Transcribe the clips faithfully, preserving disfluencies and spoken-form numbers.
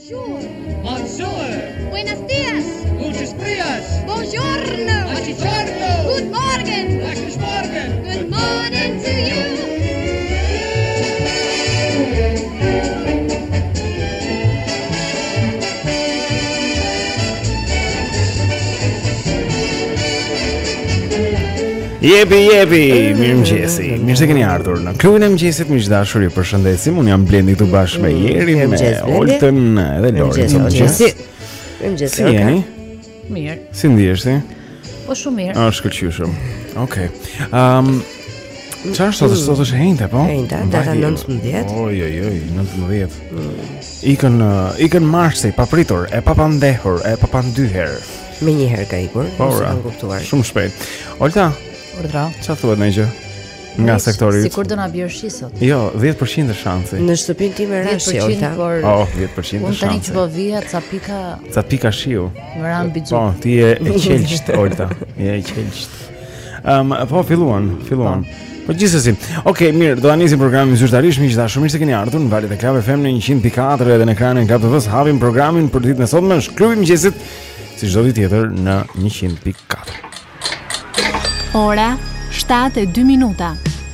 Bonjour. Bonjour. Buenos días. Gutes dias. Buongiorno. Buongiorno. Good morning. Guten Morgen. Good morning to you. Jepi, jepi, mirë mëgjesi, mirë se keni ardhur në klubin e mëgjesit, miq dashur, ju përshëndesim, unë jam Blendi këtu bashkë me Jerin, me Oltën edhe Lorin. Mirë mëgjesi. Mirë mëgjesi. Si jeni? Mirë. Si ndihesh ti? Po shumë mirë. Ah, shkëlqyeshëm. Okej. Ëm Çfarë sot sot është hente, po? Hente, data nëntëmbëdhjetë. Oj, oj, oj, nëntëmbëdhjetë. Ikën ikën Marsi, papritur, e papandehur, e papandyher. Me një herë ka ikur, Po, mos e ra, kam kuptuar. shumë shpejt. Olta, Urdhra. çfarë thuhet në gjë? Nga sektori. Sikur do na bjerë shi sot. Jo, dhjetë përqind është shansi. Në shtëpinë time rashi, dhjetë përqind, Olta. por Oh, dhjetë përqind unë është tani shansi. që po vija ca pika Ca pika shiu. më ran bixhu. Po, ti je e qelqt, Olta. Je e qelqt. Ëm, po filluan, filluan. Po gjithsesi. Okej, mirë, do ta nisim programin zyrtarisht, miq dashur, mirë se keni ardhur në valët e Club F M në një qind pikë katër edhe në ekranin e Club T V-s. Hapim programin për ditën e sotme, është klubi i mëngjesit, si çdo ditë tjetër në një qind pikë katër. Ora shtatë e dy minuta.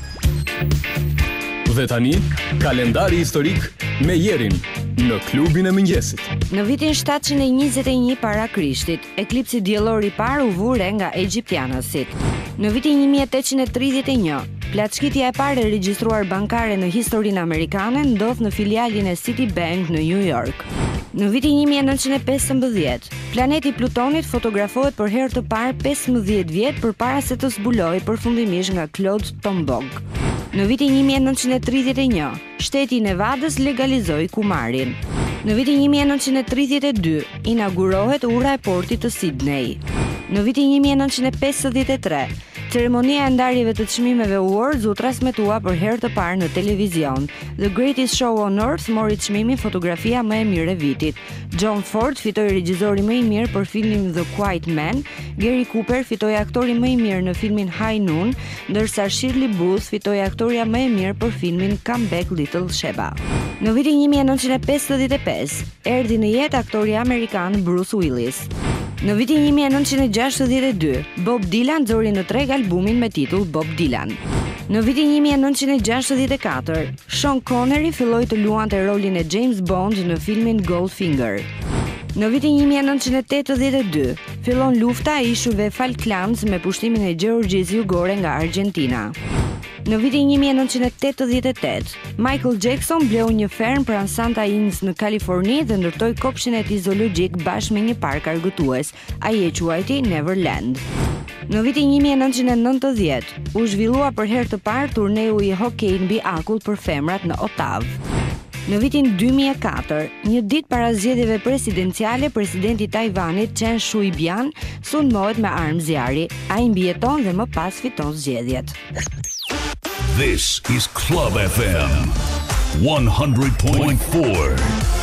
Dhe tani, kalendari historik me Jerin në klubin e mëngjesit. Në vitin shtatëqind e njëzet e një para Krishtit, eklipsi diellor i parë u vure nga egjiptianësit. Në vitin një mijë e tetëqind e tridhjetë e një, plaçkitja e parë e regjistruar bankare në historinë amerikane ndodh në filialin e Citibank në New York. Në vitin një mijë e nëntëqind e pesëmbëdhjetë, planeti Plutonit fotografohet për herë të parë pesëmbëdhjetë vjet përpara se të zbulohej përfundimisht nga Claude Tombaugh. Në vitin një mijë e nëntëqind e tridhjetë e një, shteti i Nevadës legalizoi kumarin. Në vitin një mijë e nëntëqind e tridhjetë e dy, inaugurohet ura e portit të Sydney. Në vitin një mijë e nëntëqind e pesëdhjetë e tre, ceremonia e ndarjeve të çmimeve Awards u transmetua për herë të parë në televizion. The Greatest Show on Earth mori çmimin fotografia më e mirë e vitit. John Ford fitoi regjizori më i mirë për filmin The Quiet Man, Gary Cooper fitoi aktori më i mirë në filmin High Noon, ndërsa Shirley Booth fitoi aktoria më e mirë për filmin Come Back Little Sheba. Në vitin një mijë e nëntëqind e pesëdhjetë e pesë, erdhi në jetë aktori amerikan Bruce Willis. Në vitin një mijë e nëntëqind e gjashtëdhjetë e dy, Bob Dylan nxori në treg albumin me titull Bob Dylan. Në vitin një mijë e nëntëqind e gjashtëdhjetë e katër, Sean Connery filloi të luante rolin e James Bond në filmin Goldfinger. Në vitin një mijë e nëntëqind e tetëdhjetë e dy, fillon lufta e ishujve Falklands me pushtimin e Gjeorgjisë Jugore nga Argentina. Në vitin një mijë e nëntëqind e tetëdhjetë e tetë, Michael Jackson bleu një ferm pranë Santa Ynez në Kaliforni dhe ndërtoi kopshin e tij zoologjik bashkë me një park argëtues, ai e quajti Neverland. Në vitin një mijë e nëntëqind e nëntëdhjetë, u zhvillua për herë të parë turneu i hokejit mbi akull për femrat në Ottawa. Në vitin dy mijë e katër, një ditë para zgjedhjeve presidenciale, presidenti i Tajvanit Chen Shui-bian sulmohet me armë zjarri. Ai mbijeton dhe më pas fiton zgjedhjet. This is Club F M one hundred point four.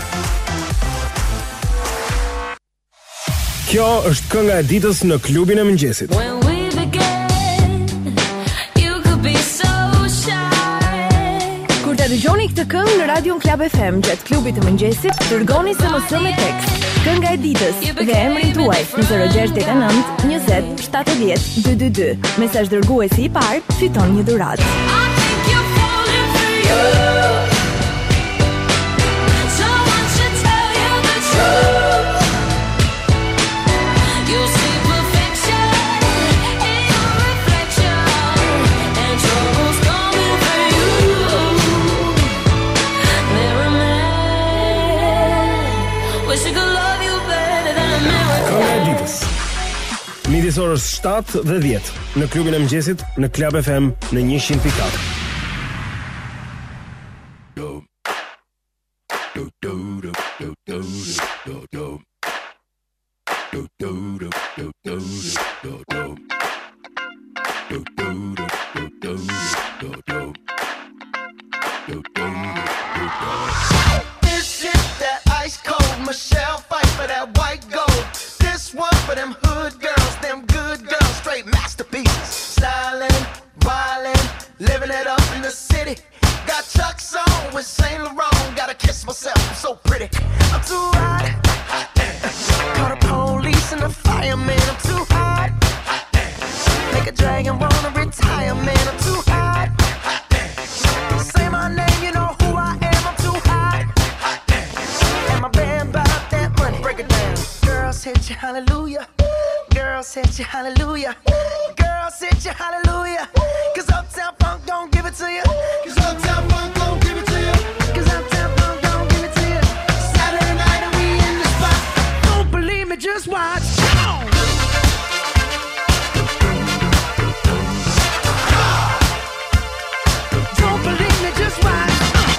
Kjo është kënga e ditës në klubin e mëngjesit. When we began, you could be so shy. Kur të dëgjoni këtë këngë në Radio Club F M gjatë klubit të mëngjesit, dërgoni S M S me tekst kënga e ditës dhe emrin tuaj në zero gjashtë tetëdhjetë e nëntë njëzet shtatëdhjetë dy dy dy. Mesazh dërguesi i parë fiton një dhuratë. Someone should tell you the truth. You see perfection in your reflection, and trouble's coming for you. There are men wish I could love you better than a miracle. Kënga e ditës. Midis orës shtatë dhe dhjetë në klubin e mëngjesit në Club F M në një qind pikë katër. This is that ice cold Michelle fight for that white gold. This one for them hood girls, them good girls, straight masterpieces. Styling, wildin', living it up in the city. Got Chuck's on with Saint Laurent, gotta kiss myself, I'm so pretty. I'm too high. hit you hallelujah. Girls hit you hallelujah. Girls hit you hallelujah. Cause Uptown Funk don't give it to you. Cause Uptown Funk don't give it to you. Cause Uptown Funk don't give it to you. Saturday night and we in the spot. Don't believe me, just watch. Don't believe me, just watch.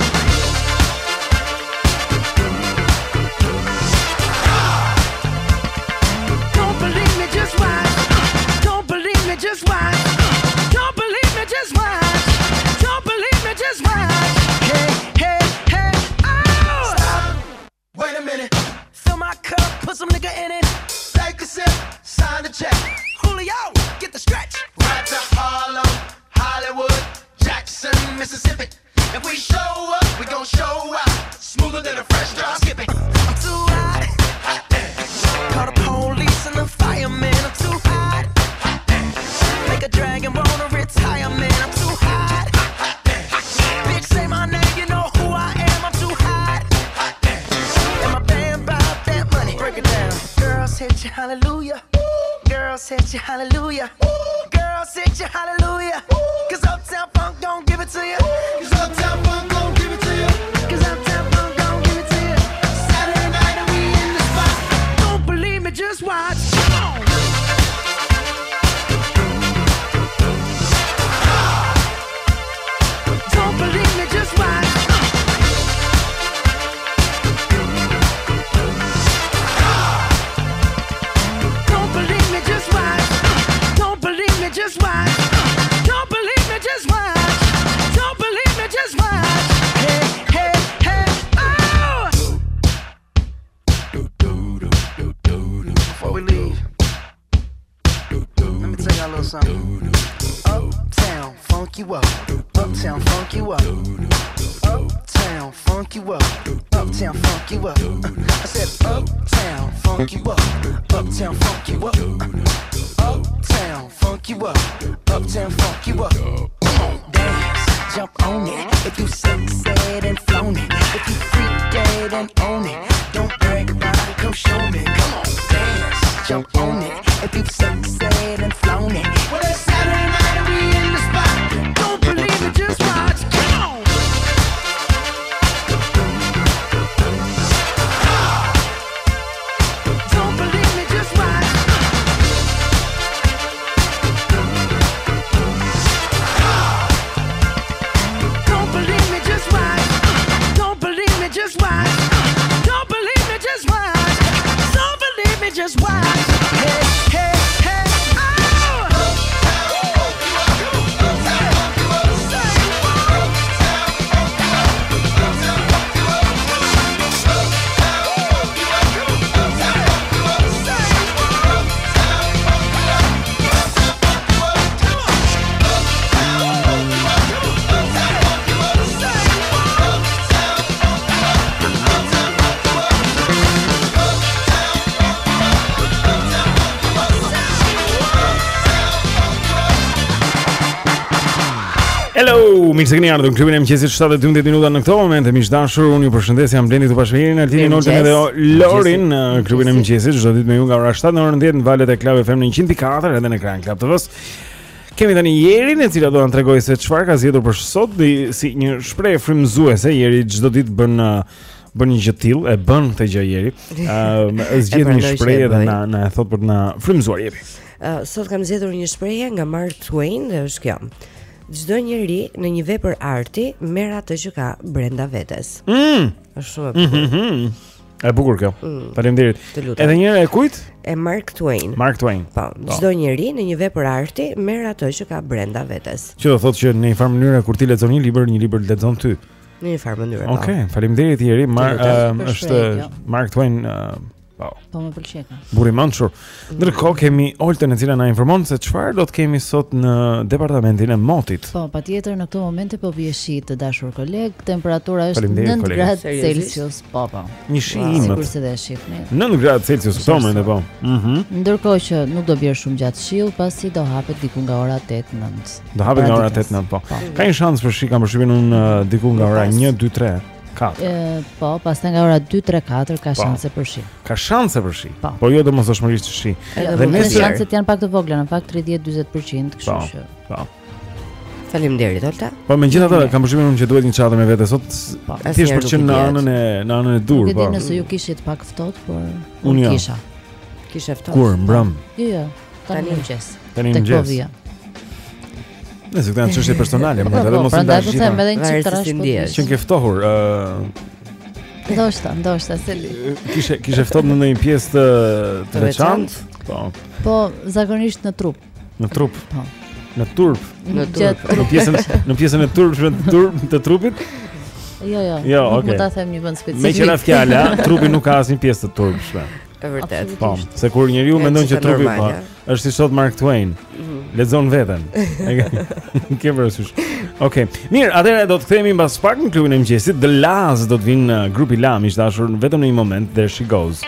Don't believe me, just watch. Don't believe me, just watch. Don't believe me, just watch. Don't believe me, just watch. Hey, hey, hey, oh! Stop. Wait a minute. Fill my cup, put some nigga in it. Take a sip, sign the check. Julio, get the stretch. Right to Harlem, Hollywood, Jackson, Mississippi. If we show up, we gon' show out. Smoother than a fresh drop skipping. I'm too hot. Hot damn. Call the police and the firemen. I'm too hot. Hot damn. Make a dragon wanna retire, man. I'm too hot. Hot damn. Bitch, say my name, you know who I am. I'm too hot. Hot damn. And my band bout that money. Break it down. Girls hit you hallelujah. Girls hit you hallelujah. Girls hit you hallelujah. Cause Uptown Funk don't give it to you. Cause Uptown Funk don't give it to you. Cause Uptown Funk don't give it to you. Saturday night and we in the spot. Don't believe me, just watch. Come on. Don't believe me, just watch. Don't believe me, just watch. Don't believe me, just watch. Don't believe me, just watch. Don't believe me, just watch. Hey, hey, hey, oh! Before we leave, let me tell y'all a little something. Uptown, funk you up. Uptown, funk you up. Uptown, funk you up. Uptown, funk you up. I said uptown, funk you up. Uptown, funk you up. Uptown, funk you up. Uptown, funk you up. Come on, dance, jump on it. If you succeed and flown it, if you freak dead and own it, don't brag about it, come show me. Come on, dance, jump on it. If you succeed and flown it, well, it's Saturday night and we in the spot. Don't believe it, just watch. Come on. Don't believe me, just watch. Don't believe me, just watch. Don't believe me, just watch. Don't believe me, just watch. Don't believe me, just watch. Hey, hey, hey, oh! Hello, mirë se keni ardhur në klubin e mëngjesit shtatë e dymbëdhjetë minuta në këtë moment. Miq dashur, unë ju përshëndes, jam Blendi këtu bashkë me Erin, Altinin, Olden edhe Lorin në klubin e mëngjesit çdo ditë me ju nga ora shtatë në orën dhjetë në valët e Club F M në njëqind e katër edhe në ekran Club T V-s. Kemi tani Jerin, e cila do na tregojë se çfarë ka zgjedhur për sot, di, si një shprehje frymëzuese. Jeri çdo ditë bën bën një gjë të tillë, e bën këtë gjë Jeri. Ëm zgjedh një shprehje dhe na na e thot për të na frymëzuar Jeri. Uh, sot kam zgjedhur një shprehje nga Mark Twain dhe është kjo. Çdo njeri në një vepër arti merr atë që ka brenda vetes. Mm. Është shumë e bukur. Mm-hmm. E bukur kjo. Mm. Faleminderit. Edhe një herë e kujt? E Mark Twain. Mark Twain. Po, çdo njeri në një vepër arti merr atë që ka brenda vetes. Që do thotë që në një farë mënyrë kur ti lexon një libër, një libër lexon ty. Në një farë mënyrë. Okej, okay, faleminderit Jeri. Mar uh, është Mark Twain. Uh, Po. Po më pëlqen. Burri mençur. Ndërkohë kemi Oltën e cila na informon se çfarë do të kemi sot në departamentin e motit. Po, patjetër në këtë moment po bie shi të dashur koleg, temperatura është nëntë gradë Celsius. Po, po. Një shi i imët. Sigurisht edhe e shihni. nëntë gradë Celsius oktoberin e po. Mhm. Ndërkohë që nuk do bjerë shumë gjatë shiu, pasi do hapet diku nga ora tetë nëntë. Do hapet nga ora tetë nëntë, po. Ka një shans për shi, kam përshtypjen unë diku nga ora një, dy, tre. katër. Po, pastaj nga ora dy, tre, katër ka shanse për shi. Ka shanse për shi. Po. Po jo domosdoshmërisht shi. Dhe nesër shanset janë pak të vogla, në fakt tridhjetë deri njëzet përqind, kështu që. Po. Faleminderit Olta. Po megjithatë kam përshtypjen që duhet një çadër me vete sot. Thjesht për që në anën e në anën e dur, po. po. Nëse ju kishit pak ftohtë, por unë jo. kisha. Kisha ftohtë. Kur mbrëm? Jo, jo. Tani mëngjes. Tani mëngjes. Nëse këto janë çështje personale, më edhe mos i ndash gjithë. Po, them edhe një çfarë trash. Që ke ftohur, ë Ndoshta, ndoshta se li. Kishe kishe ftohtë në ndonjë pjesë të të veçantë? Po. Po, zakonisht në trup. Në trup. Po. Në turp. Në turp. Në pjesën në pjesën e turpshme të turp të trupit? Jo, jo. Jo, nuk okay. mund ta them një vend specifik. Me qenë fjala, trupi nuk ka asnjë pjesë të turpshme. Është vërtet. Po, se kur njeriu mendon që trupi po, është si thot Mark Twain, lexon veten. Ke parasysh. Okej. Mirë, atëherë do të kthehemi mbas pak në klubin e mëngjesit. The Laz do të vinë grupi Lam, ish dashur, vetëm në një moment. There she goes.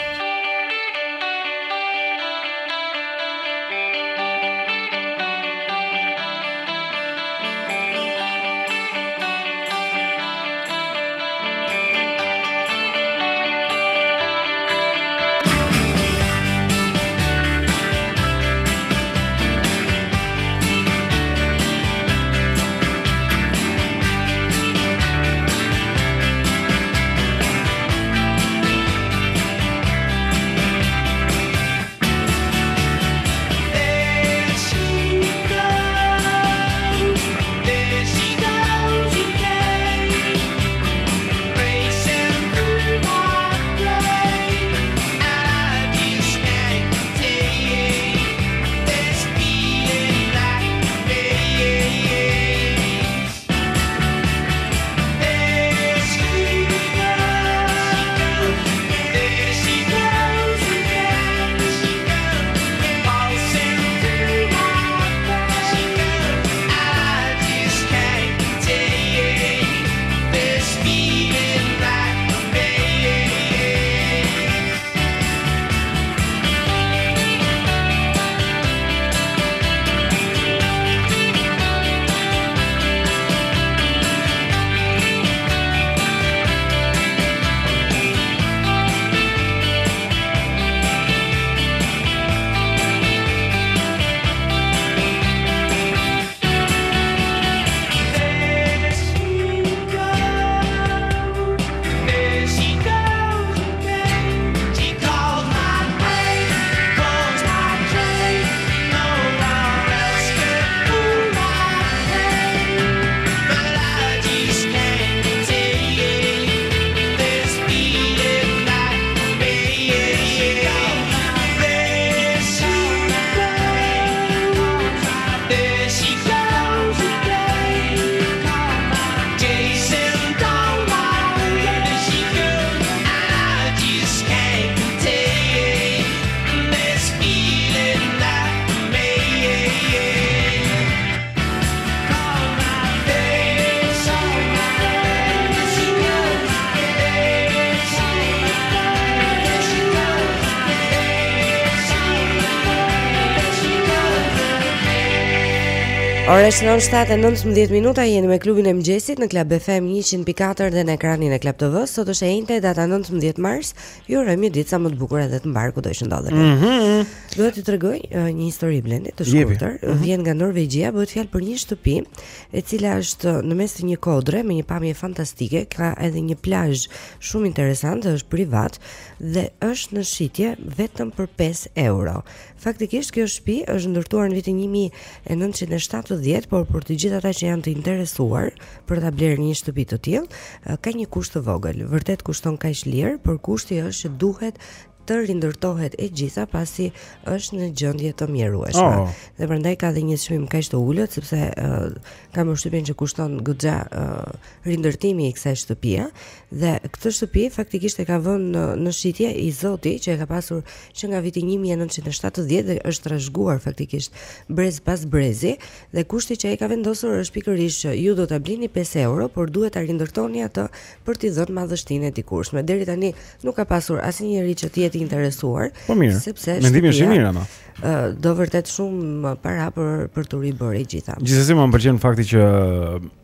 Ora është në shtatë e nëntëmbëdhjetë minuta, jeni me klubin e mëngjesit në Club F M njëqind pikë katër dhe në ekranin e Club T V. Sot është e njëjta data nëntëmbëdhjetë mars. Ju urojmë një ditë sa më të bukur edhe të mbar kudo që ndodheni. Mm -hmm. Duhet t'ju tregoj uh, një histori Blendi të shkurtër. Mm -hmm. Vjen nga Norvegjia, bëhet fjalë për një shtëpi e cila është në mes të një kodre me një pamje fantastike, ka edhe një plazh shumë interesant, është privat dhe është në shitje vetëm për pesë euro. Faktikisht kjo shtëpi është ndërtuar në vitin një mijë e nëntëqind e shtatëdhjetë, por për të gjithë ata që janë të interesuar për ta blerë një shtëpi të tillë, ka një kusht të vogël. Vërtet kushton kaq lirë, por kushti është që duhet të rindërtohet e gjitha pasi është në gjendje të mjerueshme. Oh. Dhe prandaj ka dhe një çmim kaq të ulët sepse uh, kam përshtypjen që kushton goxha uh, rindërtimi i kësaj shtëpie dhe këtë shtëpi faktikisht e ka vënë në, në shitje i zoti që e ka pasur që nga viti një mijë e nëntëqind e shtatëdhjetë dhe është trashëguar faktikisht brez pas brezi dhe kushti që ai ka vendosur është pikërisht që ju do ta blini pesë euro, por duhet ta rindërtoni atë për t'i dhënë madhështinë e dikurshme. Deri tani nuk ka pasur asnjëri që të jetë interesuar, po mirë, sepse mendimi është i mirë ama. Do vërtet shumë para për për të ribërë gjitha. Gjithsesi më pëlqen fakti që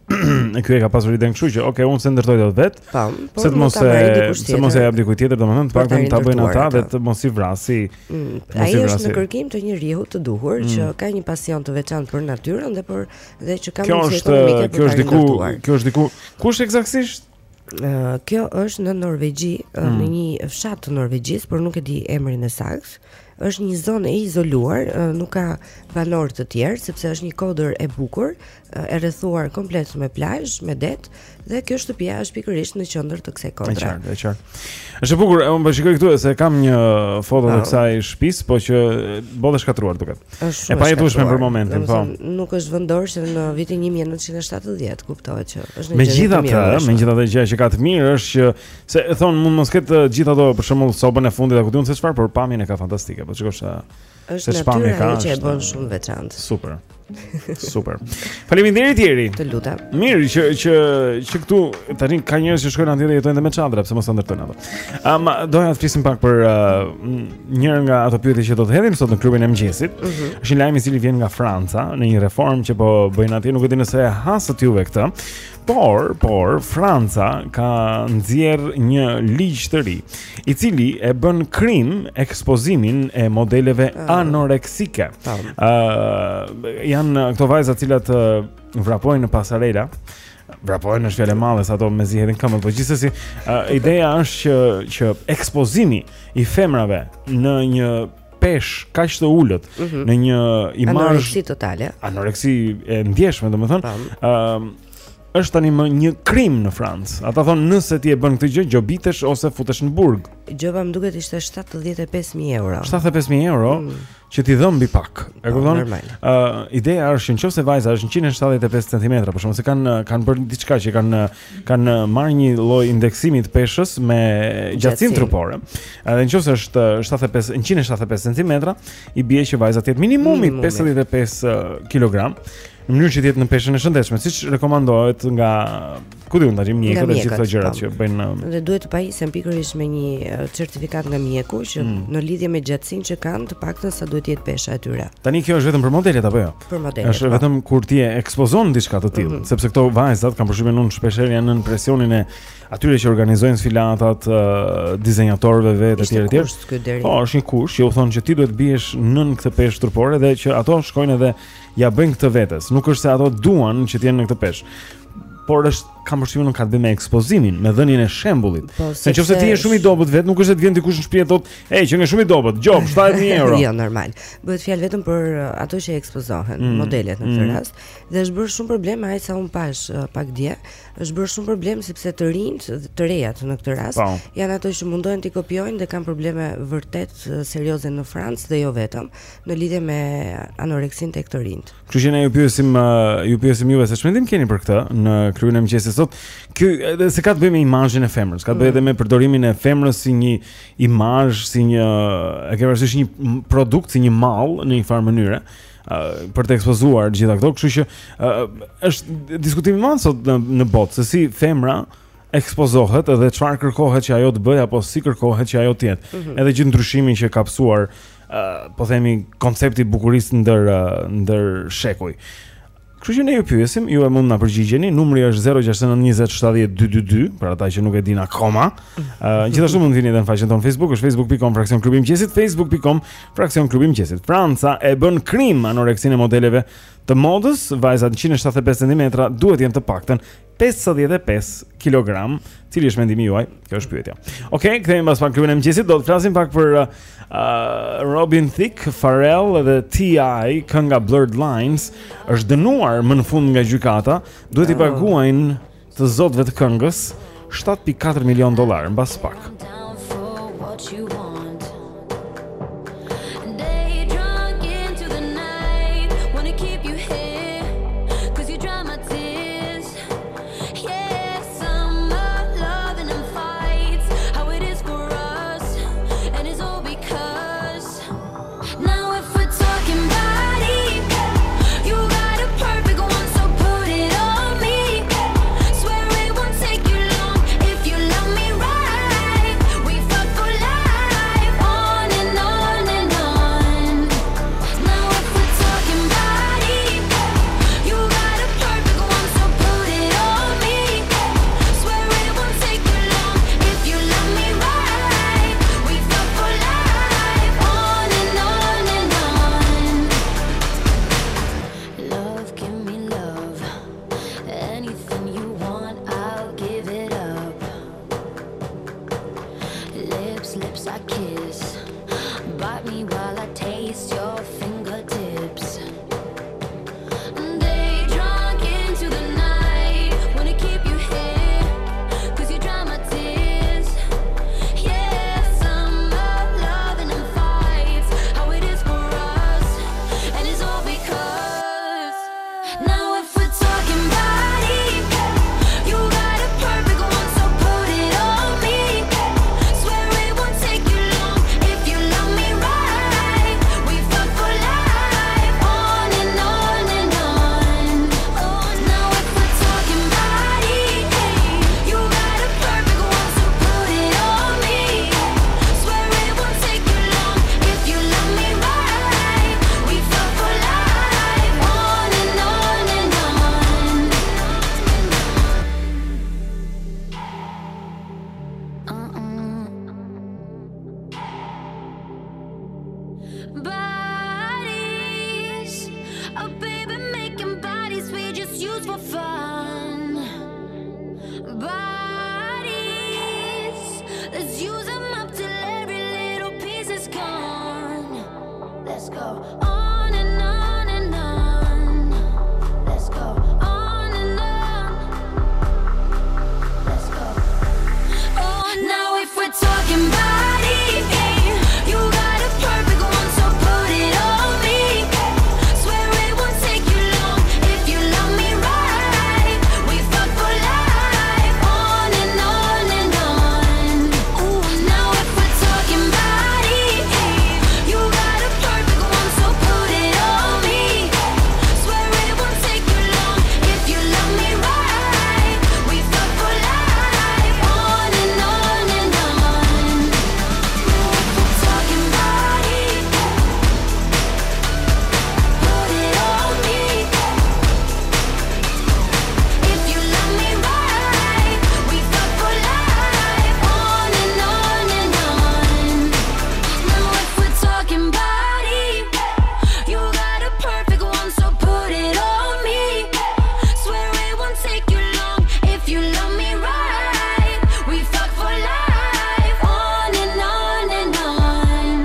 ky e ka pasur idenë kështu që okay, unë se ndërtoj dot vet. Po, se të mos e se mos e jap dikujt tjetër, domethënë të paktën ta bëjnë ata dhe të mos i vrasi. Ai është në kërkim të njeriu të duhur që ka një pasion të veçantë për natyrën dhe për dhe që ka mundësi ekonomike për të. Kjo është diku, kjo është diku. Kush eksaktësisht? Uh, kjo është në Norvegji, mm. në një fshat të Norvegjisë, por nuk e di emrin e saktë. Është një zonë e izoluar, uh, nuk ka banorë të tjerë sepse është një kodër e bukur, uh, e rrethuar komplet me plazh, me det, dhe kjo shtëpia është pikërisht në qendër të kësaj kodre. Është qartë, është qartë. Është e bukur, unë po shikoj këtu se kam një foto të kësaj shtëpisë, po që botë shkatruar duket. E pajetueshme për momentin, po. Nuk është vendosur në vitin një mijë e nëntëqind e shtatëdhjetë, kuptohet që është një Megjithatë, megjithatë gjëja që ka të mirë është që se e thon mund mos ketë gjithë ato për shembull sobën e fundit apo diun se çfarë, por pamjen e ka fantastike. Po shikosh sa është natyra që e bën shumë veçantë. Super. Super. Faleminderit Jeri. Të lutem. Mirë që që që këtu tani ka njerëz që shkojnë atje dhe jetojnë me çadra, pse mos ta ndërtojnë ato. Ëm doja të flisim pak për uh, njërin nga ato pyetje që do të hedhim sot në klubin e mëngjesit. Uh -huh. Është një lajm i cili vjen nga Franca në një reformë që po bëjnë atje, nuk e di nëse e hasët juve këtë. Por, por Franca ka nxjerr një ligj të ri, i cili e bën krim ekspozimin e modeleve uh. anoreksike. Ë uh, janë këto vajza të cilat uh, vrapojnë në pasarela. Vrapojnë në fjalë madhe sa ato mezi hedhin këmbën, por gjithsesi uh, ideja është që që ekspozimi i femrave në një pesh kaq të ulët, uh -huh. në një imazh anoreksi totale. Anoreksi e ndjeshme, domethënë, ë uh, është tani më një krim në Francë. Ata thonë nëse ti e bën këtë gjë, gjobitesh ose futesh në burg. Gjova më duket ishte shtatëdhjetë e pesë mijë euro. shtatëdhjetë e pesë mijë euro mm. që ti dhëm mbi pak. E kupton? Ë uh, ideja është që nëse vajza është njëqind e shtatëdhjetë e pesë centimetra, por shumë se kanë kanë bërë diçka që kanë kanë marrë një lloj indeksimi të peshës me gjatësinë trupore. Edhe nëse është shtatëdhjetë e pesë njëqind e shtatëdhjetë e pesë centimetra, i bie që vajza të jetë minimumi pesëdhjetë e pesë kilogram. Në mënyrë që të jetë në peshën e shëndetshme, siç rekomandohet nga ku diun tani mjekët dhe gjithë këto gjërat që bëjnë. Dhe duhet të pajisen pikërisht me një certifikat nga mjeku që mm. në lidhje me gjatësinë që kanë, të paktën sa duhet të jetë pesha e tyre. Tani kjo është vetëm për modelet apo jo? Për modelet. Është vetëm kur ti e ekspozon diçka të tillë, mm -hmm. sepse këto vajzat kanë përshtypjen unë shpeshherë janë në presionin e atyre që organizojnë sfilatat, uh, dizenjatorëve vetë etj etj. Po, është një kush që u thonë që ti duhet biesh nën këtë peshë trupore dhe që ato shkojnë edhe ja bëjnë këtë vetes. Nuk është se ato duan që të jenë në këtë peshë. Por është kam përshtypjen nuk ka të bëjë me ekspozimin, me dhënien e shembullit. Po, se nëse ti je shumë i dobët vet, nuk është se të vjen dikush në shtëpi e thotë, "Ej, që je shumë i dobët, gjob shtatëdhjetë mijë euro." Jo, normal. Bëhet fjalë vetëm për ato që ekspozohen, mm. modelet në këtë mm. rast, dhe është bërë shumë problem, ai sa un pash uh, pak dje, është bërë shumë problem sepse të rinjt, të rejat në këtë rast, pa. janë ato që mundohen të kopjojnë dhe kanë probleme vërtet uh, serioze në Francë dhe jo vetëm në lidhje me anoreksin tek të rinjt. Kështu që ne ju pyesim uh, ju pyesim juve se çmendim keni për këtë në kryeën e mëngjesit sot. Ky se ka të bëjë me imazhin e femrës, ka të bëjë edhe me përdorimin e femrës si një imazh, si një e ke parasysh një produkt, si një mall në një farë mënyre. Uh, për të ekspozuar gjitha këto, kështu që uh, është diskutimi i madh sot në, në botë se si femra ekspozohet edhe çfarë kërkohet që ajo të bëjë apo si kërkohet që ajo të jetë. Mm -hmm. Edhe gjithë ndryshimin që ka psuar uh, po themi koncepti bukurisë ndër uh, ndër shekuj. Kështu që ne ju pyesim, ju e mund na përgjigjeni, numri është zero gjasht nëntë njëzet shtatëdhjetë dy dy dy, për ata që nuk e din akoma. Uh, gjithashtu mund të vini edhe në faqen tonë Facebook, është facebook punkt com fraksion klubi i mëngjesit, facebook punkt com fraksion klubi i mëngjesit. Franca e bën krim anoreksinë e modeleve të modës, vajzat njëqind e shtatëdhjetë e pesë centimetra duhet jenë të paktën pesëdhjetë e pesë kilogram, cili është mendimi juaj? Kjo është pyetja. Okej, okay, kthehemi pas pak klubin e mëngjesit, do të flasim pak për uh, Robin Thicke, Pharrell dhe T I, kënga Blurred Lines, është dënuar më në fund nga gjykata, duhet i paguajnë të zotëve të këngës shtatë pikë katër milion dollar mbas pak. I kiss. Bite me while I taste your fingertips. Day drunk into the night. Wanna keep you here, 'cause you dry my tears. Yeah, summer loving and fights, how it is for us, and it's all because now if we're talking body, you got a perfect one, so put it on me. Swear it won't take you long if you love me right. We fuck for life, on and on and on. Oh, now if we're talking body, you got a perfect one, so put it on me. Swear it won't take you long if you love me right. We fuck for life, on and on and on. Bodies, oh baby, making bodies we just use for fun. Bodies, let's use them up till every little piece is gone. Let's go on and on and on. Let's go on and on. Let's go. Oh, now if we're talking body, you got a perfect one, so put it on me. Swear it won't take you long if you love me right. We fuck for life, on and on and on. Ooh, now if we're talking body, you got a perfect one, so put it on me. Swear it won't take you long if you love me right. We fuck for life, on and on and on. We're talking body, put it on me. If you love me right, we fuck for life, on and on and on. Now if we're talking body, you got a perfect one, so put it on me. Swear it won't take you long if you love me right. We fuck for life, on and on and on.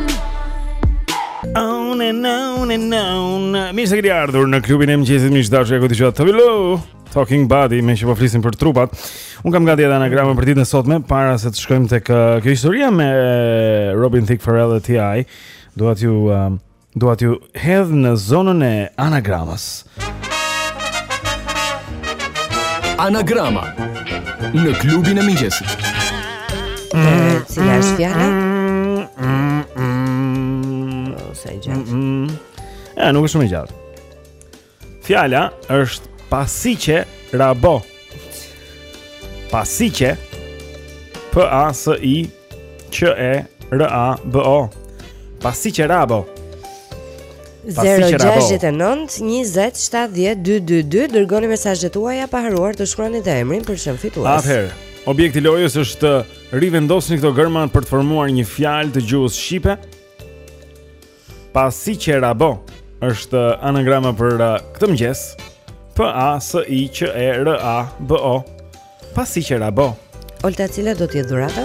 On and on and on. Mirë se keni ardhur në klubin e mëngjesit, miq dashur, ku dëgjoj Hello Talking Body, me që po flisim për trupat. Un kam gati edhe anagramën për ditën e sotme, para se të shkojmë tek uh, kjo historia me uh, Robin Thicke, Pharrell dhe T I. Dua t'ju uh, dua t'ju hedh në zonën e anagramës. Anagrama në klubin e mëngjesit. Cila është fjala? Sa e gjatë. E, nuk është shumë e gjatë. Fjala është pasiqe rabo. Pasiqe P A S I Q E R A B O. Pasiqe rabo. zero gjasht e nëntë njëzet shtatëdhjetë dyqindëdhjetë dy dërgoni mesazhet tuaja pa haruar të shkruani dhe emrin për shën fitues. Atëherë, objekti i lojës është të rivendosni këto gërma për të formuar një fjalë të gjuhës shqipe. Pasiqe rabo është anagrama për uh, këtë mëngjes. P A S I Q E R A B O. Pasiqe rabo. Olta, cila do të jetë dhurata?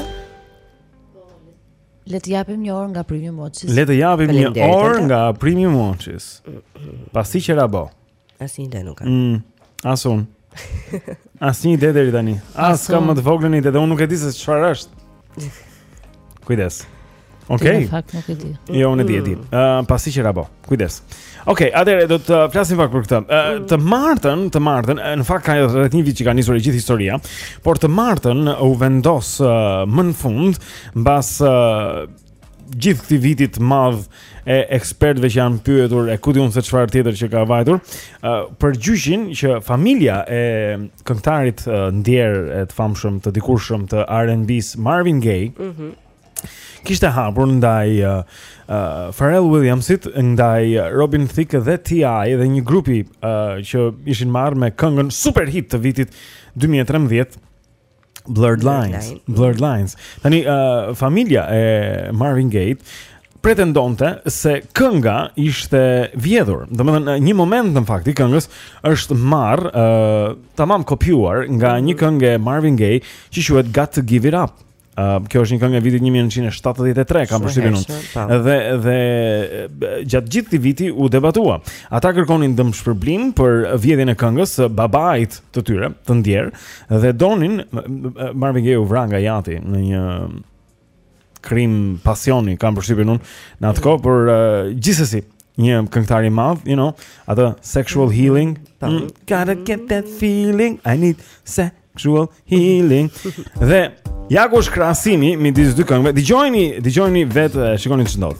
Le të japim një orë nga Premium Watches. Le të japim një Faleminderit, orë Olta. nga Premium Watches. Pasiqe rabo. Asnjë ide nuk kam. Mm, asun. Asnjë ide deri tani. As kam më të voglën ide dhe unë nuk e di se çfarë është. Kujdes. Okej. Në fakt nuk e di. Jo, unë e di e di. Uh, Pasiqe rabo. Kujdes. Okej, atëherë do të flasim pak për këtë. Uh, të martën, të martën, në fakt ka rreth një vit që ka nisur e gjithë historia, por të martën u vendos uh, më në fund mbas uh, gjithë këtij vitit të madh e ekspertëve që janë pyetur e ku diun se çfarë tjetër që ka vajtur, uh, për gjyqin që familja e këngëtarit uh, ndjer e të famshëm të dikurshëm të R and B's Marvin Gaye. Mhm. Kishte hapur ndaj uh, uh, Pharrell Williamsit, ndaj uh, Robin Thicke dhe T I dhe një grupi uh, që ishin marrë me këngën super hit të vitit dy mijë e trembëdhjetë, Blurred Lines. Blurred Lines. Tani uh, familja e Marvin Gaye pretendonte se kënga ishte vjedhur. Domethënë një moment në fakt i këngës është marr uh, tamam kopjuar nga një këngë e Marvin Gaye që quhet Got to Give It Up. Uh, kjo është një këngë e vitit një mijë nëntëqind e shtatëdhjetë e tre, kam përshtypjen unë. Dhe dhe gjatë gjithë këtij viti u debatua. Ata kërkonin dëmshpërblim për vjedhjen e këngës së babait të tyre, të ndjer, dhe donin Marvin Gaye u vra nga jati në një krim pasioni, kam përshtypjen unë në atë kohë, por uh, gjithsesi një këngëtar i madh, you know, atë Sexual Healing, mm, gotta get that feeling, I need sexual healing. Dhe ja ku është krahasimi midis dy këngëve. Dëgjojeni, dëgjojeni vetë, shikoni ç'është ndodh.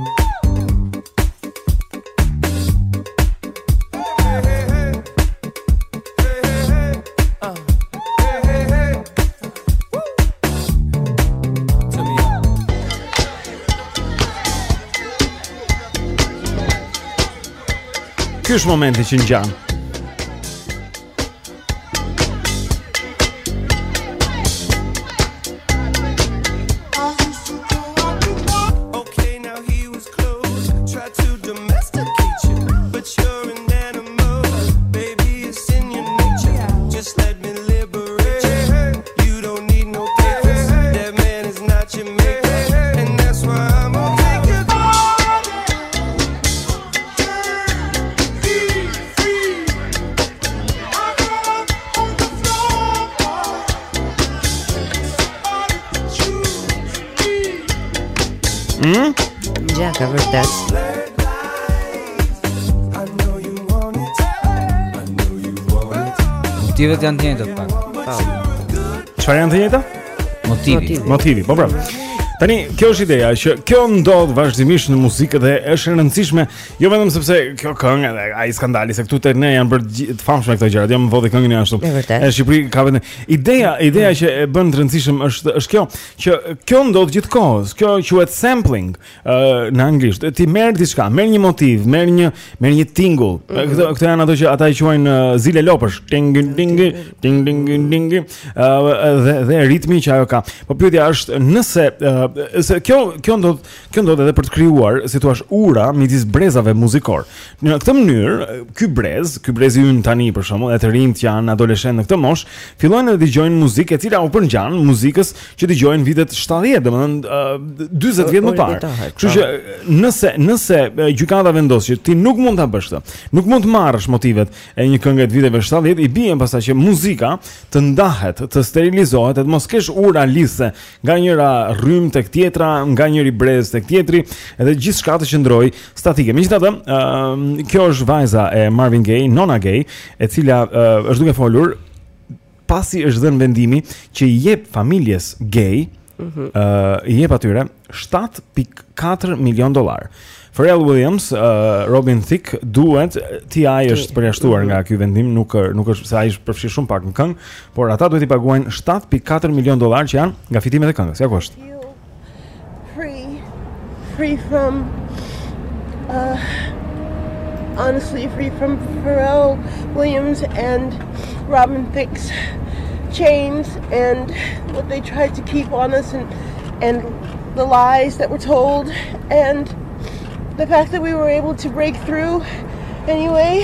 Ky është momenti që ngjan. Motivet janë të njëjtat pak. Çfarë janë të njëjta? Motivi. Motivi, po bravo. Tani, kjo është ideja që kjo ndodh vazhdimisht në muzikë dhe është e rëndësishme, jo vetëm sepse kjo këngë dhe ai skandali se këtu te ne janë bërë të famshme këto gjëra, jam vodi këngën e ashtu. Në Shqipëri ka vetë ideja, ideja që e bën të rëndësishëm është është kjo, që kjo ndodh gjithkohës. Kjo quhet sampling uh, në anglisht. Ti merr diçka, merr një motiv, merr një merr një tingull. Këto këto janë ato që ata i quajnë uh, zile lopësh, ting ting ting ting ting uh, dhe dhe ritmi që ajo ka. Po pyetja është nëse uh, se kjo kjo ndodh kjo ndodh edhe për të krijuar, si thua, ura midis brezave muzikor. Në këtë mënyrë, ky brez, ky brezi ynë tani për shembull, e të rinjt që janë adoleshentë në këtë moshë, fillojnë të dëgjojnë muzikë e cila u përngjan muzikës që dëgjojnë vitet shtatëdhjetë, domethënë dyzet vjet më parë. Kështu që nëse nëse gjykata vendos që ti nuk mund ta bësh këtë, nuk mund të marrësh motivet e një këngë të viteve shtatëdhjetë, i bien pastaj që muzika të ndahet, të sterilizohet, të mos kesh ura lidhse nga njëra rrymë tek tjetra, nga njëri brez tek tjetri, edhe gjithçka të qëndroj statike. Megjithatë, uh, kjo është vajza e Marvin Gaye, Nona Gaye, e cila uh, është duke folur pasi është dhënë vendimi që i jep familjes Gaye, uh, i jep atyre shtat pikë katër milion dollar. Pharrell Williams, uh, Robin Thicke duhet, T I është përjashtuar nga ky vendim, nuk nuk është se ai është përfshirë shumë pak në këngë, por ata duhet i paguajnë shtat pikë katër milion dollar që janë nga fitimet e këngës. Ja ku është. Free, free from, uh, honestly, free from Pharrell Williams and Robin Thicke's chains and what they tried to keep on us, and and the lies that were told, and the fact that we were able to break through anyway.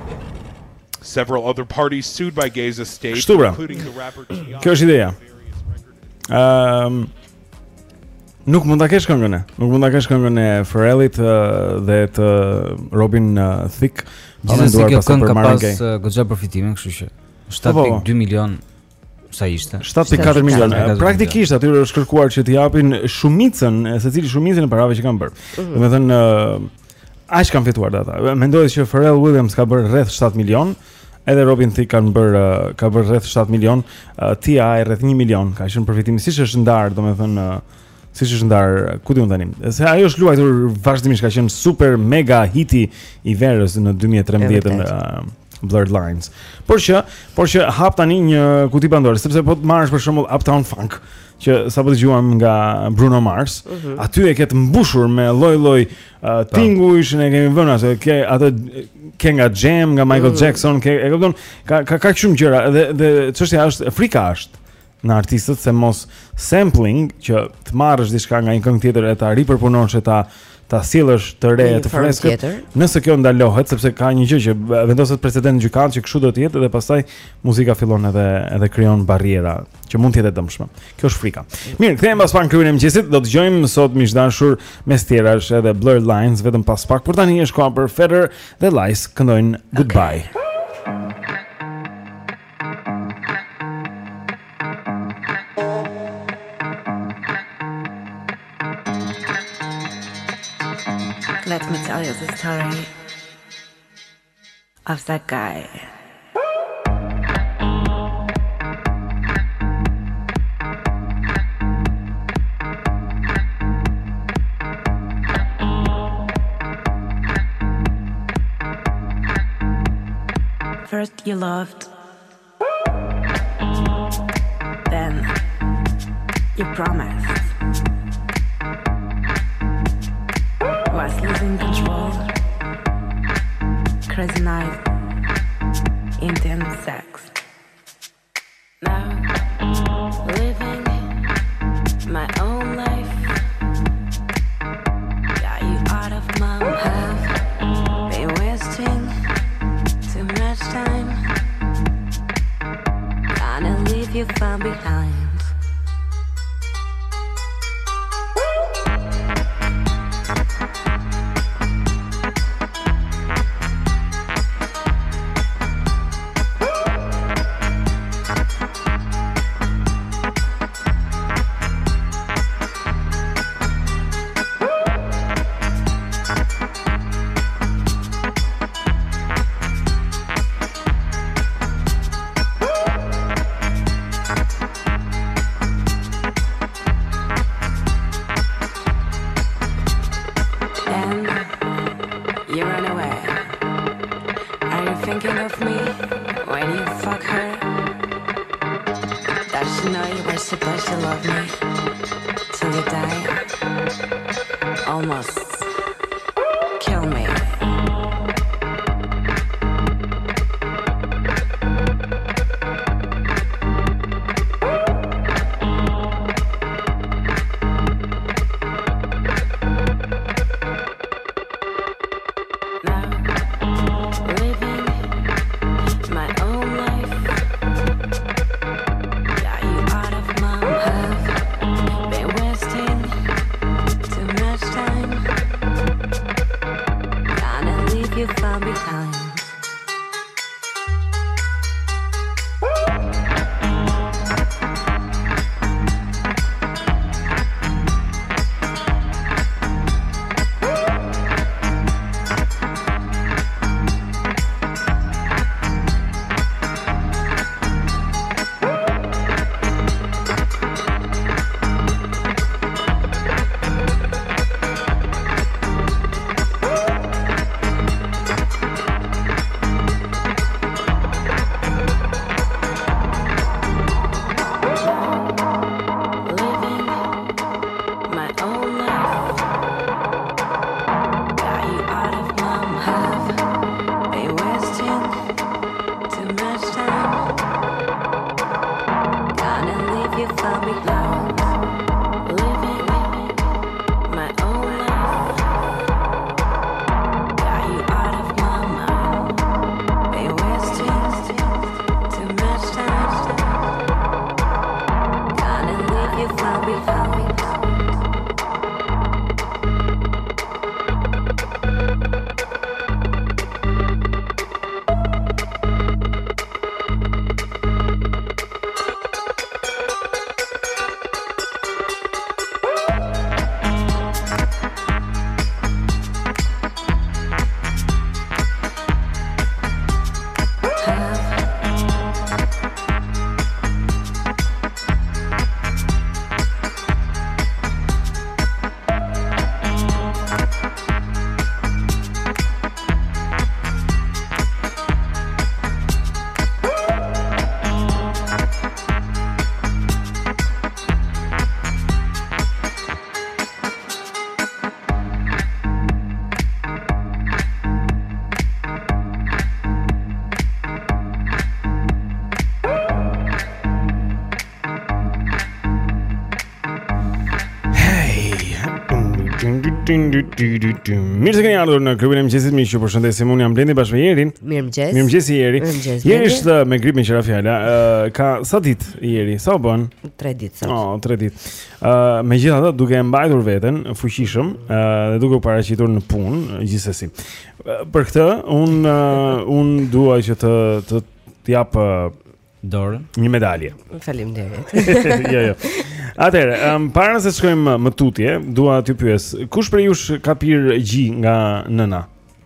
Several other parties sued by Gaye's estate, including the rapper T I. Kjo është ideja. Ehm um, Nuk mund ta kesh këngën, nuk mund ta kesh këngën e Pharrellit uh, dhe të Robin uh, Thicke. Gjithsesi kjo këngë ka pas uh, goxha përfitime, kështu që shtat pikë dy milion sa ishte. shtat pikë katër milion. Praktikisht aty është kërkuar që t'i japin shumicën, secili shumicën e parave që kanë bërë. Mm-hmm. Domethënë uh, aq kanë fituar ata. Mendohet që Pharrell Williams ka bërë rreth shtat milion. Edhe Robin Thicke kanë bërë uh, ka bërë rreth shtat milion, uh, T I rreth një milion, ka qenë përfitimi, siç është ndarë, domethënë uh, siç është ndar, ku diun tani. Se ajo është luajtur vazhdimisht, ka qenë super mega hiti i verës në dy mijë e trembëdhjetë në uh, Blurred Lines. Por që, por që hap tani një kuti pandore, sepse po të marrësh për shembull Uptown Funk, që sapo dëgjuam nga Bruno Mars, uh -huh. aty e ke të mbushur me lloj-lloj uh, tingush, ne kemi vënë atë, ke atë ke nga Jam, nga Michael uh -huh. Jackson, ke e kupton, ka ka ka shumë gjëra dhe dhe çështja është, frika është në artistët se mos sampling që të marrësh diçka nga një këngë tjetër e ta ripërpunosh e ta ta sjellësh të re të freskët. Nëse kjo ndalohet, sepse ka një gjë që vendoset precedent në gjykatë që kështu do të jetë dhe pastaj muzika fillon edhe edhe krijon barriera që mund të jetë dëmshme. Kjo është frika. Mirë, kthehemi pas pak kryeën e mëngjesit, do të dëgjojmë sot miq dashur mes tjerash edhe Blurred Lines vetëm pas pak. Por tani është koha për Feather dhe Lies këndojnë Goodbye. Okay. Let me tell you the story of that guy. First you loved, then you promised. Was losing control, crazy night, intense sex. Now, living my own life, got you out of my have been wasting too much time, gonna leave you far behind. Been wasting too much time. Mirë se keni ardhur në klubin e mëngjesit, miq. Ju përshëndesim. Unë jam Blendi bashkë me Jerin. Mirëmëngjes. Mirëmëngjes Jeri. Mirëmëngjes, Jeri Blendi. është me grip me qira fjala. Ë ka sa ditë Jeri? Sa u bën? tre ditë sot. Oh, tre ditë. Ë megjithatë duke e mbajtur veten fuqishëm ë dhe duke u paraqitur në punë gjithsesi. Ë, Për këtë un un dua që të të të jap dorën një medalje. Faleminderit. Jo, jo. Atëherë, um, para se të shkojmë më tutje, dua t'ju pyes, kush prej jush ka pirë gji nga nëna?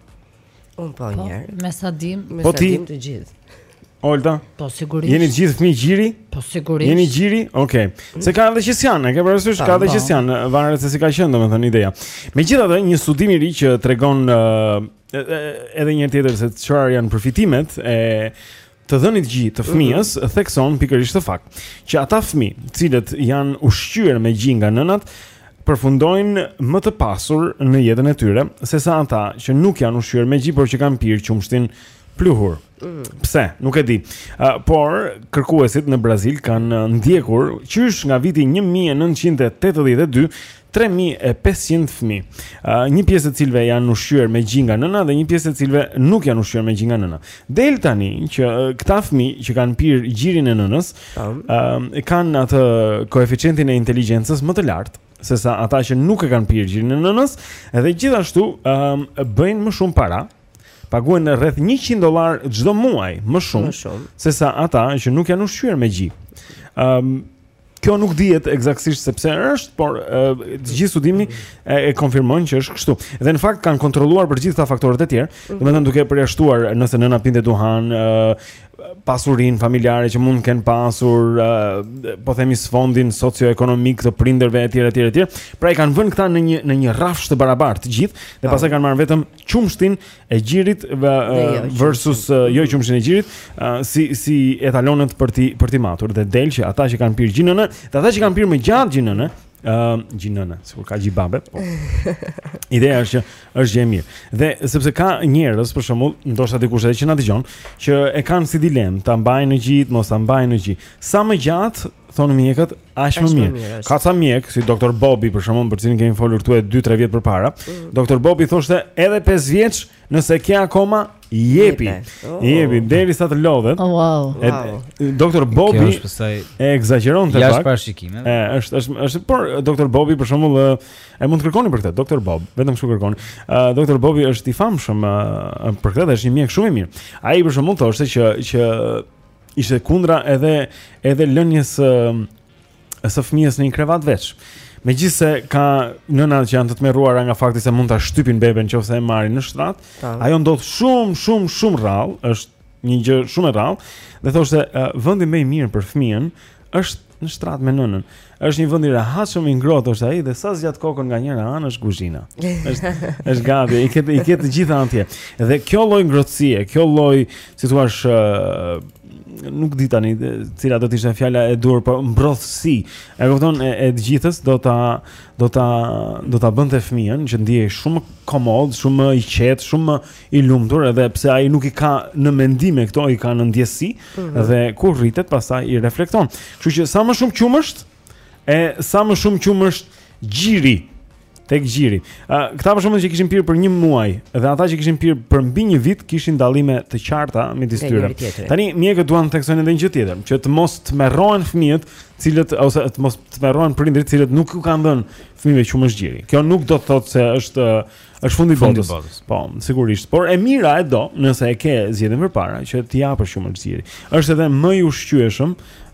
Un po një herë. Me sa dim, Me Po sa ti? dim të gjithë. Olta? Po sigurisht. Jeni të gjithë fëmijë gjiri? Po sigurisht. Jeni gjiri? Okej. Se ka edhe qesjan, e ke parasysh, ka edhe Po. qesjan, varet se si ka qenë domethënë ideja. Megjithatë, një studim i ri që tregon uh, edhe një herë tjetër se çfarë janë përfitimet e të dhënit gji të fëmijës, mm -hmm. thekson pikërisht të fakt që ata fëmijë, të cilët janë ushqyer me gji nga nënat, përfundojnë më të pasur në jetën e tyre, sesa ata që nuk janë ushqyer me gji, por që kanë pirë qumshtin pluhur. Mm. Pse? Nuk e di. Uh, por kërkuesit në Brazil kanë ndjekur qysh nga viti një mijë e nëntëqind e tetëdhjetë e dy tre mijë e pesëqind fëmijë. Uh, një pjesë e cilëve janë ushqyer me gji nga nëna dhe një pjesë e cilëve nuk janë ushqyer me gji nga nëna. Del tani që uh, këta fëmijë që kanë pirë gjirin e nënës, uh, kanë atë koeficientin e inteligjencës më të lartë sesa ata që nuk e kanë pirë gjirin e nënës, dhe gjithashtu um, bëjnë më shumë para. Paguajnë rreth njëqind dollar çdo muaj, më shumë, më shumë sesa ata që nuk janë ushqyer me gji. Ëm um, Kjo nuk dihet eksaktësisht sepse është, por uh, të gjithë studimi e, e konfirmojnë që është kështu. Dhe në fakt kanë kontrolluar për gjithë këta faktorët e tjerë, mm-hmm. domethënë duke përjashtuar nëse nëna pinte duhan, uh, pasurinë familjare që mund të kenë pasur, uh, po themi sfondin socioekonomik të prindërve etj etj etj. Pra i kanë vënë këta në një në një rrafsh të barabartë të gjithë dhe pastaj kanë marrë vetëm qumshtin e gjirit uh, jo, versus uh, jo qumshtin e gjirit uh, si si etalonët për ti për ti matur, dhe del që ata që kanë pirë gjinënë, dhe ata që kanë pirë më gjatë gjinënë, Uh, gjinënë, sikur ka gjibabe, po. Ideja është që është gjë e mirë. Dhe sepse ka njerëz, për shembull, ndoshta dikush edhe që na dëgjon, që e kanë si dilemë, ta mbajnë në gjit, mos ta mbajnë në gjit. Sa më gjatë, thonë mjekët, aq më mirë. Ka ca mjek, si doktor Bobi për shembull, për cilin kemi folur këtu e dy tre vjet përpara. Mm. doktor Bobi thoshte edhe pesë vjeç, nëse ke akoma jepi. Oh. Jepi derisa të lodhet. Oh, wow. wow. doktor Bobi e egzageron te pak. Jashtë parashikimeve. E është është është por doktor Bobi për shembull e mund të kërkoni për këtë, doktor Bob, vetëm kështu kërkoni. Uh, doktor Bobi është i famshëm uh, për këtë, është një mjek shumë i mirë. Ai për shembull thoshte që që ishte kundra edhe edhe lënies uh, së fëmijës në një krevat veç. Megjithse ka nëna që janë të tmerruara nga fakti se mund ta shtypin beben nëse e marrin në shtrat, ajo ndodh shumë shumë shumë rrallë, është një gjë shumë e rrallë, dhe thoshte uh, vendi më i mirë për fëmijën është në shtrat me nënën. Është një vend i rehatshëm, i ngrohtë është ai, dhe sa zgjat kokën nga njëra anë është kuzhina. Është është gati, i ketë i ketë të gjitha antje. Dhe kjo lloj ngrohtësie, kjo lloj, si thua, uh, nuk di tani cila do të ishte fjala e dur, por mbrodhësi. E kupton, e, e të gjithës do ta do ta do ta bënte fëmijën që ndihej shumë komod, shumë i qetë, shumë i lumtur, edhe pse ai nuk i ka në mendime këto, i ka në ndjesi, mm-hmm. dhe kur rritet pastaj i reflekton. Kështu që sa më shumë qumësht, e sa më shumë qumësht gjiri tek gjiri. Uh, këta për shembull që kishin pirë për një muaj, dhe ata që kishin pirë për mbi një vit kishin dallime të qarta midis tyre. Tani mjekët duan të theksojnë edhe një gjë tjetër, që të mos tmerrohen fëmijët, cilët ose të mos tmerrohen prindërit, cilët nuk u kanë dhënë fëmijëve qumësh gjiri. Kjo nuk do të thotë se është është fundi i botës. botës. Po, sigurisht. Por e mira e do, nëse e ke zgjedhjen përpara, që të japësh qumësh gjiri. Është edhe më i ushqyeshëm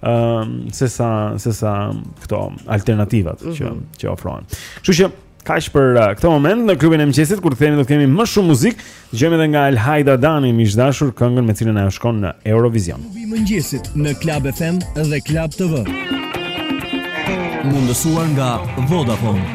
ëm uh, sesa sesa këto alternativat mm-hmm. që që ofrohen. Kështu që kaq për uh, këtë moment në klubin e mëngjesit, kur themi do të kemi më shumë muzikë, dëgjojmë edhe nga El Haida Dani, miq dashur, këngën me cilën ajo shkon në Eurovision. Klubi i mëngjesit në Club F M dhe Club T V. Mundësuar nga Vodafone.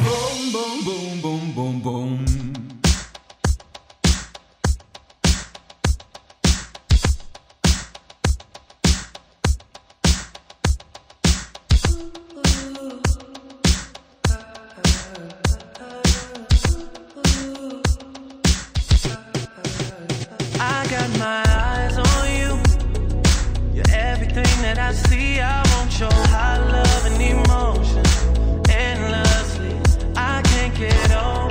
Your high love and emotion endlessly. I can't get over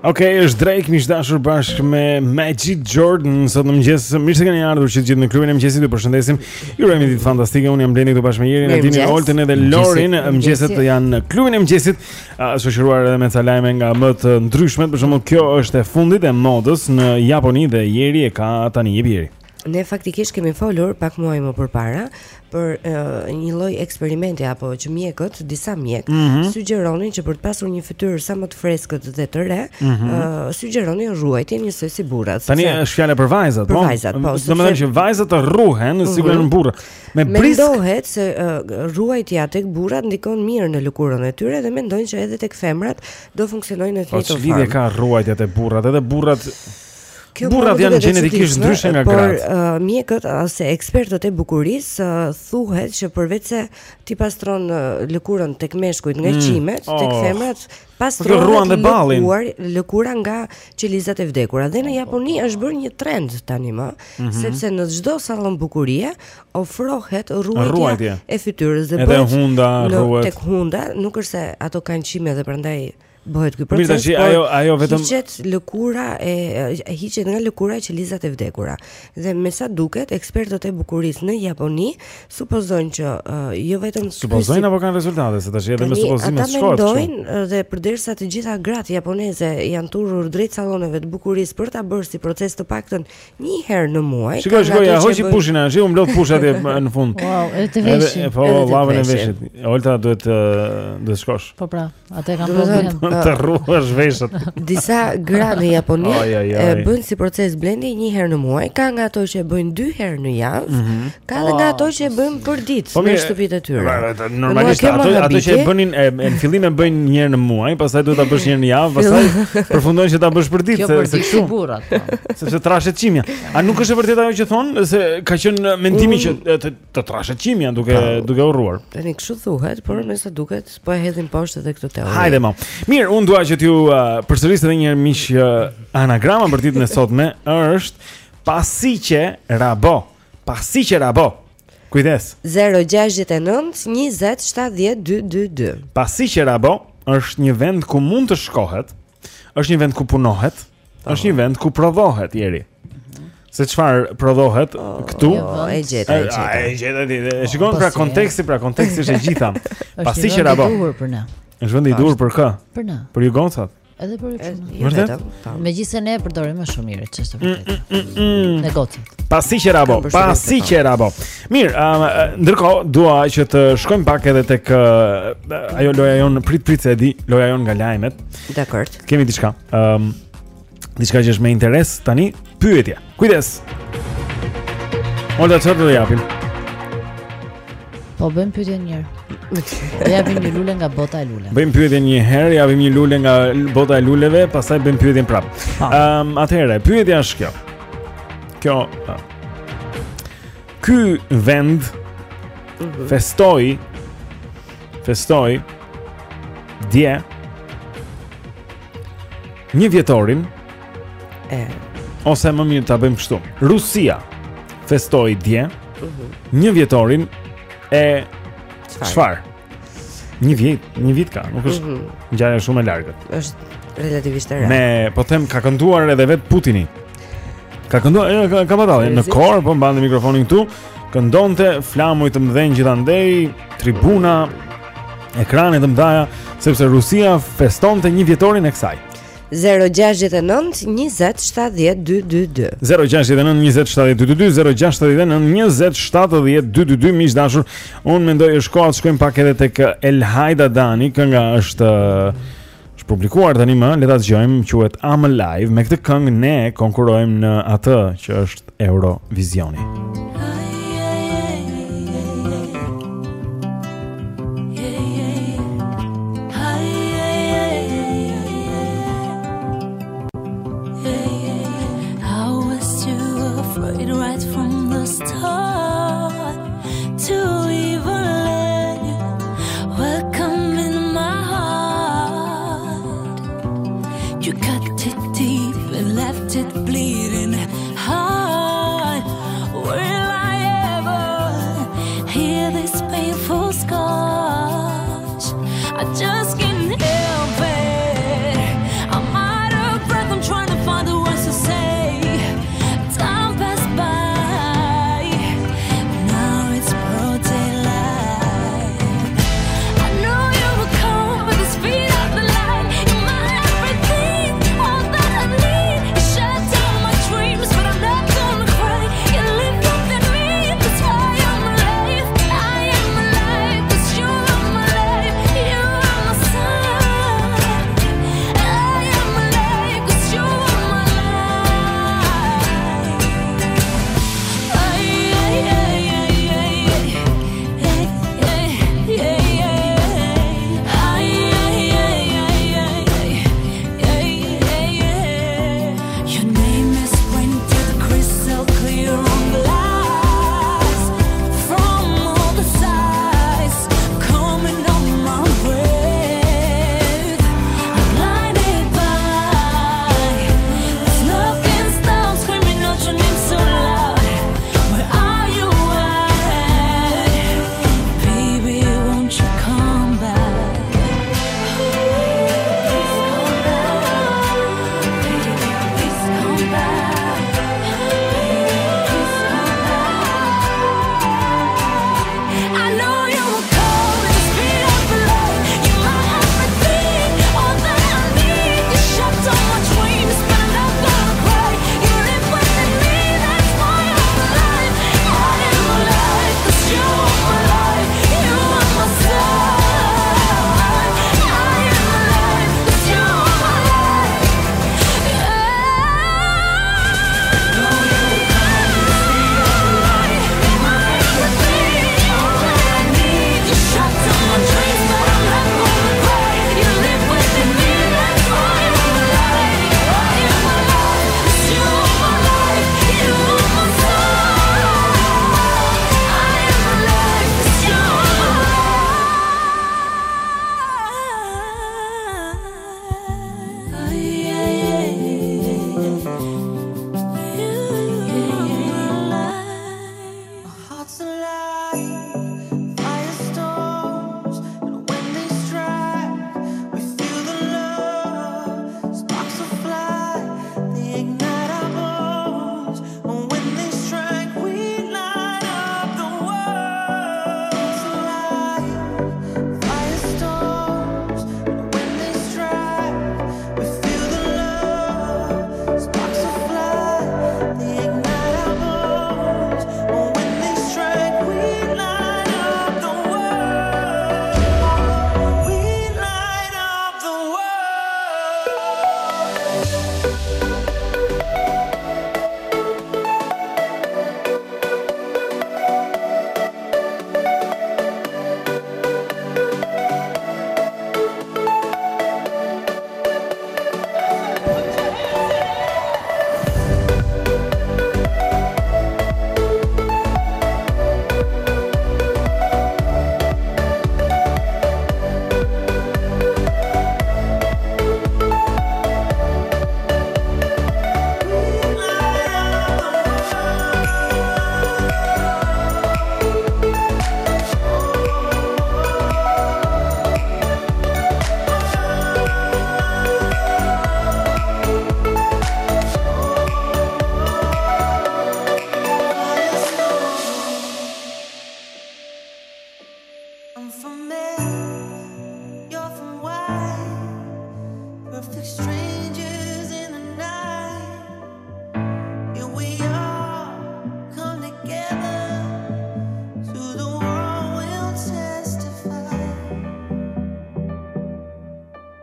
Okej, okay, është Drake miq dashur bashkë me Magic Jordan sot në mëngjes. Mirë se keni ardhur që gjithë në klubin e mëngjesit. Ju përshëndesim. Ju urojmë ditë fantastike. Unë jam Blendi këtu bashkë me Jerin, Adinin, Olten edhe Lorin. Mëngjeset janë në klubin e mëngjesit, shoqëruar edhe me ca lajme nga më të ndryshmet. Për shembull, kjo është e fundit e modës në Japoni dhe Jeri e ka tani jepi Jeri. Ne faktikisht kemi folur pak muaj më përpara për uh, një lloj eksperimenti apo që mjekët, disa mjek mm -hmm. sugjeronin që për të pasur një fytyrë sa më të freskët dhe të re, mm -hmm. uh, sugjeronin ruajtjen njësoj si burrat. Tani është fjala për vajzat, po. Për vajzat, po. Domethënë që vajzat të rruhen mm -hmm. sigurisht në burra. Me brisk mendohet se uh, ruajtja tek burrat ndikon mirë në lëkurën e tyre dhe mendojnë që edhe tek femrat do funksionojnë në të njëjtën formë. Po lidhje ka ruajtja te burrat, edhe burrat burrat janë gjenetikisht ndryshe nga gratë. Por uh, mjekët ose ekspertët e bukurisë uh, thuhet që përveç se ti pastron uh, lëkurën tek meshkujt nga qimet, mm. tek oh. femrat pastron lëkur, lëkura nga qelizat e vdekura. Dhe në Japoni është bërë një trend tani më, mm -hmm. sepse në çdo sallon bukurie ofrohet ruajtja e fytyrës dhe edhe hunda ruhet. Tek hunda, nuk është se ato kanë qime dhe prandaj bëhet ky proces. Mirë, tash ajo ajo vetëm hiqet lëkura e, e hiqet nga lëkura e qelizat e vdekura. Dhe me sa duket, ekspertët e bukurisë në Japoni supozojnë që uh, jo vetëm supozojnë apo kanë rezultate, se tash edhe me supozime shkojnë. Ata mendojnë dhe përderisa të gjitha gratë japoneze janë turur drejt salloneve të bukurisë për ta bërë si proces të paktën një herë në muaj. Shikoj, shikoj, ja hoqi pushin, a u mblodh push atje në fund. Wow, edhe të veshin. Po, lavën e veshit. Olta duhet duhet shkosh. Po pra, atë kanë problem. Të rruhesh veshët. Disa gra në Japoni oh, ja, ja, ja. bëjnë si proces Blendi një herë në muaj, ka nga ato që e bëjnë dy herë në javë, mm -hmm. ka edhe oh. nga ato që e bëjnë për ditë po, në shtëpitë e tyre. Normalisht ato ato që e bënin e, në fillim e bëjnë një herë në muaj, pastaj duhet ta bësh një herë në javë, pastaj përfundojnë që ta bësh për ditë, se se kështu burrat. Sepse trashet qimja. A nuk është e vërtetë ajo që thonë se ka qenë mendimi që të, të trashet qimja duke duke urruar. Tani kështu thuhet, por me sa duket po e hedhin poshtë edhe këtë teori. Hajde më. Mirë, unë dua që t'ju uh, përsërisë edhe një herë miq uh, anagrama për ditën e sotme është Pasiqe Rabo. Pasiqe Rabo. Kujdes. zero gjasht e nënt njëzet shtatëdhjetë dyqindëdhjetë. Pasiqe Rabo është një vend ku mund të shkohet, është një vend ku punohet, oh. është një vend ku prodhohet Jeri. Se çfarë prodhohet oh, këtu? Jo, e gjeta, e gjeta. E gjeta. E shikon pra konteksti, pra konteksti është e gjitha. Pasiqe Rabo. Është vendi i dur për kë? Për na. Për ju gocat. Edhe për ju. Vërtet? Megjithëse ne e përdorim më shumë mirë, ç'është vërtet. Ne gocat. Pasiqe Rabo, Pasiqe Rabo. Mirë, um, ndërkohë dua që të shkojmë pak edhe tek uh, ajo loja jon prit prit se e di, loja jon nga lajmet. Dakor. Kemi diçka. Ëm um, diçka që është me interes tani, pyetja. Kujdes. Ola çfarë do japim? Po bëjmë pyetje një herë. Do japim një lule nga bota e luleve. Bëjmë pyetjen një herë, japim një lule nga bota e luleve, pastaj bëjmë pyetjen prapë. Ëm, um, atëherë, pyetja është kjo. Kjo uh, ky vend uh-huh. festoi festoi dje një vjetorin e ose më mirë ta bëjmë kështu. Rusia festoi dje uh-huh. një vjetorin e çfarë? Një vit, një vit ka, nuk është mm-hmm. ngjarje shumë e largët. Është relativisht e rëndë. Me, po them, ka kënduar edhe vet Putini. Ka kënduar, ka, ka patallë në kor, po mbante mikrofonin këtu, këndonte flamuj të mëdhenj gjithandej, tribuna, ekrane të mëdha, sepse Rusia festonte një vjetorin e kësaj. zero gjasht e nënt njëzet shtatëdhjetë dyqindëdhjetë. zero gjasht e nënt njëzet shtatëdhjetë dyqindëdhjetë, zero gjasht e nënt njëzet shtatëdhjetë dyqindëdhjetë. Miq dashur, unë mendoj është koha të shkojmë pak edhe tek El Hayda Dani, kënga është është publikuar tani më, le ta dëgjojmë, quhet I'm Alive. Me këtë këngë ne konkurrojmë në atë që është Eurovisioni. Right from the start to even let you welcome in my heart. You cut it deep and left it bleeding hard. We're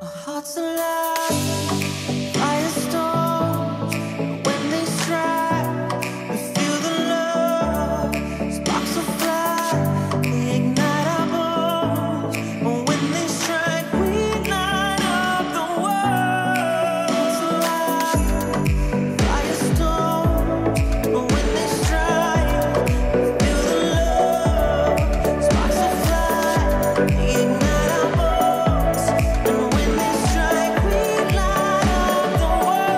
heart's alive, firestorms, when they strike, we feel the love, sparks will fly, they ignite our bones, and when they strike, we light up the world. It's alive, firestorms, when they strike, we feel the love, sparks will fly, they ignite our bones, and when they strike, we light up the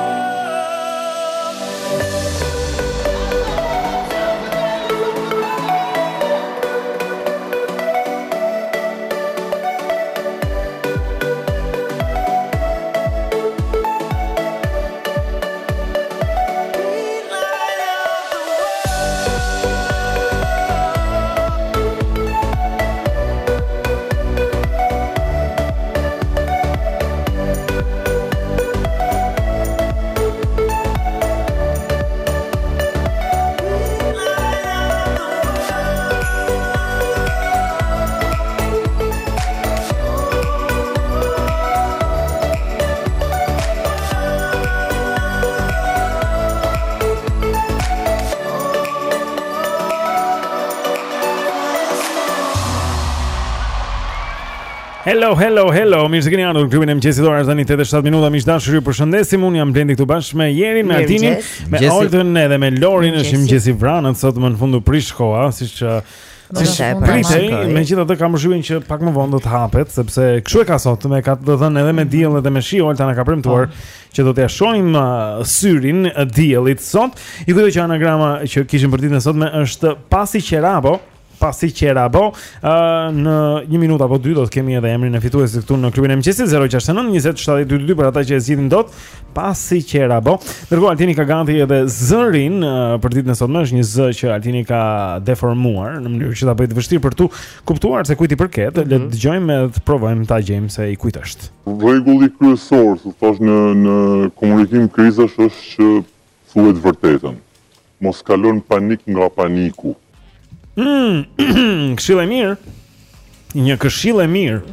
Hello, hello, hello. Mirë se keni ardhur në klubin e mëngjesit. Ora është tani tetëdhjetë e shtatë minuta. Miq dashur, ju përshëndesim. Unë jam Blendi këtu bashkë me Jerin, me Altinin, me Oltën edhe me Lorin. Është mëngjesi vranët sot më në fund u prish koha, siç siç pritej. Megjithatë kam përshtypjen që pak më vonë do të hapet, sepse kështu e ka sot, me ka të thënë edhe me diell edhe me shi. Olta na ka premtuar që do t'ja shohim uh, syrin e diellit sot. I kujtoj që anagrama që kishim për ditën e sotme është pasi qerabo. Pasi qerabo, uh, në një minutë apo dy do të kemi edhe emrin e fituesit këtu në klubin e mëngjesit zero gjasht e nëntë njëzet shtatëdhjetë dytë dy për ata që e zgjidhin dot. Pasi qerabo. Ndërkohë Altini ka ganti edhe zërin uh, për ditën e sotme, është një zë që Altini ka deformuar në mënyrë që ta bëjë të vështirë për tu kuptuar se kujt i përket. Mm-hmm. Le të dëgjojmë dhe të provojmë ta gjejmë se i kujt është. Rregulli kryesor, si thash në në komunikim krizash është që thuhet vërtetën. Mos kalon panik nga paniku. Mm, këshill e mirë. Një këshill e mirë.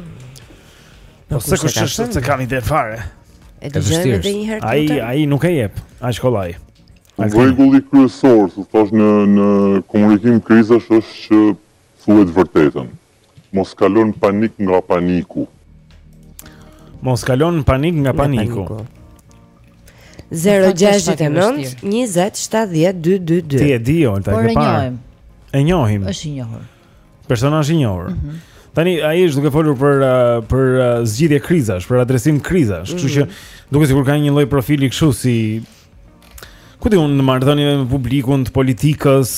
Po se kush është se kam ide fare. E dëgjojmë edhe një herë. Ai ai nuk e jep. Aq kollaj. Rregulli kryesor, si thash në në komunikim krizash është që thuhet vërtetën. Mos kalon panik nga paniku. Mos kalon panik nga paniku. zero gjasht e nëntë njëzet shtatëdhjetë dytë dytë dy. Ti e di Olta, e ke parë. E njohim. Është i njohur. Personazh i njohur. Mm -hmm. Tani ai është duke folur për uh, për uh, zgjidhje krizash, për adresim krizash, kështu mm -hmm. që duket sikur ka një lloj profili kështu si ku di unë në marrëdhënie me publikun të politikës,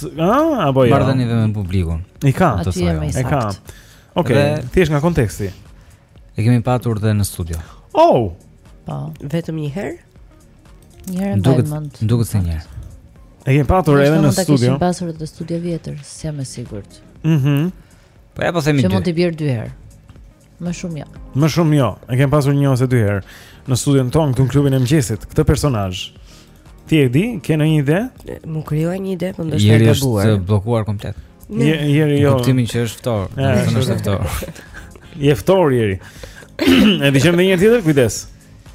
a apo jo? Marrëdhënie me publikun. I ka ato sa. E ka. Okej, okay, thjesht nga konteksti. E kemi patur dhe në studio. Oh. Po, vetëm një herë? Një herë ndajmend. Duket se një herë. E kemi patur edhe në studio. Kishim pasur edhe studio vjetër, s'jam e sigurt. Mhm. Po ja po themi dy. Që mund të bjerë dy herë. Më shumë jo. Më shumë jo. E kemi pasur një ose dy herë në studion tonë këtu në klubin e mëngjesit. Këtë personazh. Ti e di, ke ndonjë ide? Më krijuar një ide, po ndoshta e gabuar. Jeri është bllokuar komplet. Jeri jo. Kuptimin që është ftor, domethënë është ftor. Je ftor Jeri. E dëgjojmë edhe një tjetër, kujdes.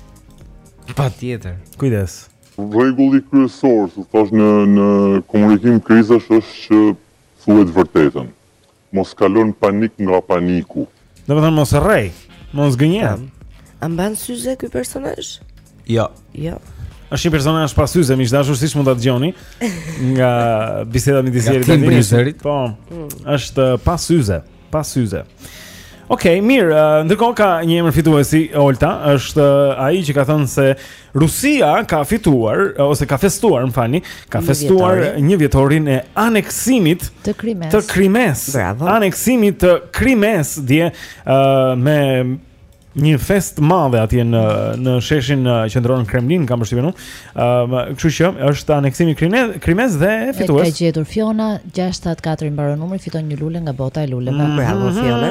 Patjetër. Kujdes. Rregulli kryesor, si thash në në komunikim krizash është që thuhet vërtetën. Mos kalon panik nga paniku. Domethënë mos rrej, mos gënjen. A mban syze ky personazh? Jo. Jo. Është një personazh pa syze, miq dashur, siç mund ta dëgjoni nga biseda midis Jerit dhe Altинit. Po. Mm. Është pa syze, pa syze. Okej, okay, mirë, uh, ndërkohë ka një emër fituesi Olta, është uh, ai që ka thënë se Rusia ka fituar ose ka festuar, më falni, ka një festuar vjetori. një vjetorin e aneksimit të Krimes. Të Krimes. Bravo. Aneksimit të Krimes dje uh, me një fest madhe atje në në sheshin qendror në Kremlin, kam përshtypjen unë. Ëm, uh, kështu që është aneksimi i Krimes dhe fitues. E ka gjetur Fiona gjashtë shtat katër i mbaron numri, fiton një lule nga bota e luleve. Mm-hmm. Bravo Fiona.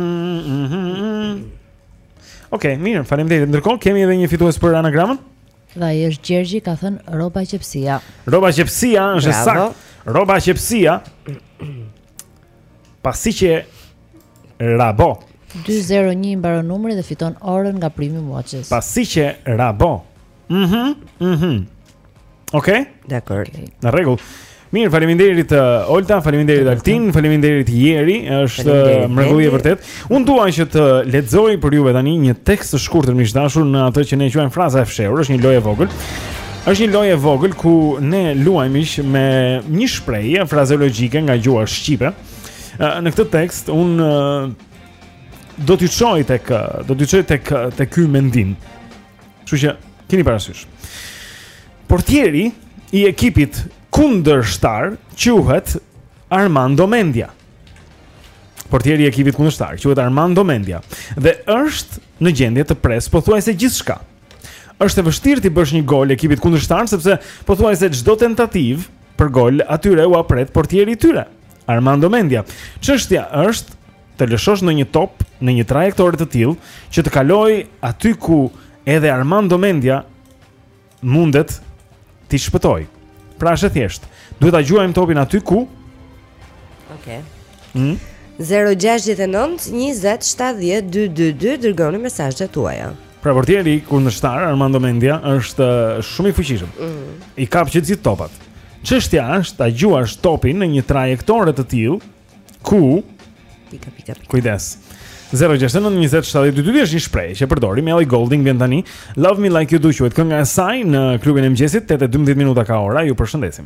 Mm-hmm. Okej, okay, mirë, faleminderit. Ndërkohë kemi edhe një fitues për anagramën. Dhe ai është Gjergji, ka thënë rroba qepsia. Rroba qepsia është saktë. Rroba qepsia. Pasi që rabo. dy zero një mbaron numri dhe fiton orën nga Premium Watches. Pasi që rabo. Mhm, mhm. Okej? Dakor. Në rregull. Mirë, faleminderit uh, Olta, faleminderit Altin, faleminderit Jeri, është mrekulli e vërtet. Unë dua që të lexoj për juve tani një tekst të shkurtër miqdashur në atë që ne quajmë fraza e fshehur, është një lojë e vogël. Është një lojë e vogël ku ne luajmë me një shprehje frazeologjike nga gjuha shqipe. Uh, në këtë tekst unë uh, do t'ju çoj tek do t'ju çoj tek tek ky mendim. Kështu që keni parasysh. Portieri i ekipit kundërshtar quhet Armando Mendia. Portieri i ekipit kundërshtar quhet Armando Mendia dhe është në gjendje të pres pothuajse gjithçka. Është e vështirë të bësh një gol ekipit kundërshtar sepse pothuajse çdo tentativë për gol atyre u apret portieri i tyre, Armando Mendia. Çështja është të lëshosh në një top, në një trajektore të tillë që të kaloj aty ku edhe Armando Mendia mundet t'i shpëtoj. Pra është e thjesht. Duhet ta gjuajmë topin aty ku? Okej. Mm? zero gjasht nëntë njëzet shtatëdhjetë dyqindëdhjetë dy dërgoni mesazhet tuaja. Pra portieri kundërshtar Armando Mendia është shumë i fuqishëm. Mm. I kap që gjithë topat. Çështja është ta gjuash topin në një trajektore të tillë ku pika pika pika. Kujdes. zero gjasht nëntë njëzet shtatëdhjetë dyqindëdhjetë është një shprehje që përdorim. Ellie Goulding vjen tani. Love Me Like You Do quhet kënga e saj në klubin e mëngjesit. tetë e dymbëdhjetë minuta ka ora. Ju përshëndesim.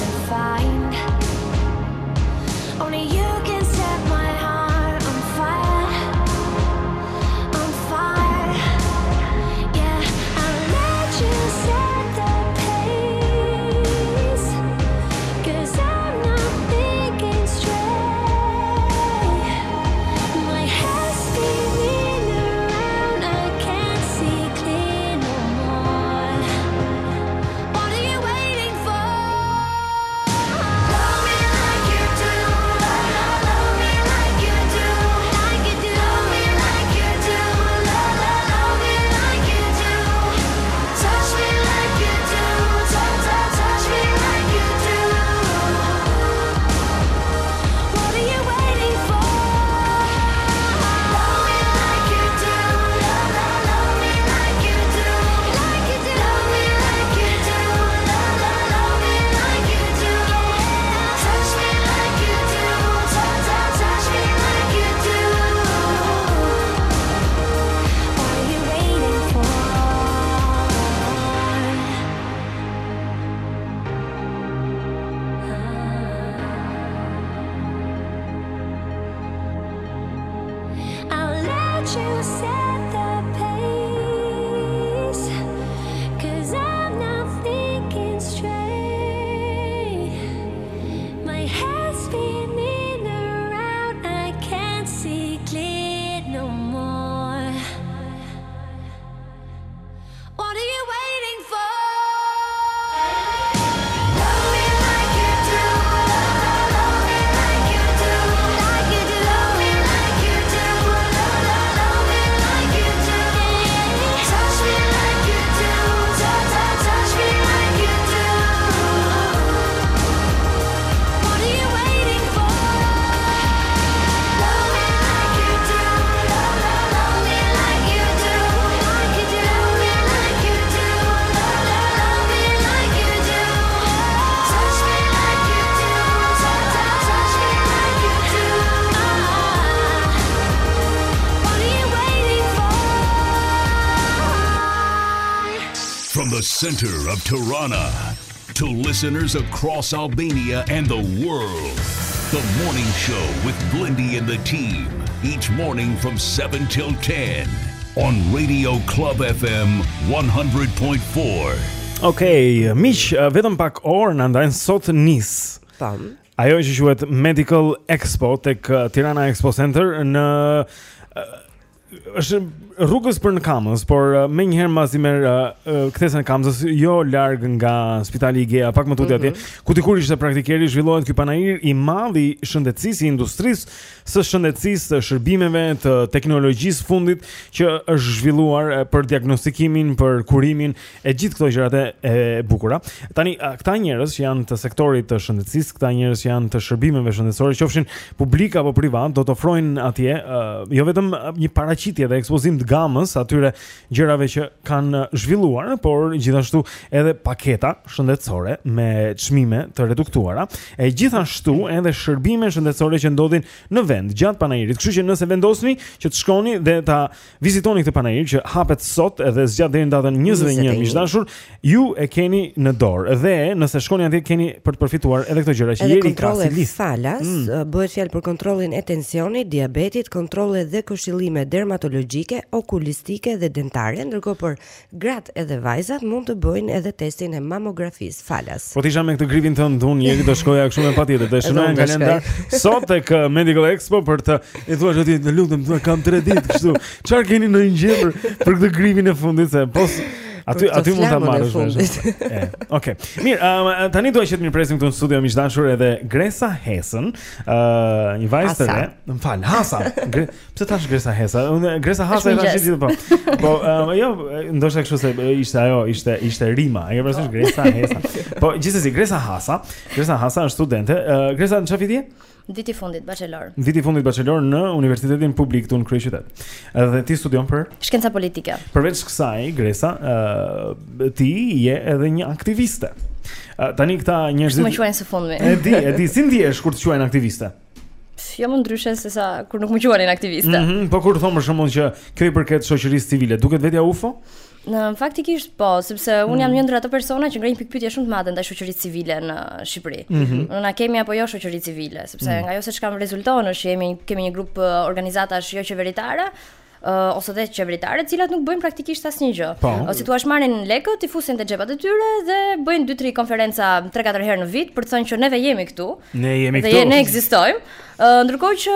Only you can set my heart on fire. the center of Tirana to listeners across Albania and the world. The morning show with Blendi and the team each morning from seven till ten on Radio Club F M one hundred point four. Okej, okay, miq, vetëm pak orë na ndajnë sot nis. Tam. Ajo që quhet Medical Expo tek Tirana Expo Center në është rrugës për në Kamës, por uh, me njëherë mbasi merr uh, kthesën e Kamës, jo larg nga Spitali Igea, pak më tutje atje, mm -hmm. ku dikur ishte praktikeri zhvillohet ky panajir i madh i shëndetësisë, i industrisë së shëndetësisë, të shërbimeve, të teknologjisë fundit që është zhvilluar uh, për diagnostikimin, për kurimin e gjithë këto gjërat e bukura. Tani uh, këta njerëz që janë të sektorit të shëndetësisë, këta njerëz që janë të shërbimeve shëndetësore, qofshin publik apo privat, do të ofrojnë atje uh, jo vetëm një paraqitje dhe ekspozim të gamës atyre gjërave që kanë zhvilluar, por gjithashtu edhe paketa shëndetësore me çmime të reduktuara, e gjithashtu edhe shërbime shëndetësore që ndodhin në vend gjatë panajirit. Kështu që nëse vendosni që të shkoni dhe ta vizitoni këtë panajir që hapet sot edhe zgjat deri në datën njëzet e një miqdashur, ju e keni në dorë dhe nëse shkoni atje keni për të përfituar edhe këto gjëra që jeri ka si listë. Falas, mm. bëhet fjalë për kontrollin e tensionit, diabetit, kontrolle dhe këshillime dermatologjike, okulistike dhe dentare, ndërkohë për gratë edhe vajzat mund të bëjnë edhe testin e mamografisë. Falas. Po tisha me këtë gripin tënd unë jeri do shkoja kështu me patjetër, do shënoja në kalendar sot tek Medical Expo për të i thuash atij, të lutem, thua kam tre ditë kështu. Çfarë keni në një gjë për, për këtë gripin e fundit se po aty aty mund ta marrësh vesh. E, okay. Mirë, um, tani do të qet mirë presim këtu në studio miqdashur edhe Gresa Hesën, uh, një vajzë të re. M'fal, Hasa. Gre, pse thash Gresa Hesa? Unë Gresa Hasa e thash gjithë po. Po, um, jo, ndoshta kështu se ishte ajo, ishte ishte rima. E ke parasysh Gresa Hesa. Po, gjithsesi Gresa Hasa, Gresa Hasa është studente. Uh, Gresa, në çfarë viti je? Viti fundit bachelor. Viti fundit bachelor në Universitetin Publik këtu në kryeqytet. Edhe ti studion për shkenca politike. Përveç kësaj, Gresa, uh, ti je edhe një aktiviste. Uh, tani këta njerëz më quajnë së fundmi. E di, e di, si ndihesh kur të quajnë aktiviste? Jo më ndryshe se sa kur nuk më quajnë aktiviste. Mm -hmm, po kur thonë për shembull që kjo i përket shoqërisë civile, duket vetja U F O? Në faktikisht po, sepse unë jam një ndër ato persona që ngrej një pikpyetje shumë të madhe ndaj shoqërisë civile në Shqipëri. Mm -hmm. Na kemi apo jo shoqëri civile, sepse mm -hmm. nga ajo se çka më rezulton është që jemi kemi një grup organizatash jo qeveritare, Uh, ose dhe qeveritare, të cilat nuk bëjnë praktikisht asnjë gjë. Ose thua marrin lekët, i fusin te xhepat e tyre dhe bëjnë dy tre konferenca tre katër herë në vit për të thënë që neve jemi këtu. Ne jemi këtu. Dhe ne ekzistojmë. Uh, ndërkohë që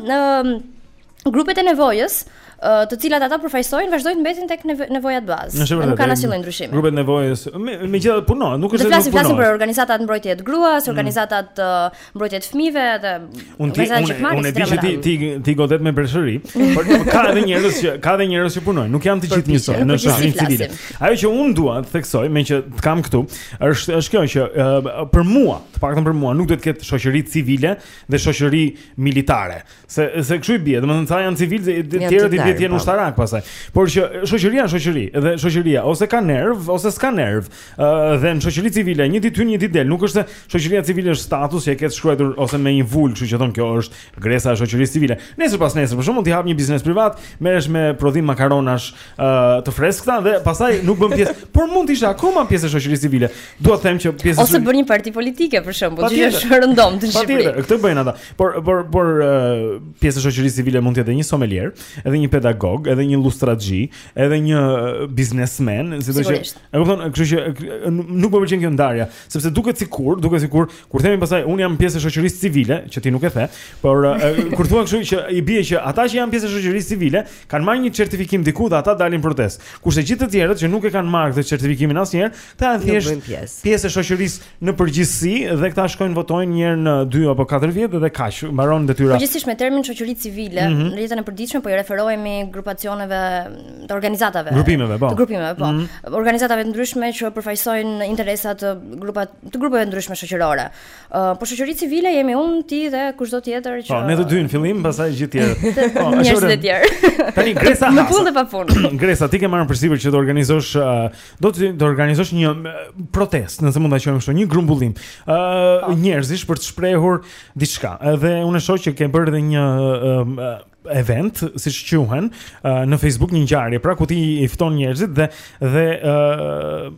uh, grupet e nevojës të cilat ata përfaqësojnë vazhdojnë mbetin tek nevojat bazë. Nuk kanë asnjë lloj ndryshimi. Grupet nevojës, megjithatë punojnë, nuk është se nuk punojnë. Ne flasim për organizatat mbrojtje të gruas, organizatat uh, mbrojtje të fëmijëve dhe organizatat që marrin. Unë di që ti ti ti godet me breshëri, por ka edhe njerëz që ka edhe njerëz që punojnë, nuk janë të gjithë njësoj në shoqërinë civile. Ajo që unë dua të theksoj, me që të kam këtu, është është kjo që uh, për mua, të paktën për mua, nuk duhet të ketë shoqëri civile dhe shoqëri militare. Se se kështu i bie, domethënë sa janë civilë, të tjerët i jenë ushtarak pastaj. Por që shoqëria është shoqëri, dhe shoqëria ose ka nerv ose s'ka nerv. Ë dhe në shoqëri civile një ditë hyn një ditë del. Nuk është se shoqëria civile është status që e ke shkruar ose me një vul, kështu që thon kjo është Gresa e shoqërisë civile. Nesër pas nesër, për shembull, ti hap një biznes privat, merresh me prodhim makaronash uh, të freskëta dhe pastaj nuk bën pjesë, por mund të isha akoma pjesë e shoqërisë civile. Dua të them që pjesë ose bën një parti politike për shembull, që është rëndom të Shqipërisë. Patjetër, këtë bëjnë ata. Por por por uh, pjesë e shoqërisë civile mund të jetë një somelier, edhe një pedagog, edhe një illustraxhi, edhe një biznesmen, sidoqë. E kupton, kështu që nuk më pëlqen kjo ndarja, sepse duket sikur, duket sikur kur themi pastaj un jam pjesë e shoqërisë civile, që ti nuk e the, por kur thua kështu që i bie që ata që janë pjesë e shoqërisë civile kanë marrë një certifikim diku dhe ata dalin protestë. Kurse gjithë të tjerët që nuk e kanë marrë këtë certifikimin asnjëherë, ta janë thjesht pjesë e shoqërisë në përgjithësi dhe këta shkojnë votojnë një herë në dy apo katër vjet dhe kaq, mbaron detyra. Përgjithsisht me termin shoqëri civile, në jetën e përditshme po i referohemi grupacioneve të organizatave, grupimeve, po. Të grupimeve, po. Mm -hmm. Organizatave të ndryshme që përfaqësojnë interesat të grupa të grupeve ndryshme shoqërore. Uh, po shoqëri civile jemi unë, ti dhe kushdo tjetër që po, ne të dy në fillim, pastaj gjithë tjerë. Po, njerëzit e tjerë. Tani Gresa Hasa. Në punë dhe pa punë. Gresa, ti ke marrë përsipër që të organizosh uh, do të të organizosh një uh, protestë, nëse mund ta quajmë kështu, një grumbullim uh, njerëzish për të shprehur diçka. Edhe unë shoh që ke bërë edhe një uh, event, siç quhen, uh, në Facebook një ngjarje, pra ku ti i fton njerëzit dhe dhe uh,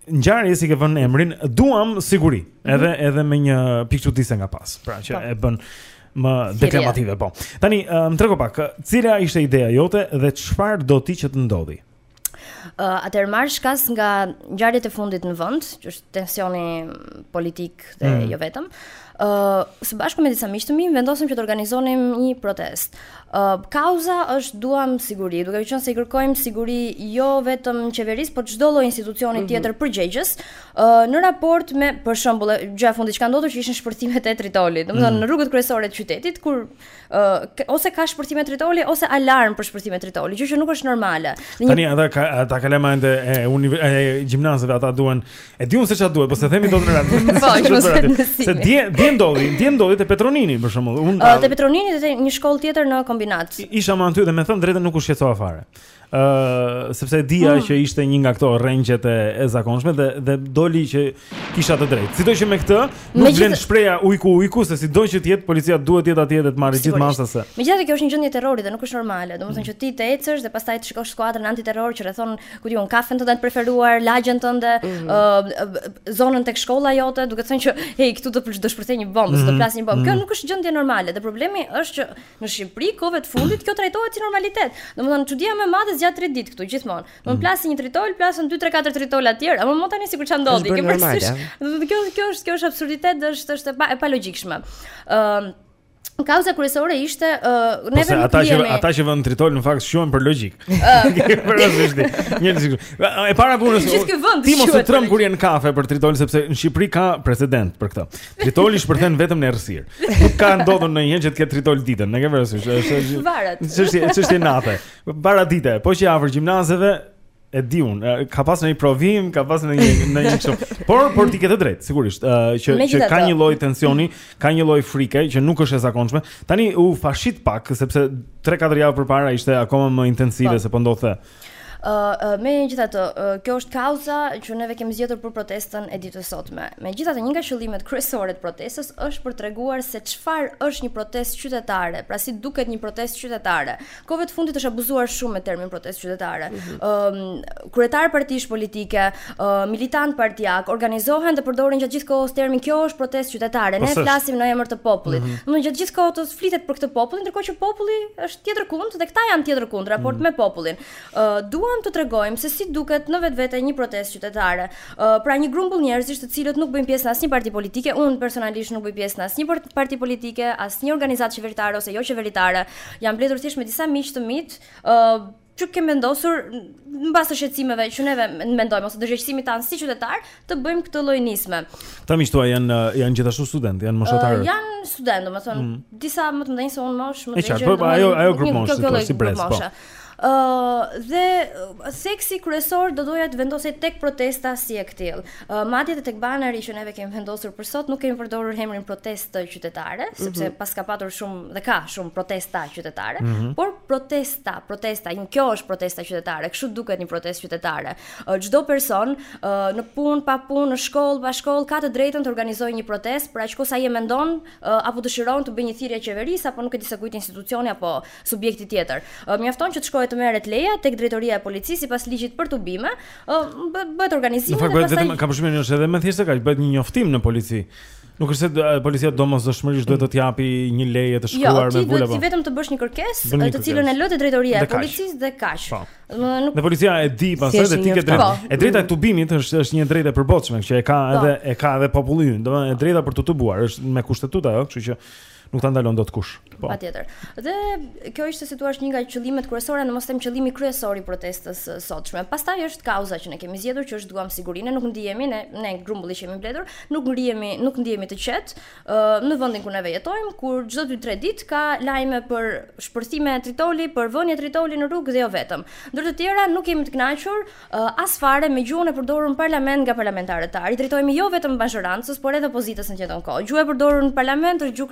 ngjarje si ke vënë emrin Duam siguri, edhe edhe me një pikë çuditëse nga pas. Pra që e bën më deklamative, po. Tani më trego pak, cila ishte ideja jote dhe çfarë do ti që të ndodhi? Uh, atëherë marr shkas nga ngjarjet e fundit në vend, që është tensioni politik dhe mm. jo vetëm. Uh, së bashku me disa miq të mi vendosëm që të organizonim një protest. Uh, kauza është duam siguri, duke qenë se i kërkojmë siguri jo vetëm qeverisë, por çdo lloj institucioni mm-hmm. tjetër përgjegjës, uh, në raport me, për shembull, gjëja fundi që ka ndodhur që ishin shpërtimet e Tritolit. Domethënë mm. në rrugët kryesore të qytetit kur uh, ose ka shpërtime Tritoli ose alarm për shpërtime Tritoli, gjë që nuk është normale. Një... Tani ata ka ata kalamande e, univ- e gjimnazeve ata duan, e diun se çfarë duhet, po se themi dot në radhë. Po, se dje dje ndodhi, dje ndodhi te Petronini për shembull. Unë uh, te Petronini dhe një shkollë tjetër në kombinat. Isha më aty dhe me thënë drejtën nuk u shqetësova fare. Ë, uh, sepse dia mm. që ishte një nga këto rrengjet e, e zakonshme dhe dhe doli që kisha të drejtë. Sidoqë me këtë, nuk me vlen gjithë... shpreha ujku ujku se sido që të jetë policia duhet të jetë atje dhe të marrë gjithë masën se. Megjithatë kjo është një gjendje terrori dhe nuk është normale. Domethënë që ti të ecësh dhe pastaj të shikosh skuadrën antiterror që rrethon, ku diun, kafen tënde të preferuar, lagjen tënde, ë mm. uh, zonën tek shkolla jote, duke thënë që hey, këtu do do shpërthej një bombë, mm. do plas një bombë. Mm. Kjo nuk është gjendje normale dhe problemi është që në Shqipëri kohëve të fundit kjo trajtohet si normalitet. Domethënë çudia më e madhe zgjat tre ditë këtu gjithmonë. Do të plasë një tritol, plasën dy tre katër tritola të tjerë, ama më tani sikur ç'a ndodhi, ke parasysh. Kjo kjo është kjo është absurditet, është është e pa, pa logjikshme. Ëm uh, Kauza kryesore ishte uh, neve nuk ata jemi. Që ata që vënë tritol në fakt shuhen për logjik. Njëri e para punës. Ti mos u trëm kur je në kafe për tritol sepse në Shqipëri ka precedent për këtë. Tritoli shpërthen vetëm në errësirë. Nuk ka ndodhur ndonjëherë që të ketë tritol ditën, e ke parasysh? Është varet. Ç'është ç'është natë. Para dite, po që afër gjimnazeve e di unë, ka pas në një provim, ka pas në një në një kështu. Por por ti ke të drejtë, sigurisht, uh, që që ka një lloj tensioni, ka një lloj frike që nuk është e zakonshme. Tani u fashit pak sepse tre katër javë përpara ishte akoma më intensive se po ndodhte. Uh, uh, Megjithatë, uh, kjo është kauza që neve kemi zgjedhur për protestën e ditës së sotme. Megjithatë, një nga qëllimet kryesore të protestës është për treguar se çfarë është një protestë qytetare, pra si duket një protestë qytetare. Kohëve të fundit është abuzuar shumë me termin protestë qytetare. Mm-hmm. Um, kryetar partish politike, uh, militant partijak organizohen dhe përdorin gjatë gjithë kohës termin kjo është protestë qytetare. Ne flasim në emër të popullit. Mm-hmm. Domethënë gjatë gjithë kohës flitet për këtë popull, ndërkohë që populli është tjetër kund dhe këta janë tjetër kund raport mm-hmm. me popullin. Uh, Duam të tregojmë se si duket në vetvete një protestë qytetare. Uh, pra një grumbull njerëzish të cilët nuk bëjnë pjesë në asnjë parti politike, unë personalisht nuk bëj pjesë në asnjë parti politike, asnjë organizatë qeveritare ose jo qeveritare. Jam mbledhur thjesht me disa miq të mit, uh, që kemë vendosur mbas të shqetësimeve që neve mendojmë ose dërgjegjësimit tanë si qytetar të bëjmë këtë lloj nisme. Ta miqtë tuaj janë janë gjithashtu studentë, janë moshatarë. Uh, janë studentë, domethënë mm. disa më të mëdhenj se unë mosh, më të vegjël. Po ajo ajo grup moshë, si brez, po. Uh, dhe uh, seksi kryesor do doja të vendosej tek protesta si e ktill. Uh, madje edhe tek baneri që neve kemi vendosur për sot nuk kemi përdorur emrin protestë qytetare, mm-hmm. sepse pas ka patur shumë dhe ka shumë protesta qytetare, mm-hmm. por protesta, protesta, një kjo është protesta qytetare, kështu duket një protestë qytetare. Çdo uh, person uh, në punë, pa punë, në shkollë, pa shkollë ka të drejtën të organizojë një protestë për aq kohë sa ai mendon uh, apo dëshiron të bëjë një thirrje qeverisë apo nuk e di se kujt institucioni apo subjekti tjetër. Uh, mjafton që të shkojë të merret leja tek drejtoria e policisë sipas ligjit për tubime, bëhet organizimi dhe pastaj. Në fakt ka përshtypjen është edhe më thjeshtë kaq, bëhet një njoftim në polici. Nuk është se policia domosdoshmërisht duhet të t'japi një leje të shkruar me vula. Jo, ti duhet vetëm të bësh një kërkesë, të cilën e lë te drejtoria e policisë dhe kaq. Nuk... Dhe policia e di pastaj dhe ti ke drejtë. E drejta e tubimit është është një drejtë e përbotshme që e ka edhe e ka edhe populli ynë. Domethënë e drejta për të tubuar është me kushtetutë ajo, kështu që nuk ta ndalon dot kush. Po. Patjetër. Dhe kjo ishte si thua një nga qëllimet kryesore, në mos them qëllimi kryesor i protestës së sotshme. Pastaj është kauza që ne kemi zgjedhur, që është duam sigurinë, nuk ndihemi ne ne grumbulli që jemi mbledhur, nuk ngriemi, nuk ndihemi të qetë uh, në vendin ku neve jetojmë, kur çdo dy tre ditë ka lajme për shpërthime tritoli, për vënie tritoli në rrugë dhe jo vetëm. Ndër të tjera nuk jemi të kënaqur uh, as fare me gjuhën e përdorur në parlament nga parlamentarët. I drejtohemi jo vetëm majorancës, por edhe opozitës në të njëjtën kohë. Gjuha e përdorur në parlament është gjuhë kriminale.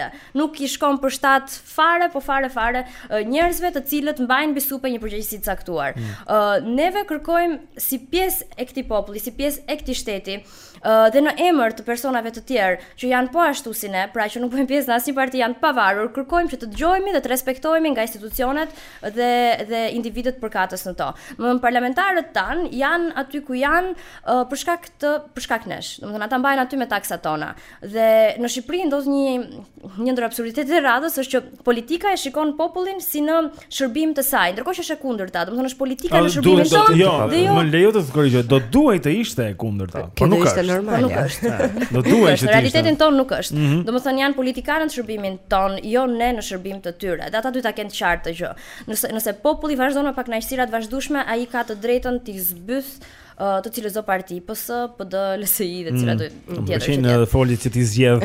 sociale. Nuk i shkon për shtat fare, po fare fare njerëzve të cilët mbajnë mbi supe një përgjegjësi të caktuar. Mm. Neve kërkojmë si pjesë e këtij populli, si pjesë e këtij shteti, Uh, dhe në emër të personave të tjerë që janë po ashtu si ne, pra që nuk bëjmë pjesë në asnjë parti, janë të pavarur, kërkojmë që të dëgjojmë dhe të respektohemi nga institucionet dhe dhe individët përkatës në to. Më parlamentarët tan janë aty ku janë uh, për shkak të për shkak nesh. Domethënë ata mbajnë aty me taksat tona. Dhe në Shqipëri ndodh një një ndër absurditetet e radhës është që politika e shikon popullin si në shërbim të saj, ndërkohë që është e kundërta. Domethënë është politika në shërbimin tonë. Jo, më lejo të korrigjoj, do duhej të ishte e kundërta, por nuk është. Po nuk është. Do duhet që në realitetin ton nuk është. Mm -hmm. Domethënë janë politikanët në shërbimin ton, jo ne në shërbim të tyre. Dhe ata duhet ta kenë të qartë të gjë. Nëse nëse populli vazhdon me pakënaqësira të vazhdueshme, ai ka të drejtën të zbyth të cilës do parti, P S, P D, L S I dhe cilat do tjetër. Që në folit që ti zgjedh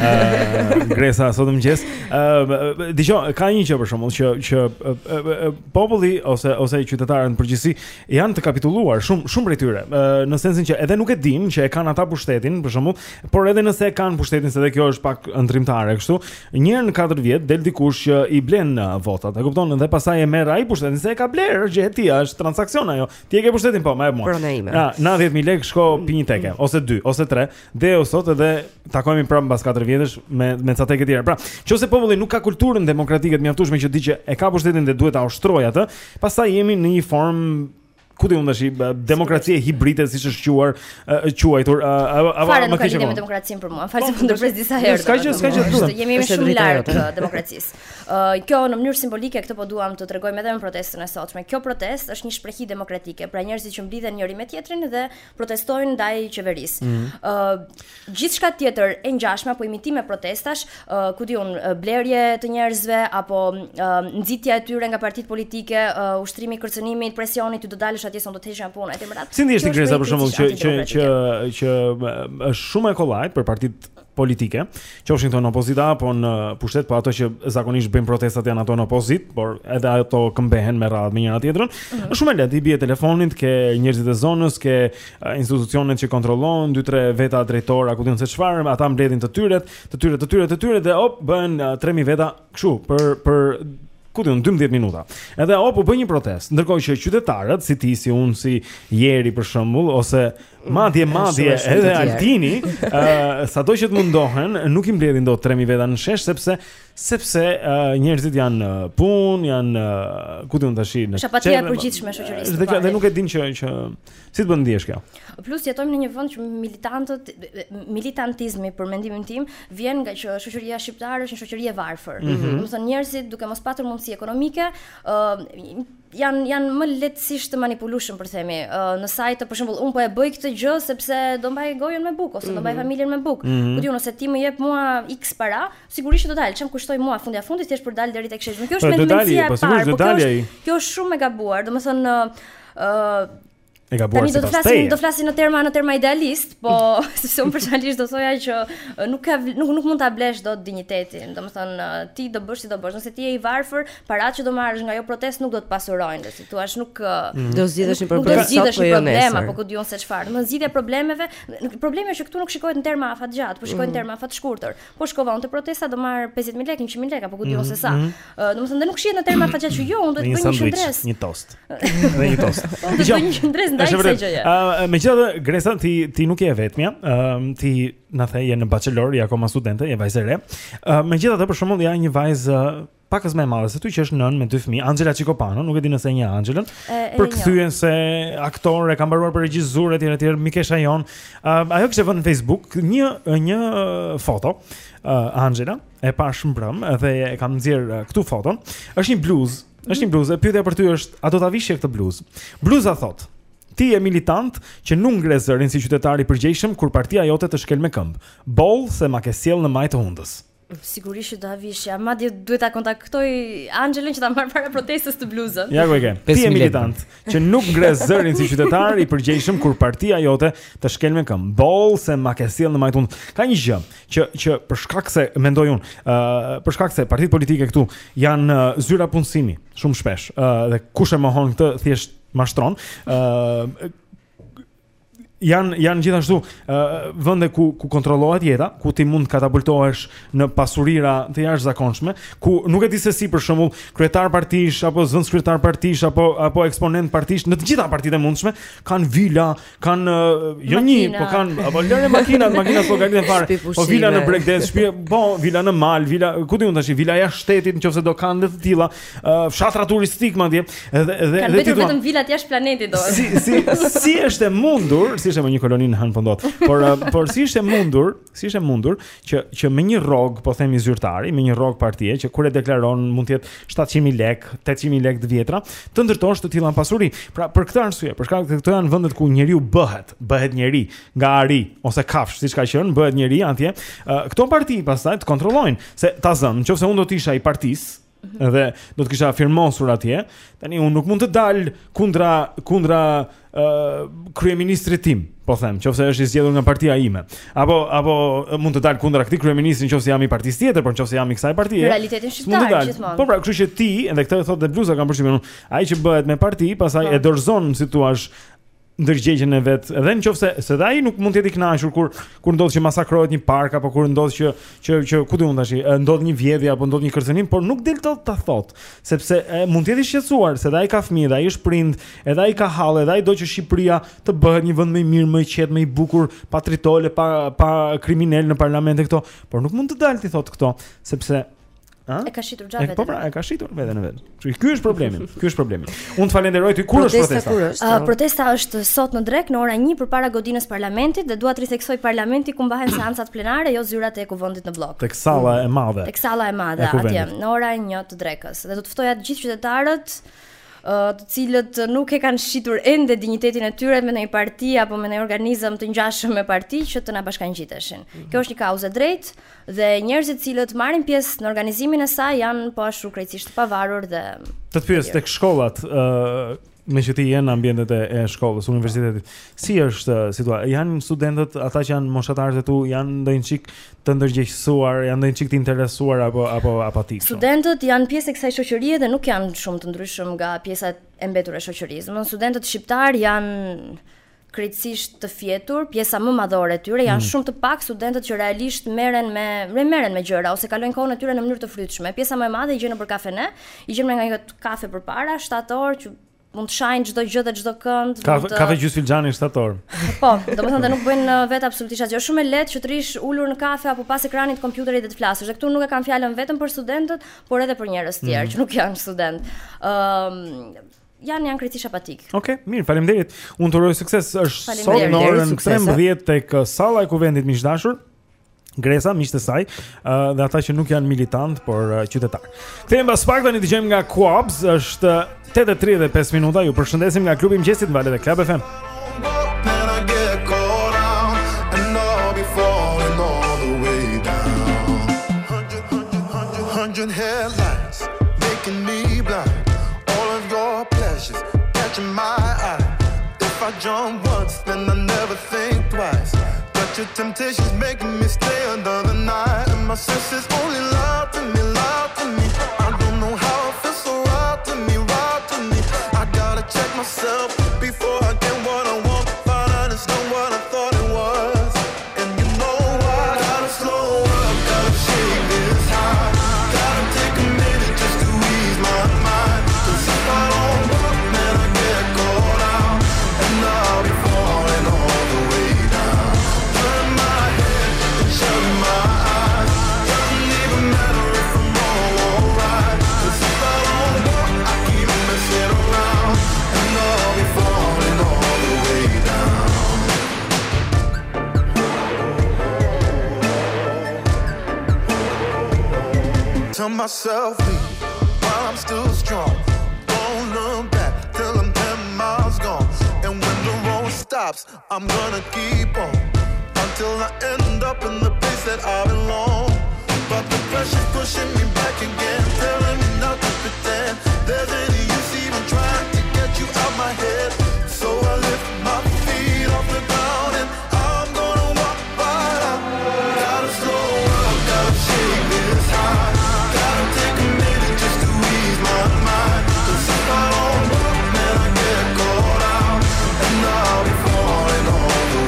Gresa sot mëngjes. Dgjoj, ka një gjë për shembull që që populli ose ose qytetarët në përgjithësi janë të kapitulluar shumë shumë prej tyre. Në sensin që edhe nuk e dinë që e kanë ata pushtetin, për shembull, por edhe nëse e kanë pushtetin, se edhe kjo është pak ndrimtare kështu, një herë në katër vjet del dikush që i blen votat, e kupton, dhe pastaj e merr ai pushtetin se e ka bler, gjë e tij, është transaksion ajo. Ti e ke pushtetin po, më e mua. Ja, nëntëdhjetë mijë lekë shko pi një teke, ose dy, ose tre. Dhe o sot edhe takohemi prapë mbas katër vjetësh me me ca teke tjera. Pra, nëse populli nuk ka kulturën demokratike të mjaftueshme që di që e ka pushtetin dhe duhet ta ushtrojë atë, pastaj jemi në një formë ku diun tash demokracie hibride siç është quar quajtur apo më keq me demokracinë për mua. Falë se po ndërpres disa herë. Ska gjë, ska gjë. Jemi shumë larg demokracisë. Kjo në mënyrë simbolike këtë po duam të tregojmë edhe në protestën e sotshme. Kjo protestë është një shprehi demokratike, pra njerëzit që mblidhen njëri me tjetrin dhe protestojnë ndaj qeverisë. Gjithçka tjetër e ngjashme apo imitime protestash, ku diun blerje të njerëzve apo nxitja e tyre nga partitë politike, ushtrimi i kërcënimit, presioni ty do dalësh atje son do të heqën punë etj. Si ndjesh ti Gresa për shembull që që që që është shumë e kollajt për partitë politike, qofshin këto në opozitë apo në pushtet, po ato që zakonisht bëjnë protestat janë ato në opozitë, por edhe ato këmbehen me radhë me njëra tjetrën. Është shumë e lehtë, i bie telefonit, ke njerëzit e zonës, ke institucionet që kontrollojnë, dy tre veta drejtor, ku diun se çfarë, ata mbledhin të tyret, të tyret, të tyret, të tyret dhe op bën tre mijë veta kështu për për ku diun dymbëdhjetë minuta. Edhe o po bën një protestë, ndërkohë që qytetarët si ti, si unë, si Jeri për shembull, ose madje madje edhe Altini, ë sado që të mundohen, nuk i mbledhin dot tre mijë veta në shesh sepse sepse uh, njerëzit janë uh, punë, janë uh, ku diun tash në shapatia e përgjithshme shoqërisë. Dhe, dhe nuk e din që që si të bën ndihesh kjo. Plus jetojmë në një vend që militantët militantizmi për mendimin tim vjen nga që shoqëria shqiptare është një shoqëri e varfër. Mm -hmm. Do të thonë njerëzit duke mos patur mundësi ekonomike, uh, janë janë më lehtësisht të manipulueshëm për themi. Uh, në sajte për shembull un po e bëj këtë gjë sepse do mbaj gojën me bukë ose mm -hmm. do mbaj familjen me bukë. Mm -hmm. Po diun ose ti më jep mua X para, sigurisht do dal, çam kushtoj mua fundi a fundit thjesht për dal deri tek sheshi. Kjo është mendimia e parë, po kjo është, kjo është shumë e gabuar. Domethënë ë e gabuar sipas teje. Do të flasim, do flasim në terma në terma idealist, po sepse unë personalisht do thoja që nuk ka nuk nuk mund ta blesh dot dinjitetin. Domethënë ti do bësh si do bësh. Nëse ti je i varfër, paratë që do marrësh nga ajo protestë nuk do të pasurojnë, si thua, nuk mm. do zgjidhesh një problem, do zgjidhesh një problem apo ku diun se çfarë. Domethënë zgjidhja e problemeve, problemi është që këtu nuk shikohet në terma afat gjatë, po shikohet në terma afat shkurtër. Po shkova unë te protesta do marr pesëdhjetë mijë lekë, njëqind mijë lekë apo ku diun se sa. Domethënë dhe nuk shihet në terma afat gjatë që jo, unë do të bëj një shëndres, një tost. Dhe një tost. Do të bëj një shëndres ndaj kësaj gjëje. Uh, Megjithatë, Gresa, ti ti nuk je e vetmja. Uh, ti na the je në bachelor, je akoma studente, je vajzë e re. Uh, Megjithatë, për shembull, ja një vajzë uh, pakës më e madhe se ty që është nën me dy fëmijë, Angela Cicopano, nuk e di nëse e njeh Angelën. Për kthyen se aktor, e ka mbaruar për regjisur etj etj, Mikesha jon. Uh, ajo kishte vënë në Facebook një një foto, uh, Angela, e pa shëmbrëm dhe e kam nxjerr uh, këtu foton. Është një bluzë, është një bluzë. Pyetja për ty është, a do ta vishje këtë bluzë? Bluza thotë: ti je militant që nuk ngre zërin si qytetar i përgjegjshëm kur partia jote të shkel me këmbë. Boll se ma ke sjell në maj të hundës. Sigurisht që do ta vishja, madje duhet ta kontaktoj Angelën që ta marr para protestës të bluzën. Ja ku e ke. Ti je militant që nuk ngre zërin si qytetar i përgjegjshëm kur partia jote të shkel me këmbë. Boll se ma ke sjell në maj të hundës. Ka një gjë që që për shkak se mendoj unë, uh, për shkak se partitë politike këtu janë uh, zyra punësimi shumë shpesh, uh, dhe kush e mohon këtë thjesht mashtron. Uh, janë janë gjithashtu uh, vende ku ku kontrollohet jeta, ku ti mund katapultohesh në pasurira të jashtëzakonshme, ku nuk e di se si për shembull kryetar partish apo zëvendës kryetar partish apo apo eksponent partish në të gjitha partitë e mundshme kanë vila, kanë uh, jo një, po kanë apo lëre makina, makina llogaritën fare. Po vila në Bregdes, shtëpi, po vila në mal, vila, ku diun tash, vila jashtë shtetit nëse do kanë të tilla, uh, fshatra turistik madje, edhe edhe edhe ti vetëm vilat jashtë planetit do. Si si si është e mundur, si ishte me një koloni në Han Pondot. Por por si ishte mundur, si ishte mundur që që me një rrog, po themi zyrtari, me një rrog partie që kur e deklaron mund të jetë shtatëqind mijë lekë, tetëqind mijë lekë të vjetra, të ndërtosh të tilla pasuri. Pra për këtë arsye, për shkak se këto janë vendet ku njeriu bëhet, bëhet njeri nga ari ose kafsh, siç ka qenë, bëhet njeri atje. Këto parti pastaj të kontrollojnë se ta zën, nëse unë do të isha i partisë edhe do të kisha firmosur atje, tani unë nuk mund të dal kundra kundra uh, kryeministrit tim, po them, nëse është i zgjedhur nga partia ime. Apo apo mund të dal kundra këtij kryeministri nëse jam i partisë tjetër, por nëse jam i kësaj partie. Realitetin shqiptar gjithmonë. Po pra, kështu që ti, edhe këtë thotë dhe bluza kanë përshtypjen unë, ai që bëhet me parti, pastaj e dorëzon si thua ndërgjegjen e vet, edhe nëse se ai nuk mund të jetë i kënaqur kur kur ndodh që masakrohet një park apo kur ndodh që që që ku diun tash, ndodh një vjedhje apo ndodh një kërcënim, por nuk del të ta thot, sepse e, mund të jetë i shqetësuar se ai ka fëmijë, ai është prind, edhe ai ka hall, edhe ai do që Shqipëria të bëhet një vend më i mirë, më i qetë, më i bukur, pa tritole, pa pa kriminal në parlament e këto, por nuk mund të dalë ti thot këto, sepse A? E ka shitur gjatë vetën. Po pra, e ka shitur veten e vet. Kështu ky është problemi. Ky është problemi. Unë të falenderoj ty. Kur është protesta? Uh, protesta është sot në Drek në orën një përpara godinës parlamentit dhe dua të ritheksoj parlamenti ku mbahen seancat plenare, jo zyrat e kuvendit në blok. Tek salla e madhe. Tek salla e madhe atje në orën një të Drekës. Dhe do të ftoja të gjithë qytetarët të cilët nuk e kanë shitur ende dinjitetin e tyre me një parti apo me një organizëm të ngjashëm me parti që të na bashkangjiteshin. Kjo është një kauzë e drejtë dhe njerëzit cilët marrin pjesë në organizimin e saj janë po ashtu krejtësisht të pavarur dhe të pyes tek shkollat, ë me që ti jenë në ambientet e shkollës, universitetit, si është situacia? Janë studentët, ata që janë moshatarët e tu, janë ndonjë çik të ndërgjegjësuar, janë ndonjë çik të interesuar apo apo apatik? Studentët janë pjesë e kësaj shoqërie dhe nuk janë shumë të ndryshëm nga pjesa e mbetur e shoqërisë. Domthonë studentët shqiptar janë krejtësisht të fjetur, pjesa më madhore e tyre janë mm. shumë të pak studentët që realisht merren me merren me gjëra ose kalojnë kohën e tyre në mënyrë të frytshme. Pjesa më e madhe i gjen nëpër kafene, i gjen nga një kafe përpara, shtatë orë që mund të shajnë çdo gjë dhe çdo kënd. Kafe të... kafe gjys filxhani shtatë orë. Po, domethënë nuk bëjnë vetë absolutisht asgjë. Është shumë e lehtë që të rish ulur në kafe apo pas ekranit të kompjuterit dhe të flasësh. Dhe këtu nuk e kanë fjalën vetëm për studentët, por edhe për njerëz të tjerë mm. që nuk janë student. Ëm um, janë janë krejtësisht apatik. Okej, okay, mirë, faleminderit. Unë të uroj sukses. Është sot në orën trembëdhjetë tek salla e kuvendit miqdashur. Gresa, miqtë e saj, uh, dhe ata që nuk janë militant, por uh, qytetar. Kthehemi pas pak tani dëgjojmë nga Quabs, është tetë e tridhjetë e pesë minuta. Ju përshëndesim nga klubi i mëngjesit në valët e Club F M. Your temptation's making me stay another night, and my senses only lie to me, lie to me. I don't know how it feels so right to me, right to me. I gotta check myself before I get what I want. Find out it's not what I thought it was. And you know I gotta slow up, gotta shake this high. Gotta take a minute just to ease my mind. 'Cause if I don't work, man, I get caught out, and I'll be falling all the way down. Shut my eyes, doesn't even matter if I'm wrong or right. 'Cause if I don't walk, I keep messing around, and I'll be falling all the way down. Tell myself leave while I'm still strong. Don't look back till I'm ten miles gone. And when the road stops, I'm gonna keep on until I end up in the place that I belong. But the pressure's pushing me back again, telling me not to pretend there's any use even trying to get you out my head. So I lift my feet off the ground and I'm gonna walk right out. Gotta slow up, gotta shake this high. Gotta take a minute just to ease my mind. 'Cause if I don't work, man, I get caught out, and I'll be falling all the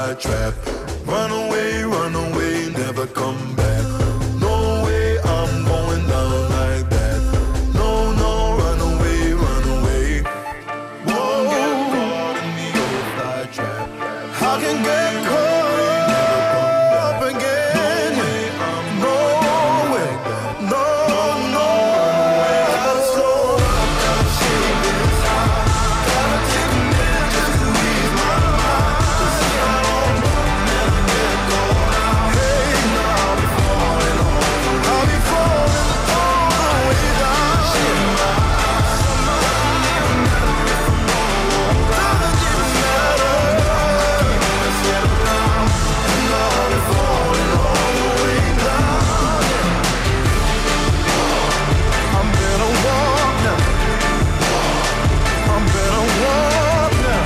fly trap. Run away, run away, never come back. No way, I'm going down like that. No, no, run away, run away. Won't get caught in the old fly trap. I can get caught up again. No way, no, no way. I'm so gotta shake this high. Gotta take a minute just to ease my mind. 'Cause I don't never get caught out. Hey, now I'll be falling all the way. I'll be falling all the way down. Shit, my eyes, somebody need a memory from all doesn't even matter. Let's get around, and I'll be falling all the way down. I'm better walk now. I'm better walk now.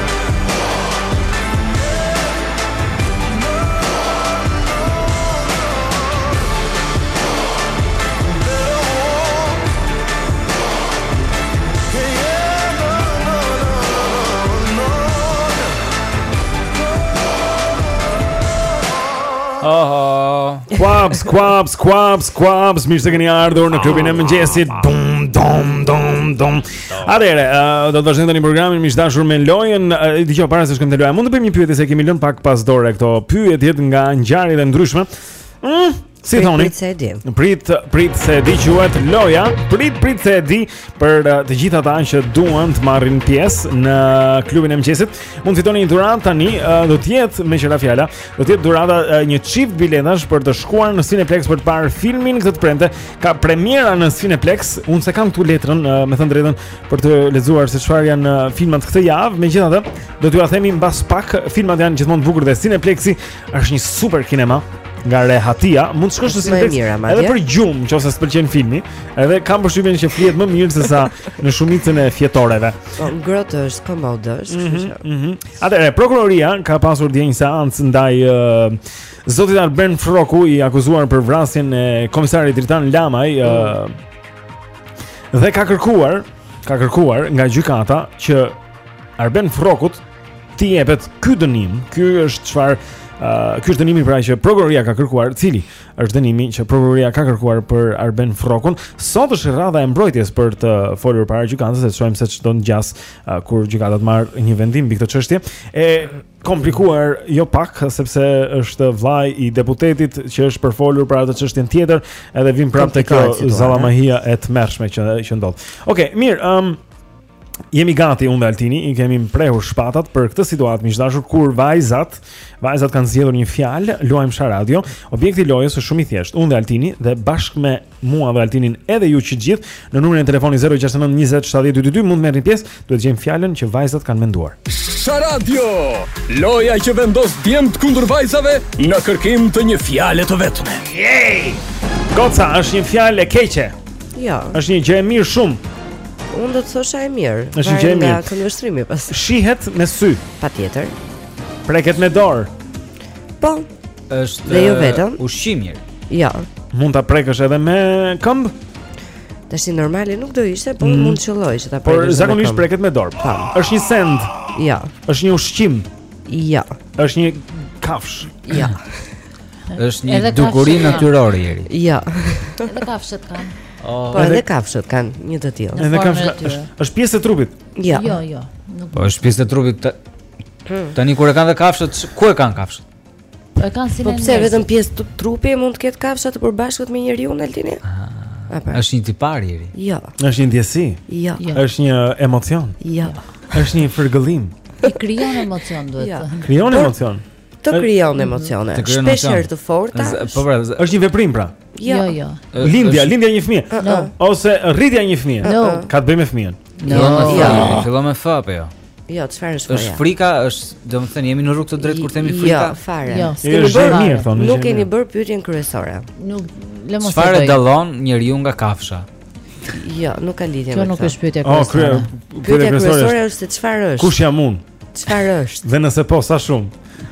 Oh, Quabs, Quabs, Quabs, Quabs, mirë se keni ardhur në klubin e mëngjesit. Dum dum dum dum. Atëherë, uh, do të vazhdojmë tani programin miq dashur me lojën. Uh, Dgjoj para se të shkojmë te loja. Mund të bëjmë një pyetje se kemi lënë pak pas dore këto pyetjet nga ngjarjet e ndryshme. Mm, si thoni? Prit se e di. Prit, prit se e di quhet loja. Prit, prit se e di për uh, të gjithë ata që duan të marrin pjesë në klubin e mëngjesit. Mund të fitoni një dhuratë tani, uh, do të jetë me qira fjala, do të jetë dhurata uh, një çift biletash për të shkuar në Cineplex për të parë filmin këtë të premte. Ka premiera në Cineplex. Unë se kam këtu letrën, uh, me thënë drejtën, për të lexuar se çfarë janë uh, filmat këtë javë. Megjithatë, do t'ju a themi mbas pak, filmat janë gjithmonë të bukur dhe Cineplexi është një super kinema. Nga rehatia, mund të shkosh në Cineplex edhe për gjumë, nëse s'pëlqen filmi, edhe kam përshtypjen që flihet më mirë se sa në shumicën e fjetoreve. Po, ngrohtë është, komode është, kështu që. Mhm. Atëherë, prokuroria ka pasur dje një seancë ndaj uh, zotit Arben Froku, i akuzuar për vrasjen e komisarit Dritan Lamaj, uh, dhe ka kërkuar, ka kërkuar nga gjykata që Arben Frokut t'i jepet ky dënim. Ky është çfarë Uh, ky është dënimi pra që prokuroria ka kërkuar, cili është dënimi që prokuroria ka kërkuar për Arben Frokun. Sot është radha e mbrojtjes për të folur para gjykatës, se shohim se çdo ngjas uh, kur gjykata të marrë një vendim mbi këtë çështje. E komplikuar jo pak, sepse është vllai i deputetit që është për folur për atë çështjen tjetër, edhe vim prapë te kjo zallamahia e tmerrshme që që ndodh. Okej, okay, mirë, ëm um, jemi gati unë dhe Altini, i kemi mprehur shpatat për këtë situatë miqdashur kur vajzat, vajzat kanë zgjedhur një fjalë, luajmë Sha Radio. Objekti i lojës është shumë i thjeshtë. Unë dhe Altini dhe bashkë me mua dhe Altinin edhe ju që gjithë në numrin e telefonit zero gjasht nëntë njëzet shtatëdhjetë dytë dy mund të merrni pjesë, duhet gjejmë fjalën që vajzat kanë menduar. Sha Radio, loja që vendos dëmt kundër vajzave në kërkim të një fiale të vetme. Yay! Goca është një fjalë e keqe. Jo. Është një gjë e mirë shumë. Unë do të thosha e mirë. Është një gjë e mirë. Nga këndvështrimi pas. Shihet me sy. Patjetër. Preket me dorë. Po. Është dhe jo vetëm ushqim mirë. Jo. Mund ta prekësh edhe me këmbë? Tash normale nuk do ishte, por mm. mund të qelloj që ta prekësh. Por zakonisht preket me dorë. Po. Është një send. Jo. Është një ushqim. Jo. Është një kafsh. Jo. Është një dukuri natyrore ieri. Jo. Edhe kafshët kanë. Oh. Po edhe kafshët kanë një të tillë. Edhe kafshët është, është pjesë e trupit. Jo. Jo, jo. Nuk. Po është pjesë e trupit. Ta... Tani kur e kanë dhe kafshët, ku e kanë kafshët? Po e kanë si po pse vetëm pjesë të trupit mund të ketë kafsha të përbashkët me njeriu në Altini? Ah. Është një tipar ieri. Jo. Është një ndjesi. Jo. Është një emocion. Jo. Është një fërgëllim. I krijon emocion duhet. Jo. Krijon emocion. Të krijon emocione, shpeshherë të forta. Po pra, është një veprim pra. Jo, jo. Lindja, lindja e një fëmie. No. Ose rritja e një fëmie. No. Ka të bëjë me fëmijën. Jo, fillon me F apo jo? Jo, çfarë është? Është frika, është, domethënë jemi në rrugë të drejtë kur themi frika. Jo, fare. Jo, është mirë thonë. Nuk keni bërë pyetjen kryesore. Nuk le mos e bëj. Çfarë dallon njeriu nga kafsha? Jo, nuk ka lidhje me këtë. Kjo nuk është pyetja kryesore. Pyetja kryesore është se çfarë është? Kush jam unë? Çfarë është? Dhe nëse po, sa shumë?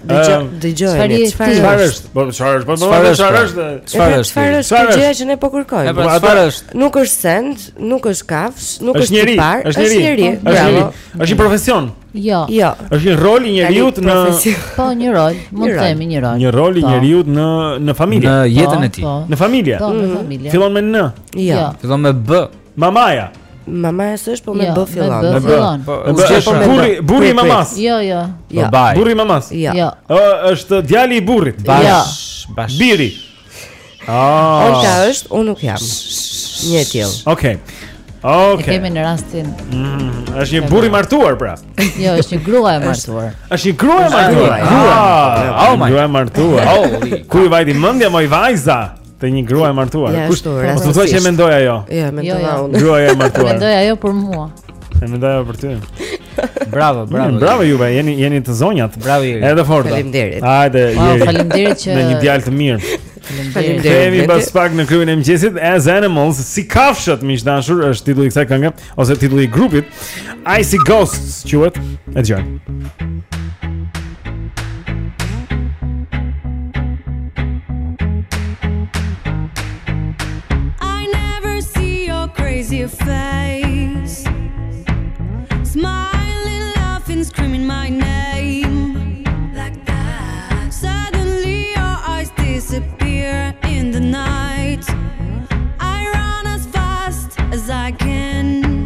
Dëgjoj, çfarë është? Po çfarë është? Po çfarë është? Çfarë është? Çfarë është kjo gjë që ne po kërkojmë? Çfarë është? Nuk është send, nuk është kafsh, nuk është njeri, tipar, është njeri. Bravo. Është një profesion. Jo. Jo. Është një rol i njeriu në Po, një rol, mund të themi një rol. Një rol i njeriu në në familje, në jetën e tij. Në familje. Po, në familje. Fillon me N. Jo. Fillon me B. Mamaja. Mamaja s'është, po me B fillon. Me B fillon. Burri, burri i mamas. Jo, jo. Burri i mamas. Jo. Është djali i burrit. Bash, bash. Biri. Ah. Olta është, unë nuk jam. Një tillë. Okej. Okej. E kemi në rastin. Është një burr i martuar pra. Jo, është një grua e martuar. Është një grua e martuar. Ah, oh my. Grua e martuar. Ku i vajti mendja moj vajza? Te një grua e martuar. Kush? Mos u thua që mendoj ajo. Jo, mendoja unë. Gruaja e martuar. Mendoj ajo për mua. E mendoja për ty. Bravo, bravo. Bravo juve, jeni jeni të zonjat. Bravo Jeri. Edhe forta. Faleminderit. Hajde Jeri. Faleminderit që me një djalë të mirë. Faleminderit. Kemi pas pak në klubin e mëngjesit As Animals, si kafshët miq dashur, është titulli i kësaj këngë ose titulli i grupit. I See Ghosts quhet. E dëgjojmë. Crazy face, smiling, laughing, screaming my name like that. Suddenly your eyes disappear in the night. I run as fast as I can.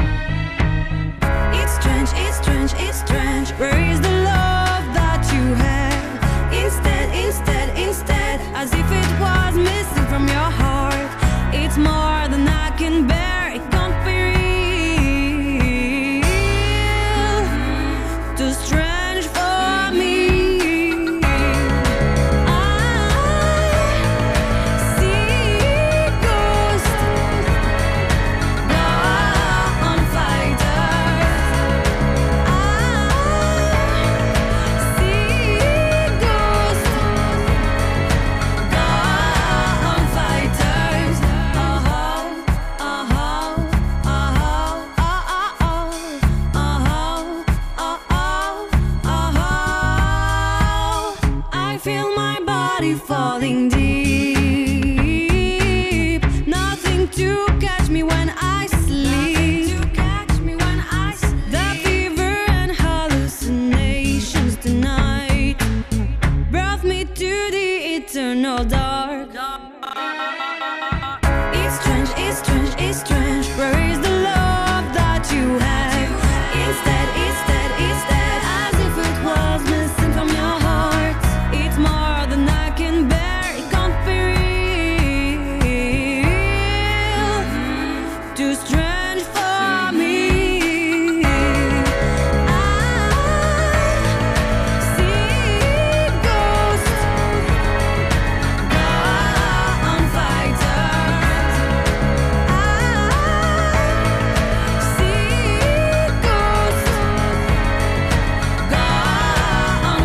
It's strange, it's strange, it's strange. Where is the love that you had? Instead, instead, instead, as if it was missing from your heart. It's more than I can bear, it can't be real, too strange for me. I see ghosts, gone fighters. I see ghosts, gone fighters. Falling deep, nothing to catch me when I sleep. The fever and hallucinations tonight brought me to the eternal dark. It's strange, it's strange, it's strange. Where is the love that you had? Instead, instead, instead, as if it was missing from your heart. It's more than I can bear, it can't be real, too strange for me. I see ghosts, gone fighters. I see ghosts, gone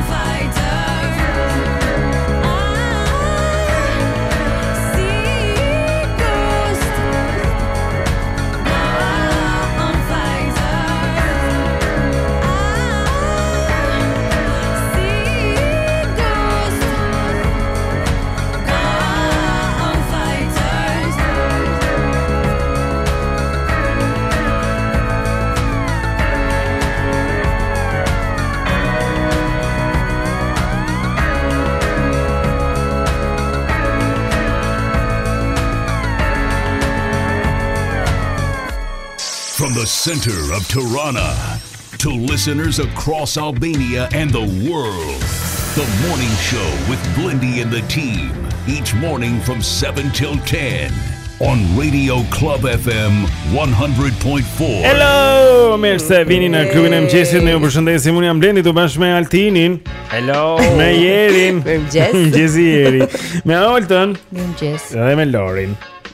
From the center of Tirana to listeners across Albania and the world, the morning show with Blendi and the team, each morning from seven till ten on Radio Club F M one hundred point four. Hello, mirë se vini në klubin e mëngjesit. Ne ju përshëndesim. Unë jam Blendi, këtu bashkë me Altinin. Hello. Me Jerin. Mirëmëngjes. Mirëmëngjes Jeri. Me Oltën. Mirëmëngjes. Dhe me Lorin.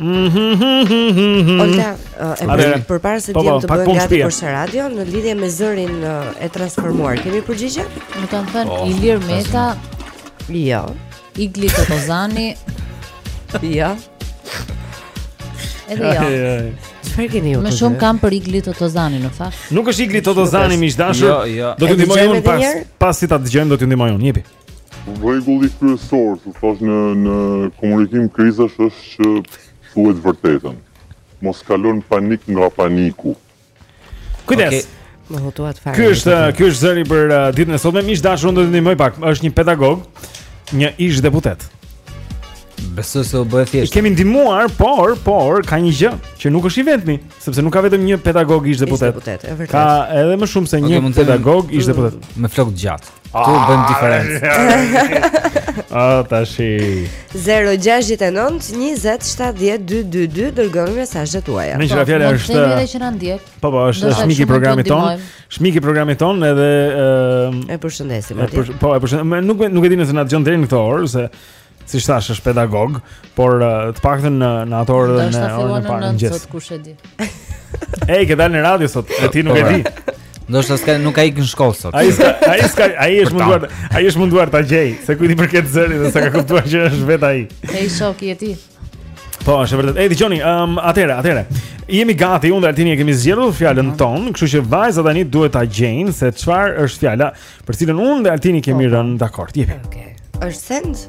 Olta, e përpara se të jem të bëjmë gati për së radio, në lidhje me zërin e transformuar, kemi përgjigje? Më kanë thënë Ilir Meta. Jo. Igli Totozani. Jo. Edhe jo. Çfarë keni ju? Më shumë kam për Igli Totozani në fakt. Nuk është Igli Totozani miq dashur. Jo, jo. Do t'ju ndihmoj unë pas pas si ta dëgjojmë do t'ju ndihmoj unë. Jepi. Rregulli kryesor, si thash në në komunikim krizash është që thuhet vërtetën. Mos kalon panik nga paniku. Kujdes. Më hutuat fare. Ky është ky është zëri për uh, ditën e sotme. Miq dashur, unë do t'ju ndihmoj pak. Është një pedagog, një ish deputet. Besoj se u bë thjesht. Kemi ndihmuar, por por ka një gjë që nuk është i vetmi, sepse nuk ka vetëm një pedagog ish deputet. Ka edhe më shumë se një okay, pedagog ish deputet me flok gjatë. Tu bëjmë diferencë. Ah, tashi. zero gjasht nëntë njëzet shtatëdhjetë dyqindëdhjetë dy dërgoni mesazhet tuaja. Në qira fjala është. Themi që na ndjek. Po po, është shmik i programit ton. Shmik i programit ton edhe e përshëndesim atje. Po, e përshëndesim. Nuk nuk e di nëse na dëgjon deri në këtë orë se siç thash është pedagog, por të paktën në në ato orë në orën e parë mëngjes. Sot kush e di. Ej, që dal në radio sot, e ti nuk e di. Ndoshta s'ka nuk ka ikën në shkollë sot. Ai ska, ai ska, ai është munduar, ai është munduar ta gjej, se kujt i përket zërit dhe sa ka kuptuar që është vetë ai. Ai shoku i tij. Po, është vërtet. Ej, dëgjoni, um, atëre, atëre. Jemi gati, unë dhe Altini e kemi zgjedhur fjalën tonë, kështu që vajzat tani duhet ta gjejnë se çfarë është fjala për cilën unë dhe Altini kemi rënë dakord. Jepi. Okej. Është send?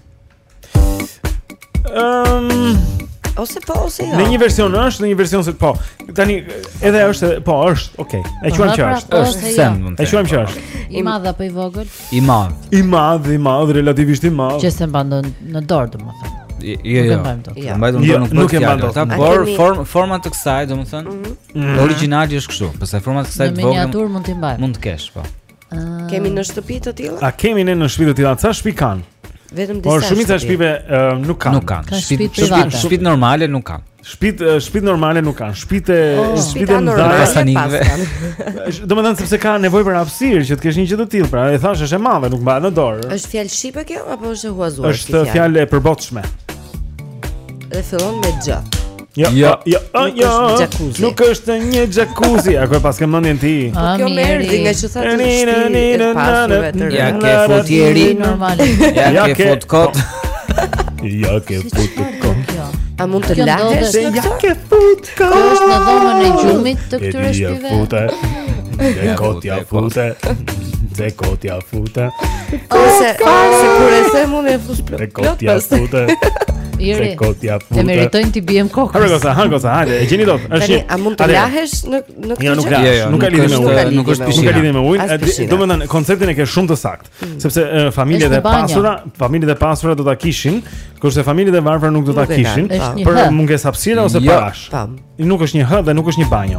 Ehm Ose po ose jo. Në një version është, në një version se po. Tani edhe është, po është, okay. E quajmë që është. Është send mund të. E quajmë që është. I madh apo i vogël? I madh. I madh, i madh, relativisht i madh. Që se mban në dorë domethënë. Jo, jo. Mbajtur në dorë nuk bëhet fjalë. Por form forma të kësaj, domethënë, origjinali është kështu, pastaj forma të kësaj të vogël. Në miniatur mund t'i mbaj. Mund të kesh, po. Kemi në shtëpi të tilla? A kemi ne në shtëpi të tilla? Sa shtëpi kanë? Vetëm disa. Por shumica shtëpive nuk kanë. Nuk kanë. Shtëpi shtëpi normale nuk kanë. Shtëpi shtëpi normale nuk kanë. Shtëpitë shtëpitë normale. Domethënë sepse ka nevojë për hapësirë që të kesh një gjë të tillë, pra e thash është e madhe, nuk mbahet në dorë. Është fjalë shqipe kjo apo është e huazuar? Është fjalë e përbotshme. Dhe fillon me x. Jo, jo, jo, jo. Nuk është një jacuzzi, a ku e pas ke mendjen ti? Kjo më erdhi nga që thatë shtëpi. Ja ke futjeri normale. Ja ke fut kot. Ja ke fut kot. A mund të lahesh? Ja ke fut kot. Është në dhomën e gjumit të këtyre shtëpive. Ja kotja fute. Se kotja fute. Ose sikur e them unë e fus plot. Kotja fute. Se kotja fute. Ne meritojmë të bijem kokës. Hajde goza, hajde goza, hajde. E gjeni dot. Është. A mund të lahesh në në këtë? Jo, nuk lahesh. Nuk ka lidhje me ujin. Nuk është pishinë. Nuk ka lidhje me ujin. Domethënë konceptin e ke shumë të saktë, sepse familjet e pasura, familjet e pasura do ta kishin, kurse familjet e varfër nuk do ta kishin për mungesë hapësire ose parash. Nuk është një hë dhe nuk është një banjo.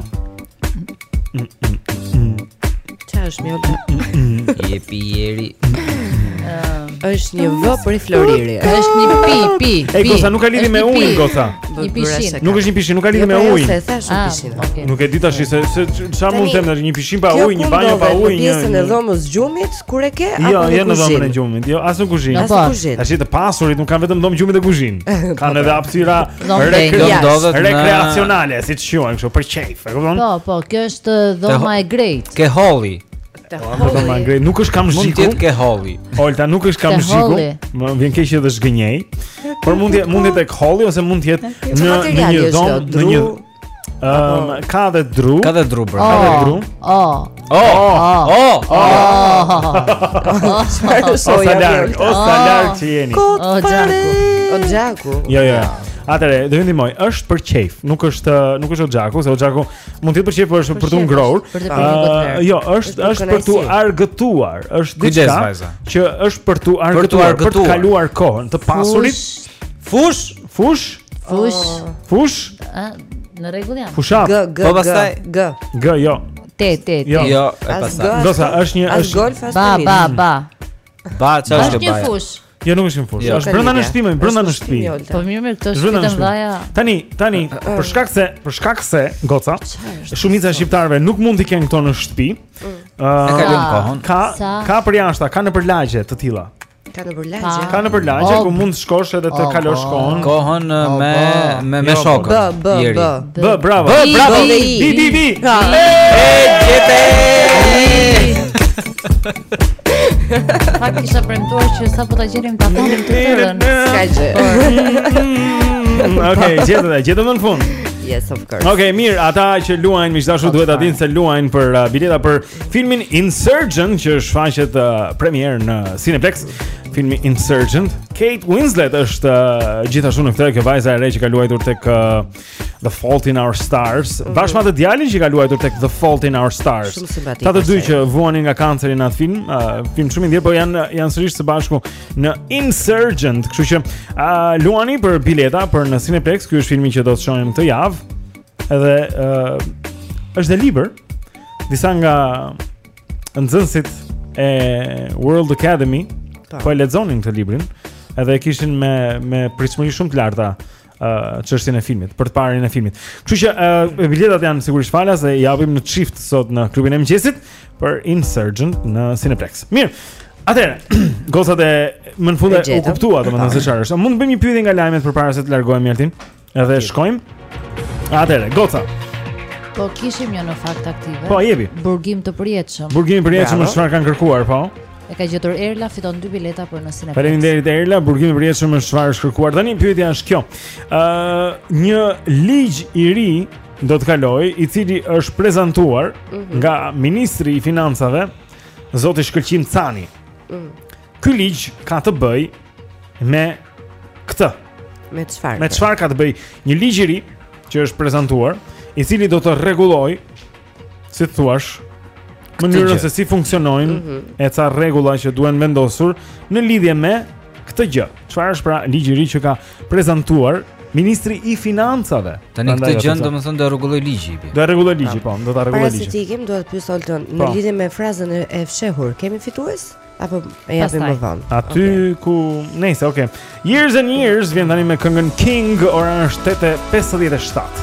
Çfarë është mjolta? Jepi jeri. Është një v për i floriri. Është një pi, pi. Ej, goca nuk ka lidhje me ujin, goca. Një pishin. Nuk është një pishin, nuk ka lidhje me ujin. Se thash një pishin. Nuk e di tash se çfarë mund të them, një pishin pa ujë, një banjë pa ujë, një pjesën e dhomës gjumit kur e ke apo në kuzhinë? Jo, jo në dhomën e gjumit, jo, as në kuzhinë. As në kuzhinë. Tash të pasurit nuk kanë vetëm dhomë gjumit e kuzhinë. Kanë edhe hapësira rekreacionale, rekreacionale, siç quhen kështu për çejf, e kupton? Po, po, kjo është dhoma e grejt. Ke holli. Nuk është kam zhiku. Mund të jetë ke holli. Olta nuk është kam zhiku. Më vjen keq edhe zgënjej. Por mund të mund të jetë holli ose mund të jetë në në një dhomë, në një ëm ka dhe dru. Ka dhe dru, bra. Ka dhe dru. Oh. Oh. Oh. Oh. O salar, o salar që jeni. O xhaku. O xhaku. Jo, jo. Atëre, do ju ndihmoj, është për çejf, nuk është nuk është xhaku, se xhaku mund të jetë për çejf, por është për tu ngrohur. Jo, është është për tu argëtuar, është diçka që është për tu argëtuar, për të kaluar kohën të pasurit. Fush, fush, fush, fush. Në rregull jam. Fushat. Po pastaj g. G, jo. Te, te, te. Jo, e pastaj. Gosa, është një është golf as ba, ba, ba. Ba, çfarë është një fush? Jo, nuk është një fush. Është brenda në shtëpi, brenda në shtëpi. Po mirë, mirë, këto shtëpi të mëdha. Tani, tani, për shkak se, për shkak se, goca, shumica e shqiptarëve nuk mund t'i kenë këto në shtëpi. E kalojnë kohën. Ka, ka për jashta, ka nëpër lagje të tilla. Ka nëpër lagje. Ka nëpër lagje ku mund të shkosh edhe të kalosh kohën. Kohën me me me shokët. B, b, b. B, bravo. B, bravo. Bi, bi, bi. Fakt isha premtuar që sa po ta gjerim ta thonim të tërën. Ska gjë. Okej, gjetëm, gjetëm në fund. Yes, of course. Okej, okay, mirë, ata që luajnë, miqdashu duhet ta dinë se luajnë për uh, bileta për filmin Insurgent, që shfaqet uh, premier në Cineplex. Filmi Insurgent. Kate Winslet është uh, gjithashtu në këtë, kjo vajza e re që ka luajtur tek uh, The Fault in Our Stars, mm -hmm. bashkë me atë djalin që ka luajtur tek The Fault in Our Stars. Ta të dy që vuanin nga kanceri në atë film, uh, film shumë i mirë, por janë janë sërish së bashku në Insurgent, kështu që uh, luani për bileta për në Cineplex. Ky është filmi që do të shohim këtë javë. Edhe uh, është dhe libër. Disa nga nxënësit e World Academy po e lexonin këtë librin, edhe e kishin me me pritshmëri shumë të larta çështjen uh, e filmit, për të parën e filmit. Kështu që uh, biletat janë sigurisht falas dhe i japim në çift sot në klubin e mëngjesit për Insurgent në Cineplex. Mirë. Atëherë, gocat e më në fund e u kuptua, domethënë se çfarë është. Mund të bëjmë një pyetje nga lajmet përpara se të largohemi Altin? Edhe shkojmë. Atëherë, goca. Po kishim një në fakt aktive. Po jepi. Burgim të përjetshëm. Burgimi i përjetshëm është çfarë kanë kërkuar, po? E ka gjetur Erla, fiton dy bileta për në Cineplex. Faleminderit Erla, burgimi i përjetshëm është çfarë është kërkuar. Tani pyetja është kjo. Ë, uh, një ligj i ri do të kalojë, i cili është prezantuar mm -hmm. nga Ministri i Financave, Zoti Shkëlqim Cani. Mm. Ky ligj ka të bëjë me këtë. Me çfarë? Me çfarë ka të bëjë? Një ligj i ri që është prezantuar, i cili do të rregullojë, si thuaç, mënyrën se si funksionojnë mm -hmm. e ca rregulla që duhen vendosur në lidhje me këtë gjë. Çfarë është pra ligji i ri që ka prezantuar Ministri i Financave? Tani këtë gjë domethënë do rregulloj ligji. Do rregulloj ligji, po, do ta rregulloj ligjin. Para se të ikim, duhet të pyes Olton, në lidhje me frazën e fshehur, kemi fitues? Apo e japim më vonë? Aty okay. ku, nejse, okay. Years and Years vjen tani me këngën King, ora është tetë e pesëdhjetë e shtatë.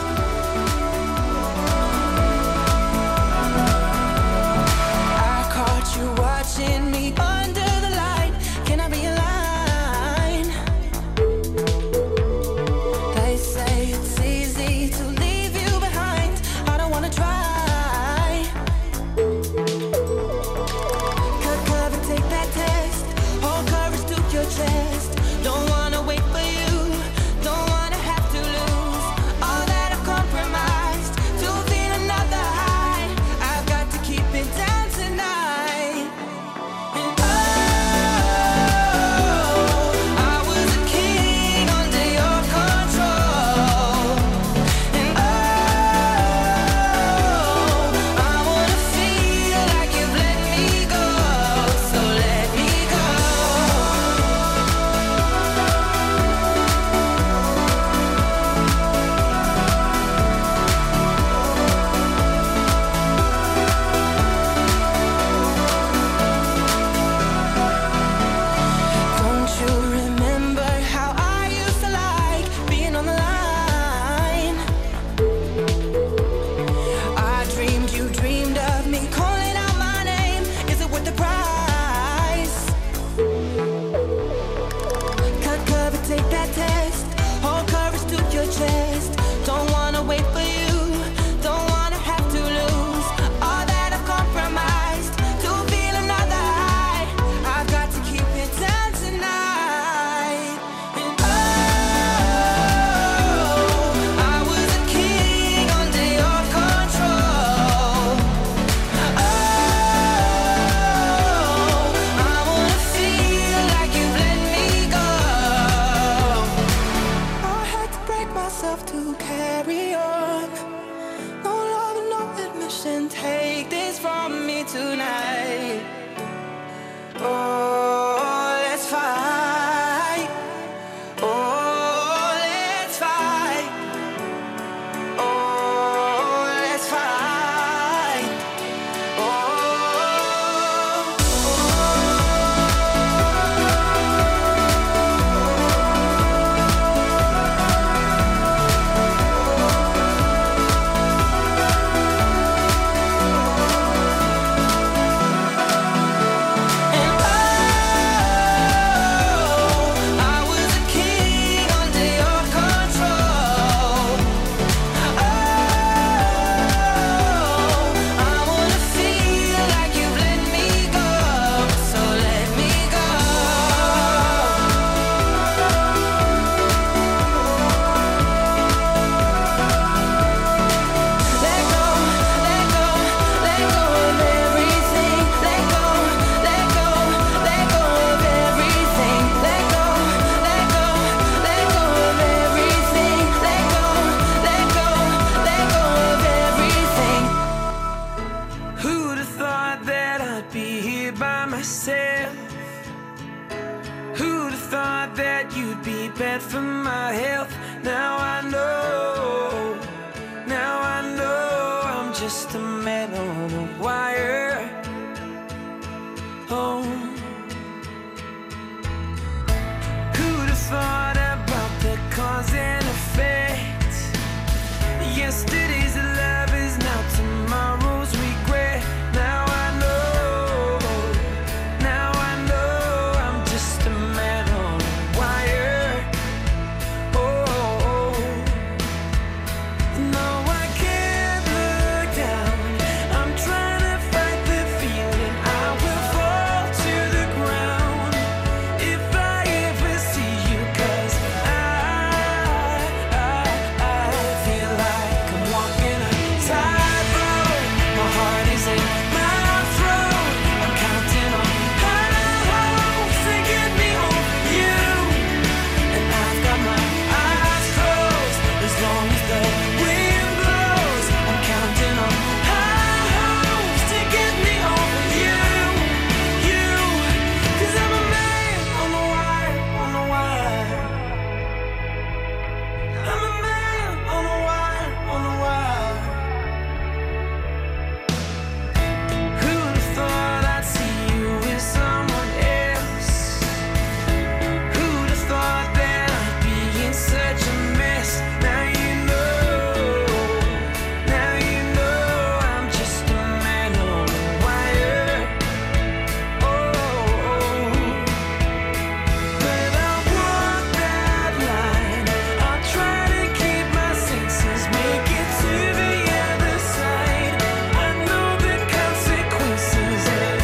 Don't wanna wait for you, don't wanna have to lose all that I've that you'd be bad for my health. Now I know, now I know I'm just a man on a wire. Oh, who'd have thought about the cause and effect? Yesterday's love is now tomorrow's regret. Now I know, now I know I'm just a man on a wire. Oh, no, I can't look down. I'm trying to fight the feeling. I will fall to the ground if I ever see you, 'cause I, I, I feel like I'm walking a tightrope. My heart is in my throat. I'm counting on hopes to get me over you, and I've got my eyes closed as long as the wind blows. I'm counting on hopes to get me over you, you, 'cause I'm a man on the wire, on the wire. I'm a man on the wire, on the wire. Who'd have thought I'd see you with someone else? Who'd have thought that I'd be in such a mess? Now you know, now you know I'm just a man on a wire. Oh, but I'll walk that line. I'll try to keep my senses, make it to the other side. I know the consequences, and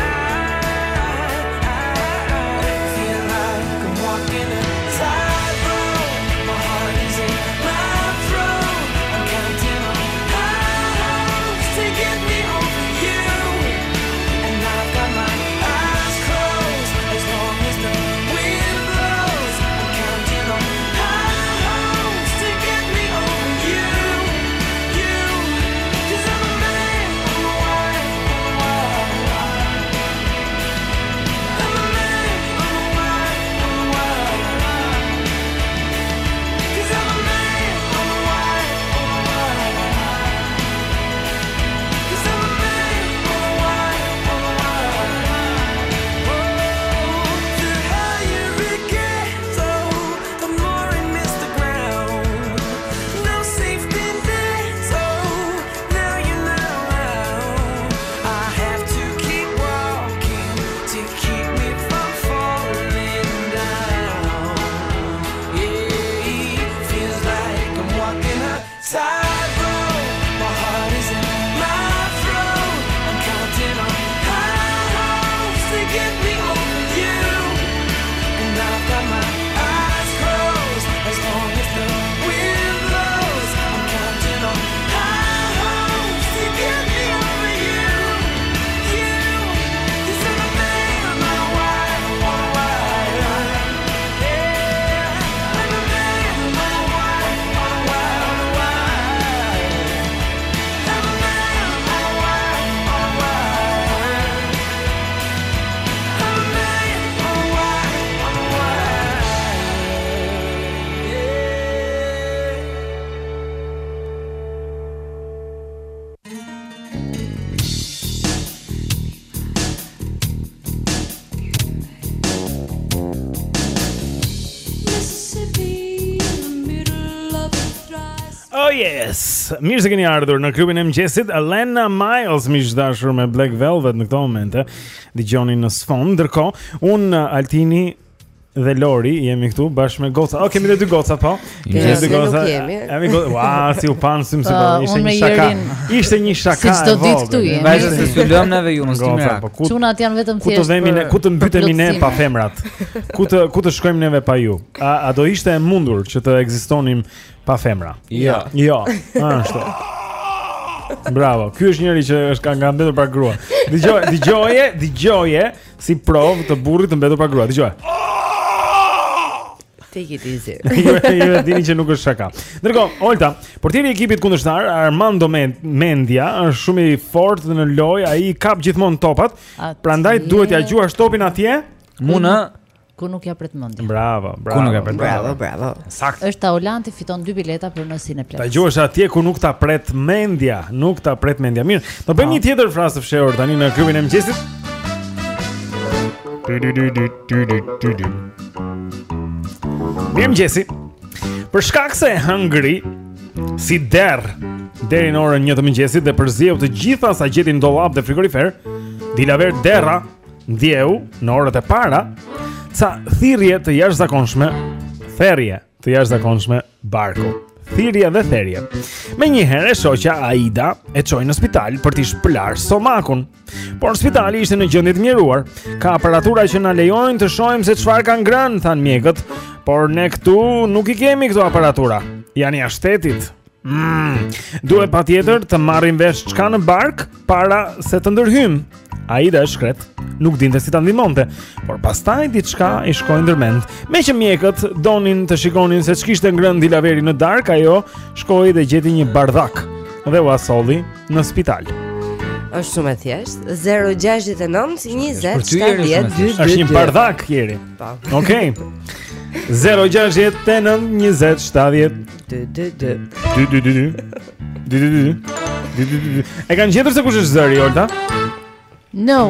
I, I feel like I'm walking a tightrope. My heart is in my throat. I'm counting on hopes to get me over you, and I've got my eyes closed as long as the wind blows. I'm counting on hopes to get me over you, you, 'cause I'm a man on the wire, on the wire. I'm a man on the wire, on the wire. 'Cause I'm a man on the wire, on the wire. 'Cause I'm a man on the wire, on the wire. Oh, the higher it gets, oh, the more it missed the ground. No safety nets, oh, now you're not around. I have to keep walking to keep me from falling down. Yeah, feels like I'm walking a tightrope. My heart is in my throat. I'm counting on hopes to get me over you, and I've got my eyes closed as long as the wind blows. I'm counting on hopes to get me over you, you, 'cause I'm a man on a wire, on a wire. Yeah, I'm a man on a wire, on a wire, on a wire. I'm a man on a wire, on a wire. I'm a man on a wire, on a wire. Mississippi, in the middle of a dry Oh yes. Mirë se keni ardhur në klubin e mëngjesit. Elena Miles, miq dashur, me Black Velvet në këto momente. Dëgjoni në sfond. Ndërkohë, un Altini dhe Lori jemi këtu bashkë me goca. O, kemi dhe dy goca, po. Kemi dy goca. Jemi goca. Ua, si u pan sim se po ishte një shaka. Ishte një shaka. Si çdo ditë këtu jemi. Vajzë se sulëm neve ju mos timi rak. Çunat janë vetëm thjesht. Ku të vemi ne, ku të mbytemi ne pa femrat? Ku të ku të shkojmë neve pa ju? A, a do ishte e mundur që të ekzistonim pa femra? Jo. Jo. Ashtu. Bravo. Ky është njëri që është ka nga mbetur pa grua. Dëgjoj, dëgjoje, dëgjoje si provë të burrit të mbetur pa grua. Dëgjoj. Take it easy. Ju e dini që nuk është shaka. Ndërkohë, Olta, portieri i ekipit kundërshtar Armando Mendia është shumë i fortë në lojë, ai kap gjithmonë topat. Prandaj duhet ja gjuash topin atje. Mu në Ku nuk ja pret mendja. Bravo, bravo. Ku nuk ja pret Bravo, bravo. Saktë. Është Taulanti, fiton dy bileta për në Cineplex. Ta gjuhësh atje ku nuk ta pret mendja, nuk ta pret mendja. Mirë, do bëjmë një tjetër frazë të fshehur tani në klubin e mëngjesit. Mirë mëngjesi. Për shkak se hëngri si derr deri në orën një të mëngjesit dhe përzieu të gjitha sa gjeti në dollap dhe frigorifer, dilaver derra ndjeu në orët e para ca thirrje të jashtëzakonshme, therrje të jashtëzakonshme barku. Thirrje dhe therrje. Megjitherë shoqja Aida e çoi në spital për t'i shpëlar stomakun. Por spitali ishte në gjendje të mjeruar. Ka aparatura që na lejojnë të shohim se çfarë ka ngrënë, than mjekët, por ne këtu nuk i kemi këto aparatura. Janë jashtë shtetit. Mm. Duhet patjetër të marrim vesh çka në bark para se të ndërhyjmë. Aida e shkret nuk dinte si ta ndihmonte, por pastaj diçka i shkoi ndërmend. Meqë mjekët donin të shikonin se ç'kishte ngrënë Dilaveri në darkë, ajo shkoi dhe gjeti një bardhak dhe u asolli në spital. Është shumë e thjeshtë. zero gjasht e nëntë njëzet shtatëdhjetë dy dy dy. Është një bardhak Jeri. Po. Okej. zero gjasht e nëntë njëzet shtatëdhjetë dy dy dy. dy dy dy dy. dy dy dy dy. E kanë gjetur se kush është zëri, Olta? No.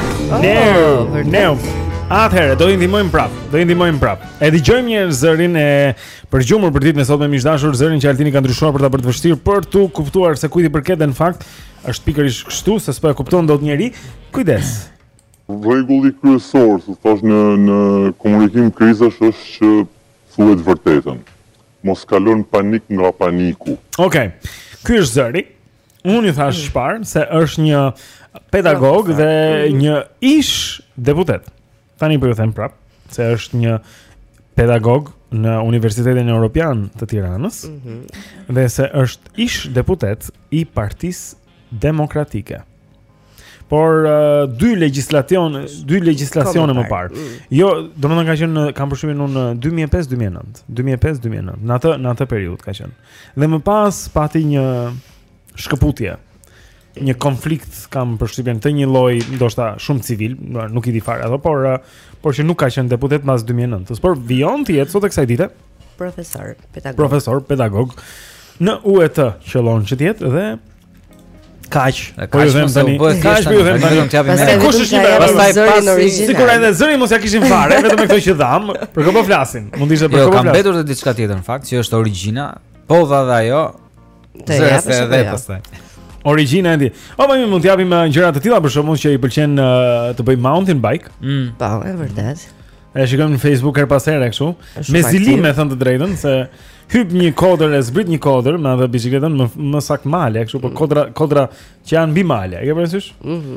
No, no. Atëherë, do i ndihmojmë prap. Do i ndihmojmë prap. E dëgjojmë një herë zërin e përgjumur për ditën e sotme, miq dashur, zërin që Altini ka ndryshuar për ta bërë të vështirë për tu kuptuar se kujt i përket dhe në fakt është pikërisht kështu, se s'po e kupton dot njeri. Kujdes. Rregulli kryesor, si thash në në komunikim krizash është që thuhet vërtetën. Mos kalon panik nga paniku. Okej. Ky është zëri. Unë i thash shpar se është një pedagog dhe një ish deputet. Tani po ju them prap se është një pedagog në Universitetin Evropian të Tiranës mm -hmm. dhe se është ish deputet i Partisë Demokratike. Por uh, dy legjislacione, dy legjislacione më parë. Mm. Jo, domethënë ka qenë kam përshtypjen unë në dy mijë e pesë dy mijë e nëntë. dy mijë e pesë dy mijë e nëntë. Në atë në atë periudhë ka qenë. Dhe më pas pati një shkëputje. Një konflikt kam përshtypjen të një lloji ndoshta shumë civil, nuk i di fare ato, por por që nuk ka qenë deputet mbas dy mijë e nëntë. Por vijon ti jetë sot e kësaj dite profesor, pedagog. Profesor, pedagog në U E T qëllon që të jetë dhe kaq. Po ju them tani, kaq po ju them tani. Pastaj kush është një pastaj pas sikur edhe zëri mos ja kishin fare, vetëm me këto që dham, për kë po flasin. Mund të ishte për kë po flasin. Ka mbetur edhe diçka tjetër në fakt, që është origjina, po dha dhe ajo. Zëri edhe pastaj. Origjina e ndi. O, më mund t'japim gjëra të tilla për shkakun që i pëlqen uh, të bëj mountain bike. Mm. Po, është vërtet. E shikojmë në Facebook her pas here kështu. Me zilime thënë të drejtën se hyp një kodër e zbrit një kodër me atë bicikletën më më sakt male kështu, po kodra kodra që janë mbi male. E ke parasysh? Mhm.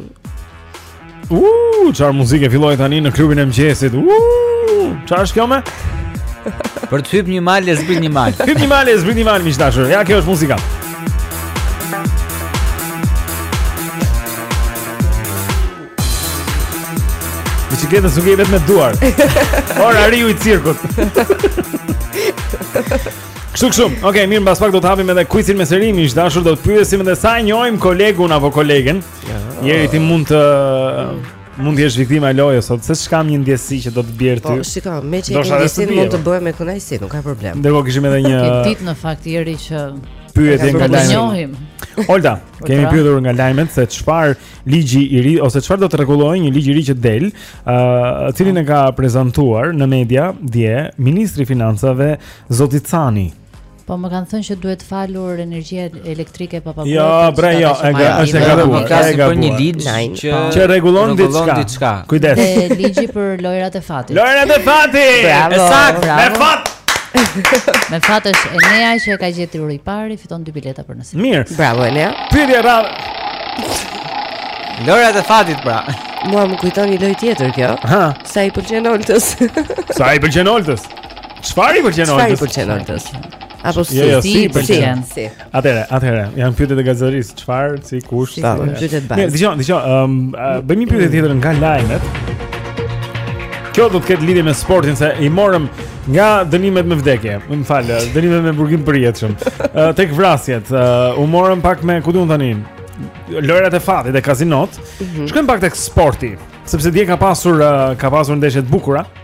Uh, çfarë muzikë filloi tani në klubin e mëngjesit. Uh, çfarë është kjo më? Për të hyp një male, zbrit një male. Hyp një male, zbrit një male, miq dashur. Ja, kjo është muzika. Bicikletën s'u ke vetë me duar. Ora riu i cirkut. Kështu kështu. Okej, okay, mirë, mbas pak do të hapim edhe quizin me seri, miq dashur, do të pyesim edhe sa njohim kolegun apo kolegen. Njeri ti mund të mund të jesh viktima e lojës sot, se s'kam një ndjesi që do të bjerë ty. Po, shikoj, me që ndjesin mund të bëhem me kënaqësi, nuk ka problem. Ndërkohë kishim edhe një Ke ditë në fakt ieri që pyetje nga lajmet. Olta, kemi pyetur nga lajmet se çfarë ligji i ri ose çfarë do të rregullojë një ligj i ri që del, ë, uh, cilin e ka prezantuar në media dje ministri i financave Zoti Cani. Po më kanë thënë që duhet falur energjia elektrike pa paguar. Jo, bre, jo, është e gabuar. Ka për një ligj që që rregullon diçka. Kujdes. Dhe ligji për lojrat e fatit. Lojrat e fatit. Saktë, me fat. Me fat është Enea që e ka gjetur i pari, fiton dy bileta për nesër. Mirë. Bravo Enea. Pyetja radhë. Lojrat e fatit pra. Mua më kujton një lojë tjetër kjo. Ha. Sa i pëlqen Oltës. Sa i pëlqen Oltës? Çfarë i pëlqen Oltës? Çfarë i pëlqen Oltës? Apo si, jo, jo, si, si i pëlqen. Si. Atëre, atëre, janë pyetjet e gazeterisë, çfarë, si, kush, si. Pyetjet bazë. Ne, dëgjoj, dëgjoj, ëm, bëjmë një pyetje tjetër nga lajmet. Kjo do të ketë lidhje me sportin se i morëm nga dënimet me vdekje. Më fal, dënimet me burgim përjetshëm. Uh, tek vrasjet, uh, u morëm pak me, ku diun tani, lojrat e fatit dhe kazinot. Mm -hmm. Shkojmë pak tek sporti, sepse dje ka pasur uh, ka pasur ndeshje të bukura.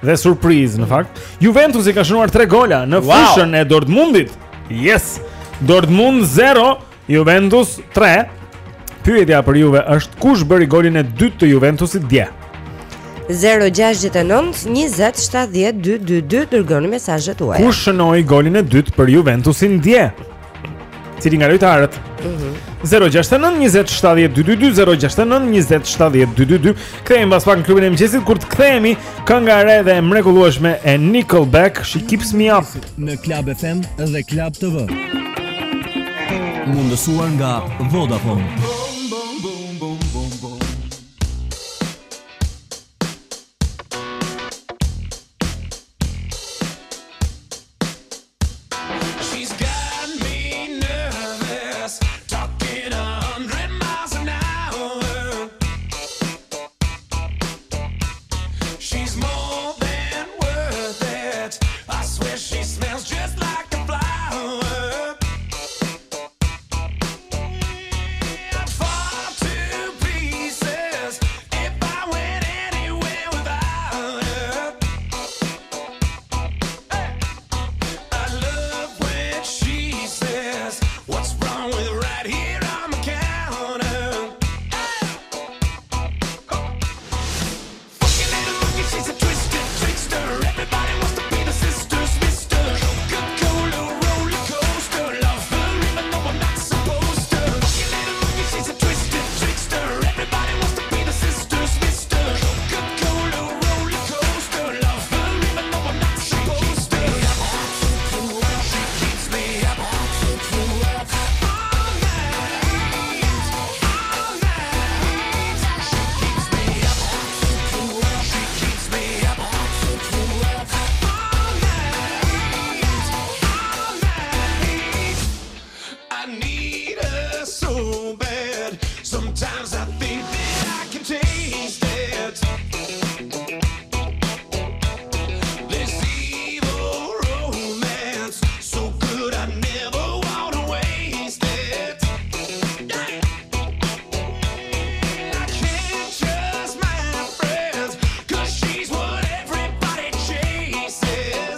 dhe surprizë në fakt. Juventusi ka shënuar tre gola në Wow. fushën e Dortmundit. Yes. Dortmund zero, Juventus tre. Pyetja për Juve është kush bëri golin e dytë të Juventusit dje? zero gjasht nënt njëzet shtatëdhjetë dy dy dy dërgoni mesazhet tuaja. Kush shënoi golin e dytë për Juventusin dje? Cili nga lojtarët? Mhm. zero gjasht nënt njëzet shtatëdhjetë dy dy dy zero gjasht nënt njëzet shtatëdhjetë dy dy dy. Kthehemi pas pak në klubin e mëngjesit kur të kthehemi kënga e re dhe e mrekullueshme e Nickelback, She Keeps Me Up në Club F M dhe Club T V. Mundësuar nga Vodafone. She's got me nervous, talking a hundred miles an hour. She's more than worth it. I swear she smells just like a flower. I'd fall to pieces if I went anywhere without her. I love when she says, "What's wrong with right here on the counter?" Funky little monkey, she's a twisted trickster. Everybody wants to be the sister's mister. Coca-Cola roller coaster, love her even though I'm not supposed to. Funky little monkey, she's a twisted trickster. Everybody wants to be the sister's mister. Coca-Cola roller coaster, love her even though I'm not supposed to. She keeps me up. All night, all night. She keeps me up. She keeps me up. All night, all night. I need her so bad. Sometimes I think that I can taste it. This evil romance, so good I never wanna waste it. I can't trust my friends, 'cause she's what everybody chases.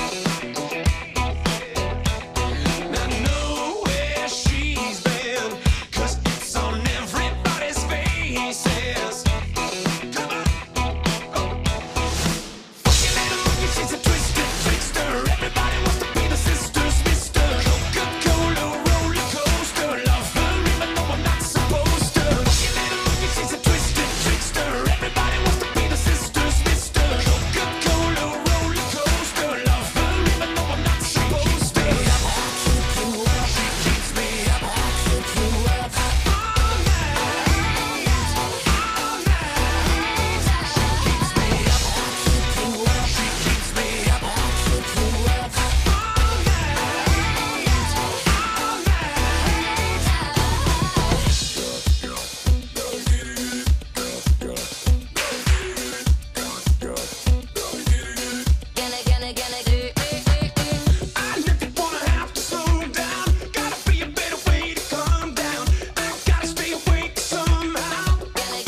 I know where she's been, 'cause it's on everybody's faces. Come on. Funky little monkey, she's a twisted trickster. Everybody wants to be the sister's mister. Coca-Cola roller coaster, love her even though I'm not supposed to. Funky little monkey, she's a twisted trickster. Everybody wants to be the sister's mister. Coca-Cola roller coaster, love her even though I'm not supposed to. She keeps me up. All night, all night. She keeps me up. She keeps me up. All night, all I never wanna have to slow down. Gotta be a better way to calm down. I gotta stay awake somehow. I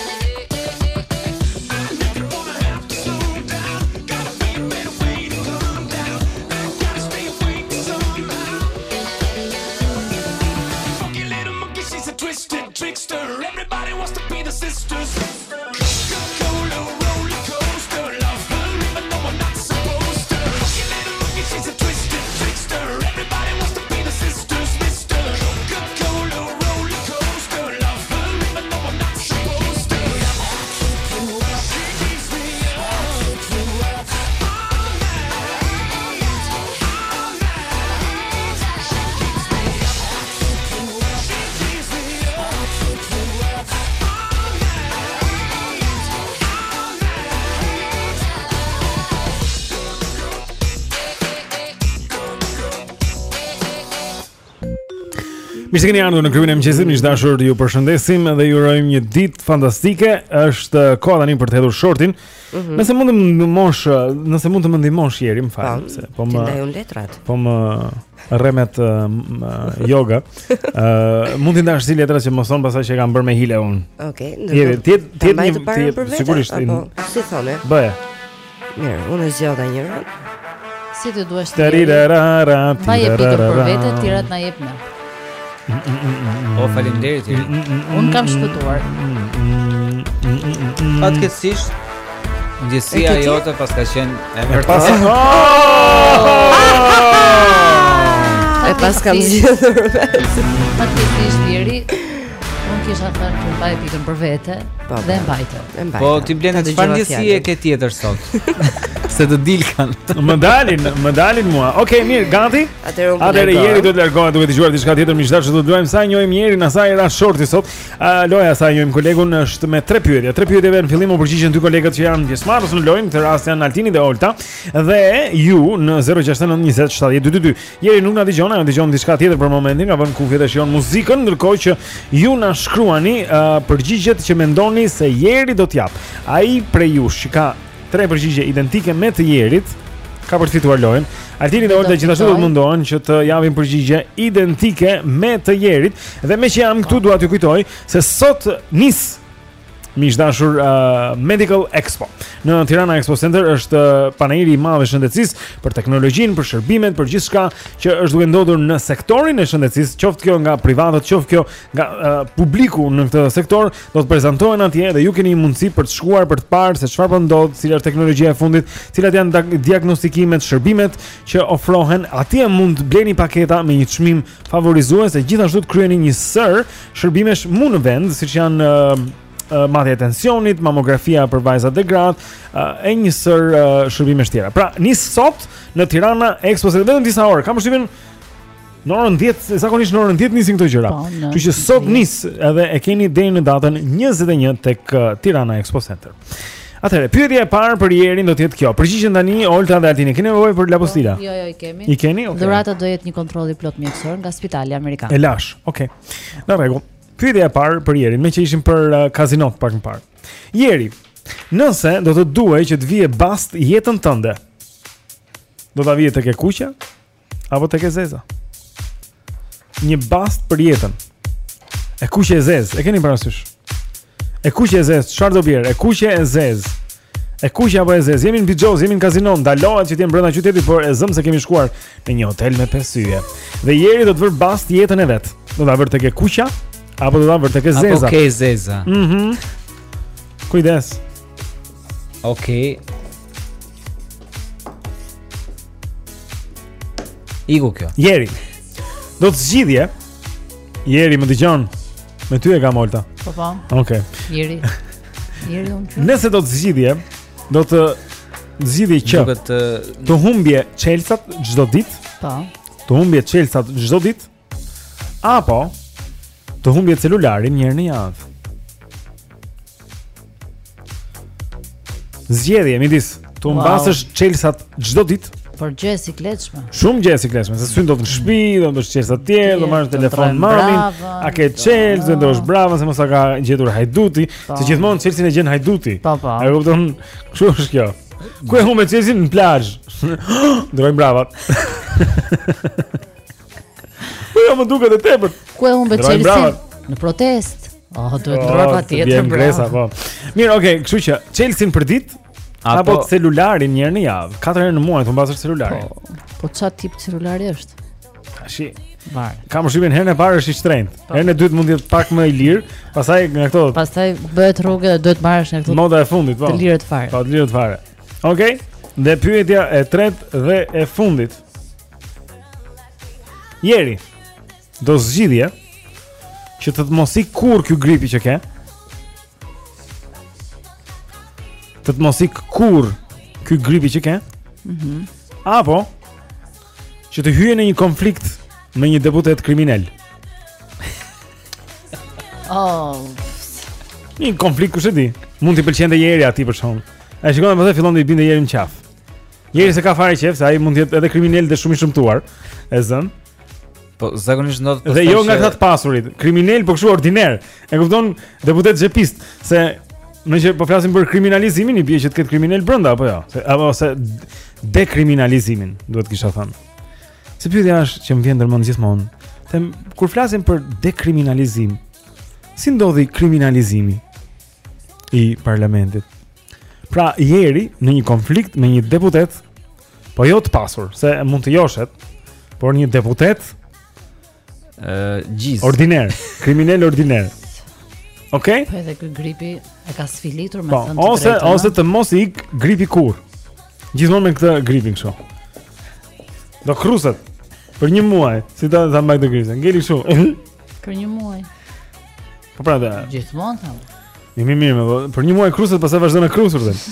never wanna have to slow down. Gotta be a better way to calm down. I gotta stay awake somehow. Funky little monkey, she's a twisted trickster. Everybody wants to be the sisters. Coca-Cola roller coaster, love her even though I'm not supposed to. Funky little monkey, she's a twisted trickster. Everybody wants to be the sisters, mister. Coca-Cola roller coaster, love her even though I'm not supposed to. She keeps me up. All night, all night. She keeps me up. She keeps me up. All Mirë se keni ardhur në klubin e mëngjesit, miq dashur, ju përshëndesim dhe ju urojmë një ditë fantastike. Është koha tani për të hedhur shortin. Mhm. Nëse mund të më ndihmosh, nëse mund të më ndihmosh Jeri, më fal, Po, se po ti më ndaj unë letrat. Po më rremet uh, m- yoga. Ë mund të ndash si letrat që mos thon pastaj që e kam bërë me hile unë. Okej, Jeri, ti ti ta mbaj të parën për vete, sigurisht. apo si thonë? Bëje. Mirë, unë e zgjodha njërën. Si të duash të Tarirarara, Ma je pikër për tirarara. vete, tjerat na jep ne. O, faleminderit. Unë kam shpëtuar. Fatkeqësisht, ndjesia jote pas ka qenë e Pas E pas kam zgjedhur vetë. Fatkeqësisht Jeri, unë kisha thënë që mbaj pikën për vete dhe e mbajtë. Po ti Blendi çfarë ndjesie ke tjetër sot? Se të dilkan. Më dalin, më dalin mua. Okej, mirë, gati? Atëherë unë Atëherë Jeri duhet largohet duke dëgjuar diçka tjetër, miq dashur, do të luajmë sa njohim Jerin, asaj era shorti sot. Uh, loja sa njohim kolegun është me tre pyetje. Tre pyetjeve në fillim u përgjigjen dy kolegët që janë pjesëmarrës në lojën, në këtë rast janë Altini dhe Olta, dhe ju në zero gjashtë nëntë njëzet shtatëdhjetë dy dy dy. Jeri nuk na dëgjon, ajo dëgjon diçka tjetër për momentin, ka vënë kufjet e shijon muzikën, ndërkohë që ju na shkruani uh, përgjigjet që mendoni se Jeri do t'jap. Ai prej jush që ka tre përgjigje identike me të Jerit ka për të fituar lojën. Altini dhe Olta gjithashtu do të mundohen që të japin përgjigje identike me të Jerit, dhe me që jam këtu dua t'ju kujtoj se sot nis miq dashur uh, Medical Expo. Në Tirana Expo Center është uh, paneli i madh i shëndetësisë për teknologjinë, për shërbimet, për gjithçka që është duke ndodhur në sektorin e shëndetësisë, qoftë kjo nga privatët, qoftë kjo nga uh, publiku në këtë sektor, do të prezantohen atje dhe ju keni mundësi për të shkuar për të parë se çfarë po ndodh, cila është teknologjia e fundit, cilat janë diagnostikimet, shërbimet që ofrohen. Atje mund të bleni paketa me një çmim favorizues dhe gjithashtu të kryeni një sër shërbimesh mu në vend, siç janë uh, madhja e tensionit, mamografia për vajzat dhe gratë, e një sër shërbimesh tjera. Pra, nis sot në Tirana Expo, vetëm disa orë. Kam përshtypjen në orën dhjetë, zakonisht në orën dhjetë nisin këto gjëra. Kështu që sot nis edhe e keni deri në datën njëzet e një tek Tirana Expo Center. Atëherë, pyetja e parë për Jerin do të jetë kjo. Përgjigjen tani Olta dhe Altini. Keni nevojë për lapostila? Jo, jo, i kemi. I keni? Okej. Dhurata do jetë një kontroll i plot mjekësor nga Spitali Amerikan. E lash. Okej. Në rregull. Pyetja e parë për Jerin, me që ishim për uh, kazinot pak më parë. Jeri, nëse do të duhej që të vije bast jetën tënde, do ta vije tek e kuqja apo tek e zeza? Një bast për jetën. E kuqja e zezë, e keni parasysh? E kuqja e zezë, çfarë do bjerë? E kuqja e zezë. E kuqja apo e zezë? Jemi në Bixhoz, jemi në kazino, ndalohet që të jemë brenda qytetit, por e zëm se kemi shkuar në një hotel me pesë yje. Dhe Jeri do të vër bast jetën e vet. Do ta vër tek e kuqja apo do ta vër tek e zeza? Apo ke zeza. Mhm. Kujdes. Okej. Iku kjo. Jeri. Do të zgjidhje. Jeri më dëgjon. Me ty e kam Olta. Po po. Okej. Jeri. Jeri unë. Nëse do të zgjidhje, do të zgjidhje që Duket të humbje çelësat çdo ditë. Po. Të humbje çelësat çdo ditë. Apo të humbje celularin një herë në javë. Zgjedhje midis të humbasësh wow. çelësat çdo ditë. Por gjë e sikletshme. Shumë gjë e sikletshme, se syn do të në shtëpi, do të ndosh çelësa të tjerë, do marrësh telefon mamin, a ke çelës, do ndosh brava se mos a ka gjetur hajduti, se gjithmonë çelësin e gjen hajduti. Po po. A e kupton? Kështu është kjo. Ku e humbë çelësin në plazh? Ndrojmë bravat. Po jo më duket e tepër. Ku e humbë çelësin? Në protest. Oh, duhet ndroj patjetër brava. Po. Mirë, okay, kështu që çelësin për ditë apo celularin një herë në javë, katër herë në muaj të mbasësh celularin. Po, po çfarë tip celulari është? Tashi, var. Kam përshtypjen herën e parë është i shtrenjtë. Herën e dytë mund të jetë pak më i lirë, pastaj nga këto. Pastaj bëhet rrugë dhe duhet marrësh nga këto. Moda e fundit, po. Të lirët fare. Po, të lirët fare. Okej. Okay? Dhe pyetja e tretë dhe e fundit. Jeri, do zgjidhje që të të mos ik kur ky gripi që ke. Të të mos ik kur ky gripi që ke. Mhm. Apo që të hyje në një konflikt me një deputet kriminal. Oh. Një konflikt kush e di? Mund t'i pëlqente Jeri aty për shkak. Ai shikon pastaj fillon të i bindë Jeri në qaf. Jeri se ka fare qef se ai mund të jetë edhe kriminal dhe shumë i shëmtuar. E zën. Po zakonisht ndodh pastaj. Dhe jo nga ata të pasurit, kriminal po kështu ordiner. E kupton? Deputet xhepist se më që po flasim për kriminalizimin, i bie që të ketë kriminal brenda apo jo? Se apo se dekriminalizimin, duhet kisha thënë. Se pyetja është që më vjen ndërmend gjithmonë. Them kur flasim për dekriminalizim, si ndodhi kriminalizimi i parlamentit? Pra ieri në një konflikt me një deputet, po jo të pasur, se mund të joshet, por një deputet ë gjiz. Ordiner, kriminal ordiner. Okej? Po edhe ky gripi e ka sfilitur me Po, thënë të ose drejtën, ose të mos i ik gripi kur. Gjithmonë me këtë gripin kështu. Do kruset për një muaj, si ta ta mbaj të gripin. Ngeli kështu. për një muaj. Po pra, dhe, Gjithmonë tham. Mi mirë, mirë, po, për një muaj kruset, pastaj vazhdon të krusur dhe.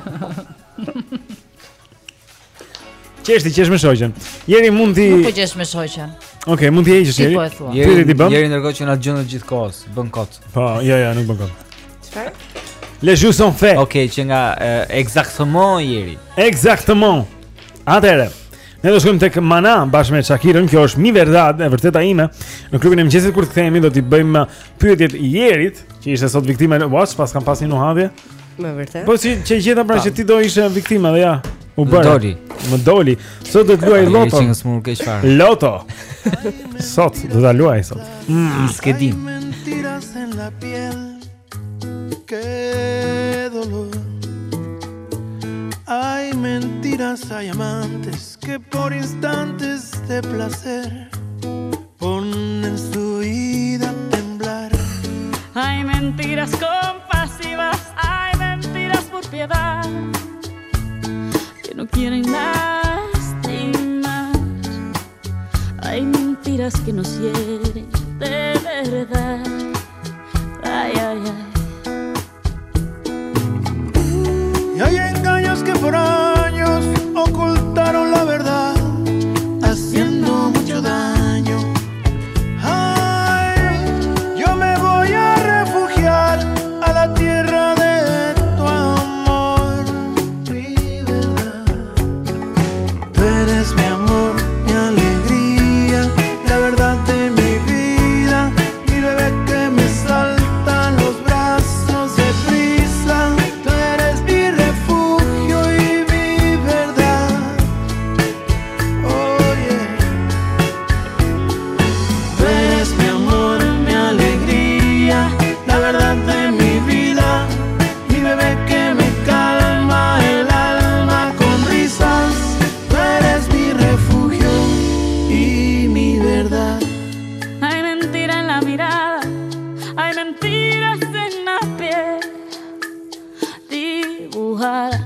Qeshti, qesh me shoqen. Jeri mund ti Nuk po qesh me shoqen. Okej, mund t'i heqësh Si Jeri. po e thua? Jeri ti bëm. Jeri ndërkohë që na dëgjon gjithë kohës, bën kot. Po, jo, jo, nuk bën kot. Çfarë? Les jeux sont faits. Okej, që nga eh, exactement Jeri. Exactement. Atëherë, ne do shkojmë tek Mana bashkë me Shakirën. Kjo është mi verdad, e vërteta ime. Në klubin e mëngjesit kur të kthehemi do t'i bëjmë pyetjet i Jerit, që ishte sot viktima e Watch, pas kam pas një nuhatje. Me vërtet. Po si që gjeta pra që ti do ishe viktima dhe ja. U Më bëra. doli. Më doli. Sot do të luaj loto. Që smur keq fare. Loto. Sot do ta luaj sot. Mm, s'kedim. Mentiras en la piel, qué dolor. Hay mentiras, hay amantes que por instantes de placer ponen su vida a temblar. Hay mentiras compasivas, hay mentiras por piedad, que no quieren lastimar. Hay mentiras que nos hieren de verdad. Ay, ay, ay. Y hay engaños que por años ocultaron la verdad, haciendo mucho daño. Ay, yo me voy a refugiar a la tierra de tu amor, mi verdad. Tú eres mi amor, mi alegría, la verdad de mi vida, mi bebé que me salta en los brazos de prisa. Tú eres mi refugio y mi verdad. Oh yeah. Tú eres mi amor, mi alegría, la verdad de mi vida, mi bebé que me calma el alma con risas. Tú eres mi refugio y mi verdad. Hay mentira en la mirada, hay mentiras en la piel dibujadas.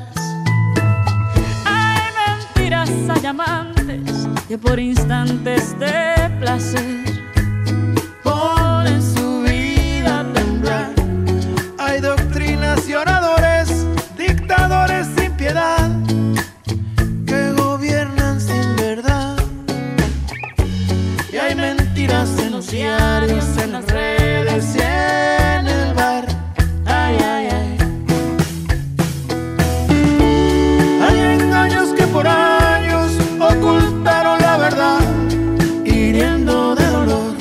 Hay mentiras, hay amantes que por instantes de placer Ponen su vida a temblar. Hay doctrinas y oradores, dictadores sin piedad, que gobiernan sin verdad. Y hay mentiras en los diarios, en las redes y en el bar. Ay, ay, ay. Hay engaños que por años ocultaron la verdad, hiriendo de dolor.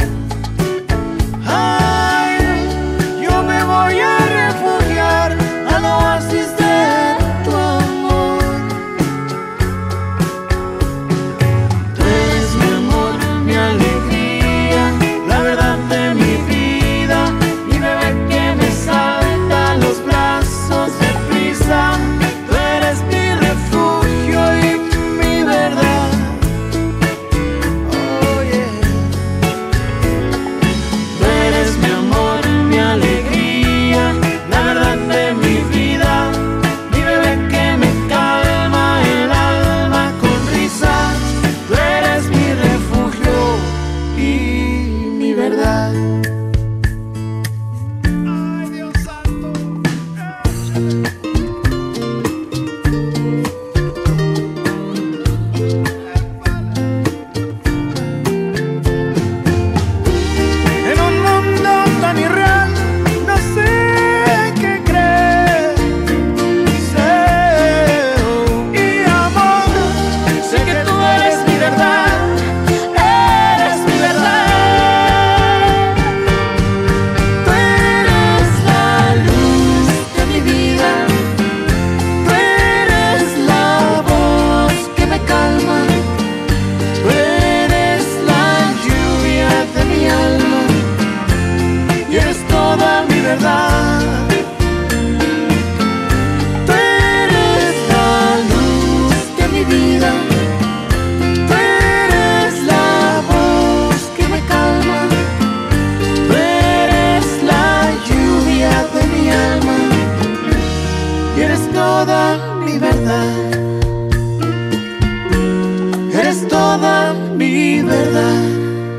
Ay, yo me voy a refugiar al oasis de tu amor. Tú eres mi amor, mi alegría, la verdad de mi toda mi verdad.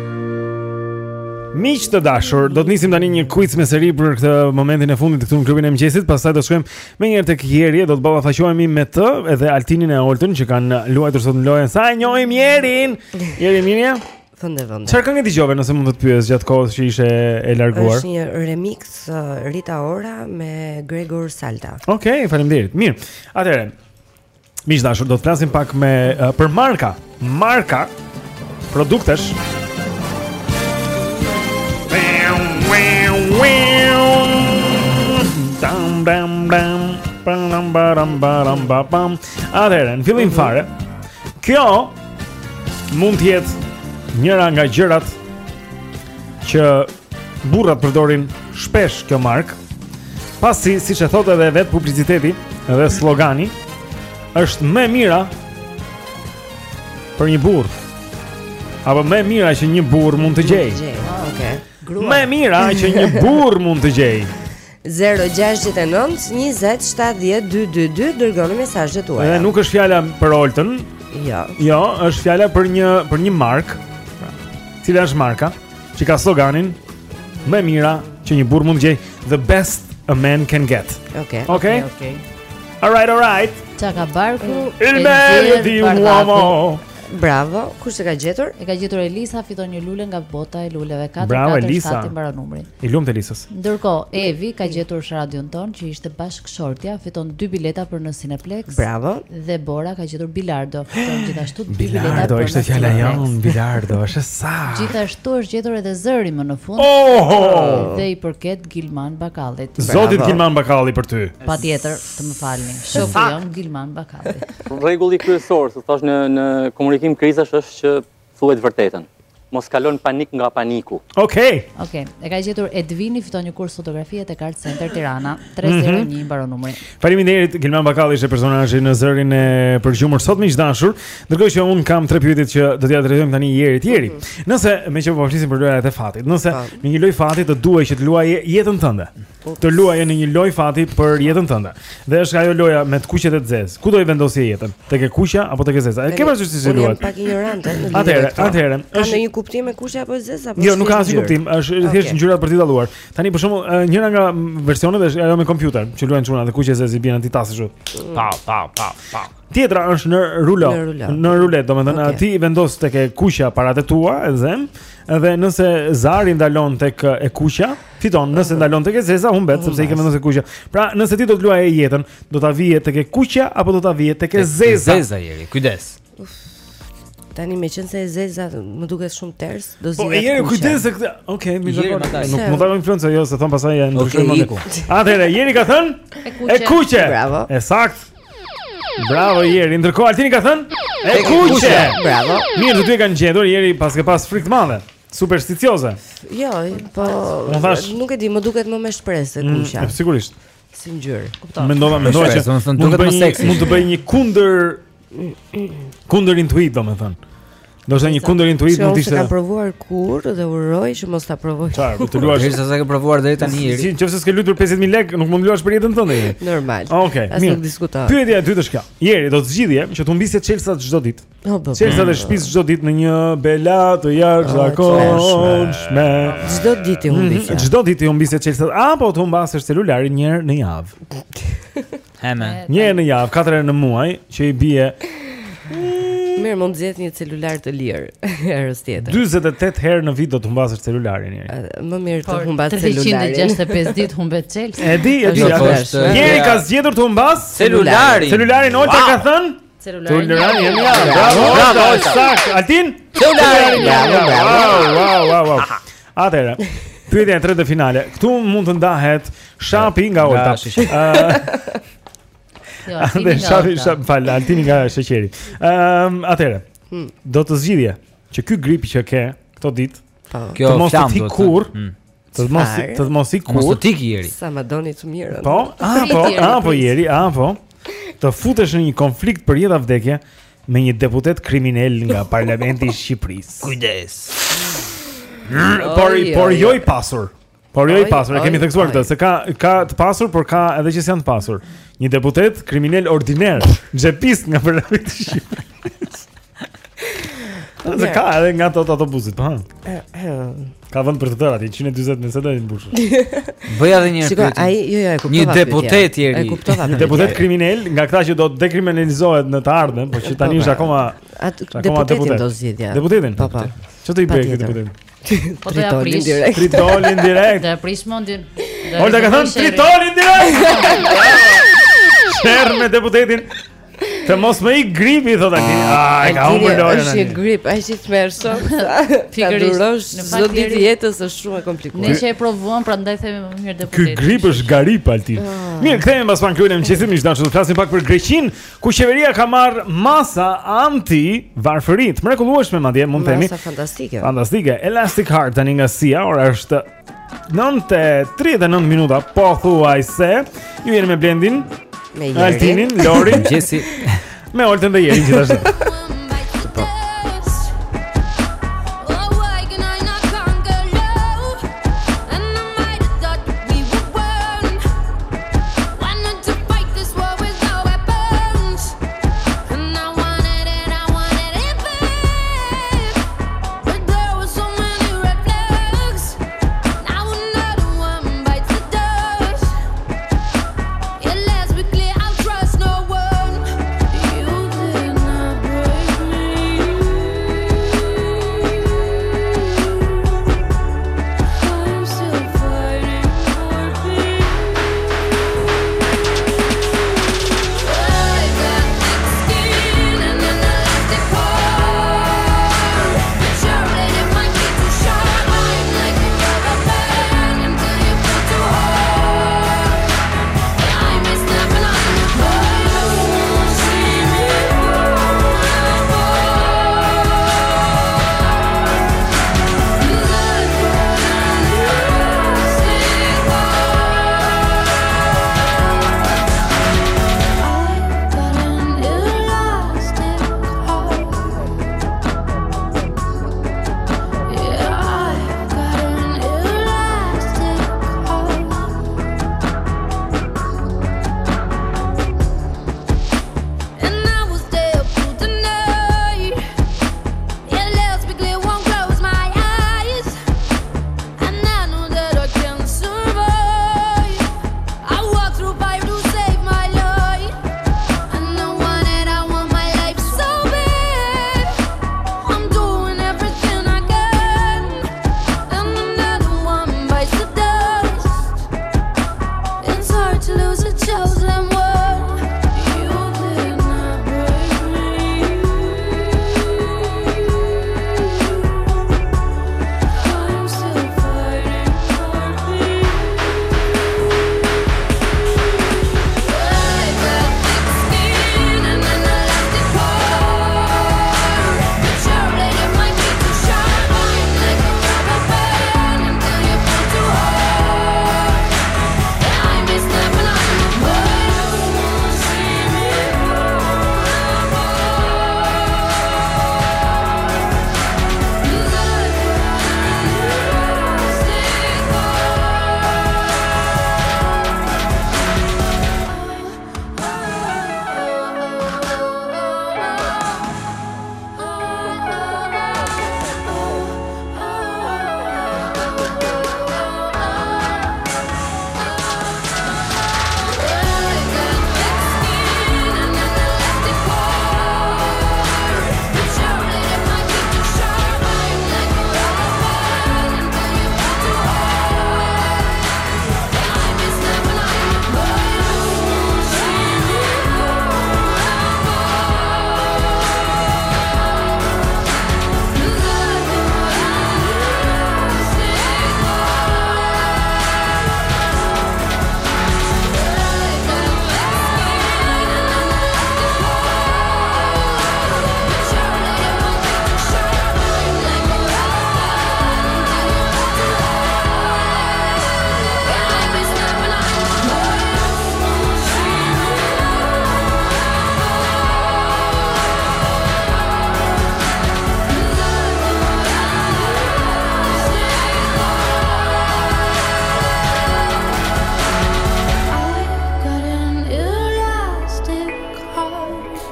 Miq të dashur, do të nisim tani një quiz me seri për këtë momentin e fundit këtu në klubin e mëngjesit, pastaj do shkojmë më njëherë tek Jeri, do të ballafaqohemi me të edhe Altinin e Oltën që kanë luajtur sot në lojën. Sa e njohim Jerin? Jeri Mirja? Vende vende. Çfarë këngë dëgjove nëse mund të të pyes gjatë kohës që ishe e larguar? Është një remix uh, Rita Ora me Gregor Salta. Okej, okay, faleminderit. Mirë. Atëherë, miq dashur, do të flasim pak me uh, për marka. Marka produktesh. Dam dam dam bam bam bam bam. Atëherë, në fillim fare, kjo mund të jetë njëra nga gjërat që burrat përdorin shpesh kjo markë, pasi siç e thotë edhe vet publiciteti, edhe slogani, është më e mira për një burr, apo më e mira që një burr mund të gjejë. Okej. Më e mira që një burr mund të gjejë. zero gjasht e nëntë njëzet shtatëdhjetë dyqindëdhjetë dy dërgoni mesazhet tuaja. Edhe nuk është fjala për Oltën. Jo. Jo, është fjala për një për një markë. Cila është marka që ka sloganin më e mira që një burr mund të gjejë, the best a man can get. Okej. Okej. Okej. All right, all right. Çaka barku. Il meglio di un uomo. Bravo, kush e ka gjetur? E ka gjetur Elisa, fiton një lule nga bota e luleve. Bravo Elisa. I mbaron numrin. I lumt Elisës. Ndërkohë Evi ka gjetur radion ton që ishte bashkëshortja, fiton dy bileta për në Cineplex. Bravo. Dhe Bora ka gjetur Bilardo, fiton gjithashtu dy bileta për Bilardo, në ishte fjala jon, Bilardo, është sa. Gjithashtu është gjetur edhe zëri më në fund. Oh! Dhe i përket Gilman Bakallit. Zotit Gilman Bakalli për ty. Patjetër, të më falni. Shoku jon Gilman Bakalli. Rregulli kryesor, si thash në në komunikim krizash është që thuhet vërtetën. Mos kalon panik nga paniku. Okej. Okej. E ka gjetur Edvini, fiton një kurs fotografie te Art Center Tirana, tre zero një mbaron numri. Faleminderit, Gilman Bakalli ishte personazhi në zërin e përgjumur sot miq dashur. Ndërkohë që un kam tre pyetje që do t'ia drejtojmë tani Jerit. Jeri, nëse me që po flisim për lojat e fatit, nëse në një lojë fati të duaj që të luaje jetën tënde. Të luaje në një lojë fati për jetën tënde. Dhe është ajo loja me të kuqet e të zezë. Ku do i vendosje jetën? Tek e kuqja apo tek e zeza? E ke parasysh si luhet? Pak ignorante. Atëherë, atëherë, është një kuptim e kuqja apo zeza apo? Jo, nuk ka asnjë kuptim, është thjesht ngjyrat për t'i dalluar. Tani për shembull, njëra nga versionet është ajo me kompjuter, që luajnë çuna dhe kuqja e zezë i bien antitas kështu. Pa, pa, pa, pa. Tjetra është në rulo, në rulet, domethënë ti vendos tek e kuqja paratë tua, e zem, edhe nëse zari ndalon tek e kuqja, fiton, nëse ndalon tek e zeza, humbet sepse i ke vendosur kuqja. Pra, nëse ti do të luaje jetën, do ta vije tek e kuqja apo do ta vije tek e zeza? Zeza Jeri, kujdes. Tani me qenë se e zeza më duket shumë ters, do Po zgjidhet. e jeri kujdes se këtë. Okej, më duket. Nuk mund ta influencoj jo se thon pastaj janë ndryshim mendje. Atëherë Jeri ka thënë e kuqe. Bravo. E sakt. Bravo Jeri, ndërkohë Altini ka thënë e kuqe. Bravo. Mirë, të dy kanë gjetur, Jeri pas ke pas frikë të madhe. Supersticioze. Jo, po nuk e di, më duket më me shpresë se kuqja. Mm, sigurisht. Si ngjyrë. Mendova, mendova që mund të bëj një mund të bëj një kundër kundër intuit, domethënë. Do të thënë një kundër intuit mund të ishte. Unë kam provuar kur dhe uroj që mos ta provoj. Çfarë, të luash? Është sa ke provuar deri tani Jeri. Nëse s'ke luajtur pesëdhjetë mijë lekë, nuk mund të luash për jetën tënde. Normal. Okej, mirë. Nuk diskutoj. Pyetja e dytë është kjo. Jeri, do të zgjidhje që të humbisje Chelsea çdo ditë. Chelsea dhe shtëpisë çdo ditë në një bela të jashtëzakonshme. Çdo ditë i humbisje. Çdo ditë i humbisje Chelsea apo të humbasësh celularin një herë në javë. Heme. Një herë në javë, katër herë në muaj, që i bie Mirë, mund të zgjedh një celular të lirë herës tjetër. dyzet e tetë herë në vit do të humbasësh celularin Jeri. Më mirë të humbas celularin. tre qind e gjashtëdhjetë e pesë ditë humbet Chelsea. E di, e di. Jeri ka zgjedhur të humbas celularin. Celularin Olta ka thënë? Celularin jemi ja. Bravo, bravo, sakt. Altin? Celularin. Wow, wow, wow, wow. Atëherë, pyetja e tretë finale. Këtu mund të ndahet shapi nga Olta. Ë Dhe shapi, shapi, fal, Altini nga sheqeri. Ëm, atëherë. Do të zgjidhje që ky grip që ke këto ditë, kjo mos të tik kur, të mos të mos ik kur. Mos të tik Jeri. Sa më doni të mirën. Po, apo, apo Jeri, apo të futesh në një konflikt për jetë vdekje me një deputet kriminal nga Parlamenti i Shqipërisë. Kujdes. Por por jo i pasur. Por jo i pasur, e kemi theksuar këtë, se ka ka të pasur, por ka edhe që janë të pasur. Një deputet kriminal ordiner, xhepist nga Parlamenti i Shqipërisë. Se ka edhe nga ato autobusit, po ha. Ka vend për të tërë aty, njëqind e dyzet me sedë mbushur. Bëj edhe një Shiko, ai jo jo e kuptova. Një deputet i ri. E kuptova. Një deputet kriminal, nga këta që do të dekriminalizohet në të ardhmen, por që tani është akoma deputetin do zgjidhja. Deputetin? Po po. Çfarë do i bëj këtë deputet? Po do ja prish direkt. Tritolin direkt. Do ja prish mendin. Olta ka thënë tritolin direkt. Sherr me deputetin. Të mos më i gripi thot aty. Ai ka humbur dorën. Është grip, ai si tmerrson. Pikërisht, në fakt ditë jetës është shumë e komplikuar. Ne që e provuam, prandaj themi më mirë deputet. Ky grip është garip Altin. Mirë, kthehemi pas pankryën e mëngjesit, miq dashur, do të flasim pak për Greqinë, ku qeveria ka marrë masa anti-varfëri, të mrekullueshme madje, mund të themi. Masa fantastike. Fantastike. Elastic Heart tani nga S I A, ora është nëntë e tridhjetë e nëntë minuta, po thuajse. Ju jeni me Blendin, me Altinin, Lorin, Gjesi, me Oltën dhe Jerin gjithashtu. Yeah, let's be clear, I'll trust no one. You did not break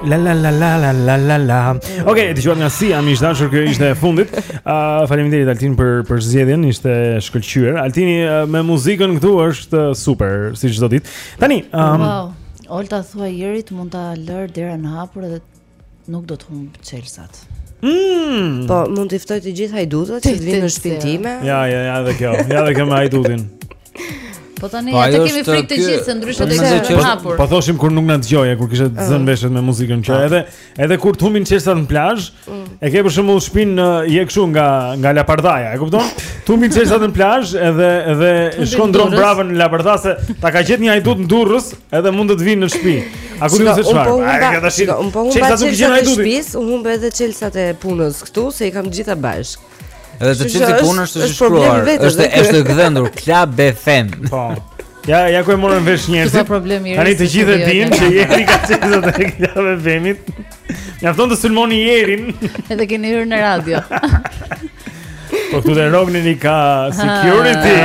La la la la la la la la. Okej, dëgjuat nga Sia, miq dashur, kjo ishte e fundit. Uh, Faleminderit Altin për për zgjedhjen, ishte shkëlqyer. Altini uh, me muzikën këtu është uh, super, si çdo ditë. Tani, um, wow. Olta thua Jerit mund ta lër derën hapur edhe nuk do të humb Chelsat. Mm. Po, mund të ftoj të gjithë hajdutët që të vinë në shtëpinë time. Ja, ja, ja, edhe kjo. Ja, edhe kjo me hajdutin. Po tani atë kemi frikë të gjithë se ndryshe do të ishte hapur. Po thoshim kur nuk na dëgjoje, kur kishte zënë veshët me muzikën që edhe edhe kur të humbin çestat në plazh, e ke për shembull shtëpinë je kështu nga nga Lapardaja, e kupton? Të humbin çestat në plazh edhe edhe shkon dron brava në Laparda se ta ka gjetë një hajdut në Durrës, edhe mund të të vinë në shtëpi. A ku diun se çfarë? Ai tash. Un po humba çelsat e shtëpisë, un humba edhe çelsat e punës këtu se i kam të gjitha bashk. Edhe të cilë punë është të shkruar, është është gdhendur Club F M. Po. Ja, ja ku e morën vesh njerëzit. Tani të gjithë e dinë që Jeri ka çesat e Club F M-it. Mjafton të sulmoni Jerin. Edhe keni hyrë në radio. Po këtu të Rognini ka security.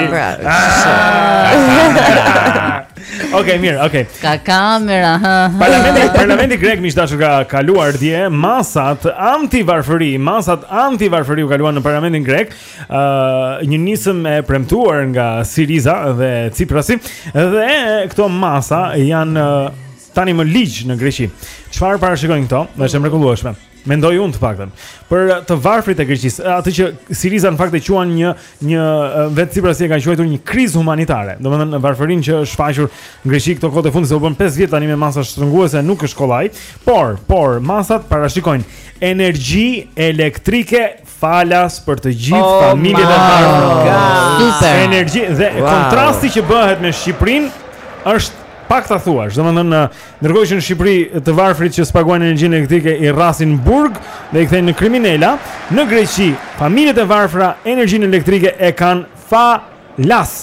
Okej, mirë, okej. Ka kamera. Parlamenti, Parlamenti grek miq dashur ka kaluar dje masat anti-varfëri, masat anti-varfëri u kaluan në Parlamentin grek, uh, një nisëm e premtuar nga Syriza dhe Tsiprasi, dhe këto masa janë uh, tani më ligj në Greqi. Çfarë parashikojnë këto? Është e mrekullueshme. Mendoj unë të paktën për të varfrit e Greqisë, atë që Syriza në fakt e quan një një vetë Tsiprasi e ka quajtur një krizë humanitare. Domethënë varfërinë që është shfaqur në Greqi këto kohë të fundit se u bën pesë vjet tani me masa shtrënguese nuk është kollaj, por por masat parashikojnë energji elektrike falas për të gjithë oh familjet e varfër. Super. Energji dhe wow. Kontrasti që bëhet me Shqipërinë është pak ta thuash, domethënë ndërkohë që në Shqipëri të varfrit që spaguajnë energjinë elektrike i rrasin burg dhe i kthejnë në kriminela, në Greqi familjet e varfra energjinë elektrike e kanë falas.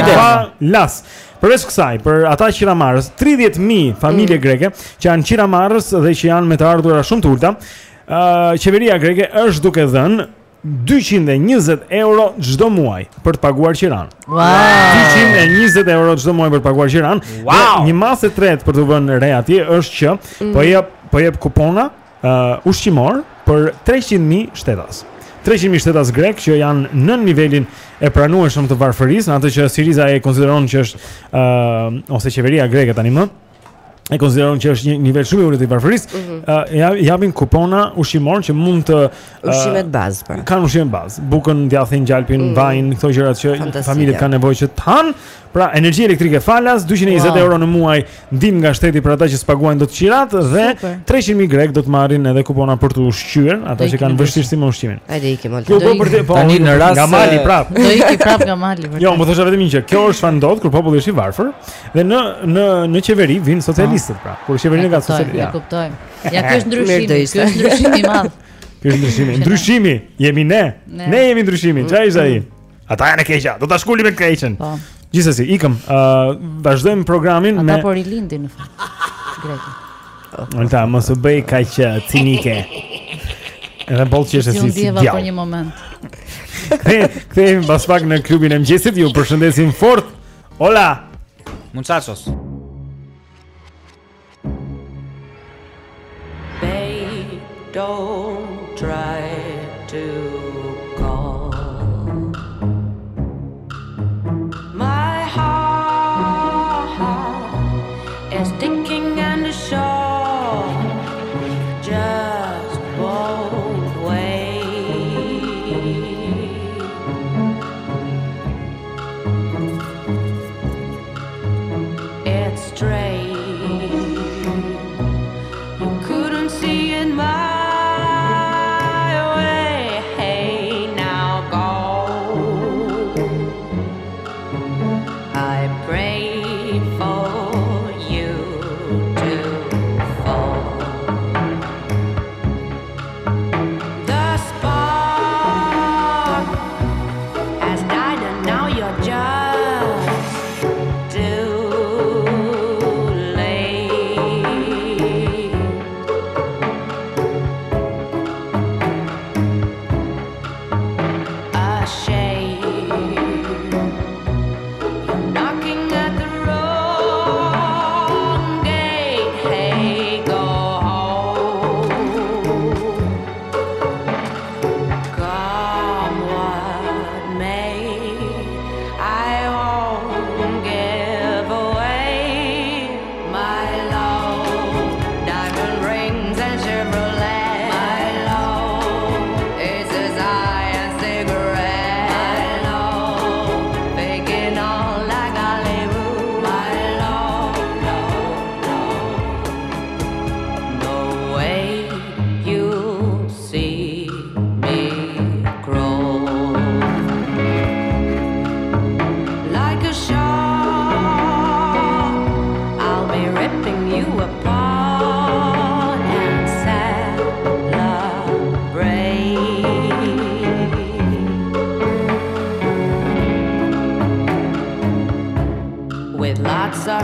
Falas. Përveç kësaj, për ata qiramarrës, tridhjetë mijë familje mm. greke që janë qiramarrës dhe që janë me të ardhura shumë të ulta, uh, qeveria greke është duke dhënë dyqind e njëzet euro çdo muaj për të paguar qiran. Wow. dyqind e njëzet euro çdo muaj për të paguar qiran. Wow. Një masë e tretë për të vënë re atje është që mm. po jep po jep kupona uh, ushqimor për treqind mijë shtetas. treqind mijë shtetas grek që janë në nivelin e pranueshëm të varfërisë, në atë që Syriza e konsideron që është uh, ose qeveria greke tani më e konsideron që është një nivel shumë i ulët i varfërisë, mm -hmm. uh, japin kupona ushqimor që mund të uh, ushqimet bazë pra. Kanë ushqim bazë, bukën, djathin, gjalpin, mm. vajin, këto gjërat që familjet kanë nevojë që të hanë. Pra, energji elektrike falas, dyqind e njëzet wow. euro në muaj ndihmë nga shteti për ata që spaguajnë dot qirat dhe treqind mijë grek do të marrin edhe kupona për të ushqyer, ata që kanë vështirësi me ushqimin. Hajde ikim Olta. Po për të tani në rast nga mali prap. Do iki prap nga mali vërtet. Jo, më thosha vetëm një që kjo është çfarë ndodh kur populli është i varfër dhe në në në qeveri vinë socialistët pra. Kur qeverinë ka socialistë. Ja kuptoj. Ja ky është ndryshimi, ky është ndryshimi i madh. Ky është ndryshimi. Ndryshimi jemi ne. Ne jemi ndryshimi. Çfarë është ai? Ata janë keqja. Do ta shkulim me keqen. Po. Gjithsesi, ikëm, uh, vazhdojmë programin ata me Ata por i lindin në fakt. Greki. Olta, mos u bëj kaq cinike. Edhe boll që është si si djallë. Për një moment. Kthehemi, kthehemi pas pak në klubin e mëngjesit. Ju përshëndesim fort. Hola. Muchachos. Babe, don't try to call. My heart is ticking and the show just won't wait. It's strange, you couldn't see in my way. Hey, now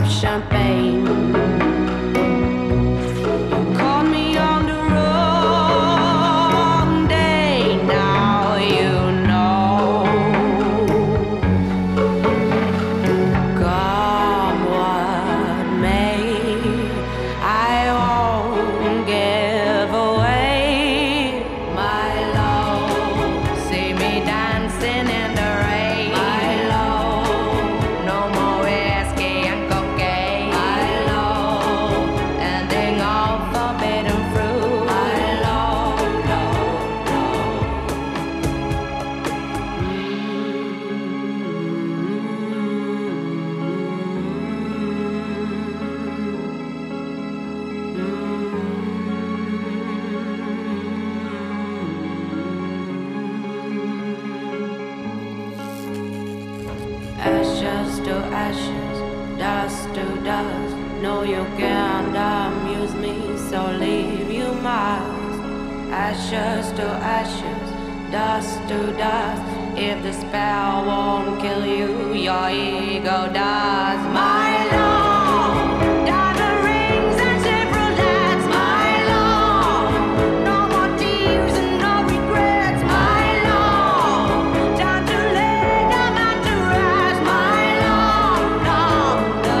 of champagne. You caught me on the wrong day. Now you know. Come what may, I won't give away my love. See me dancing in the rain. My love, no more whiskey and cocaine. My love, ending all forbidden fruit. My love, love, ashes to ashes, dust to dust. No, you can't amuse me, so leave you must. Ashes to ashes, dust to dust. If the spell won't kill you, your ego does. My love, diamond rings and Chevrolets. My love, no more tears and no regrets. My love, time to lay down and to rest. My love, love,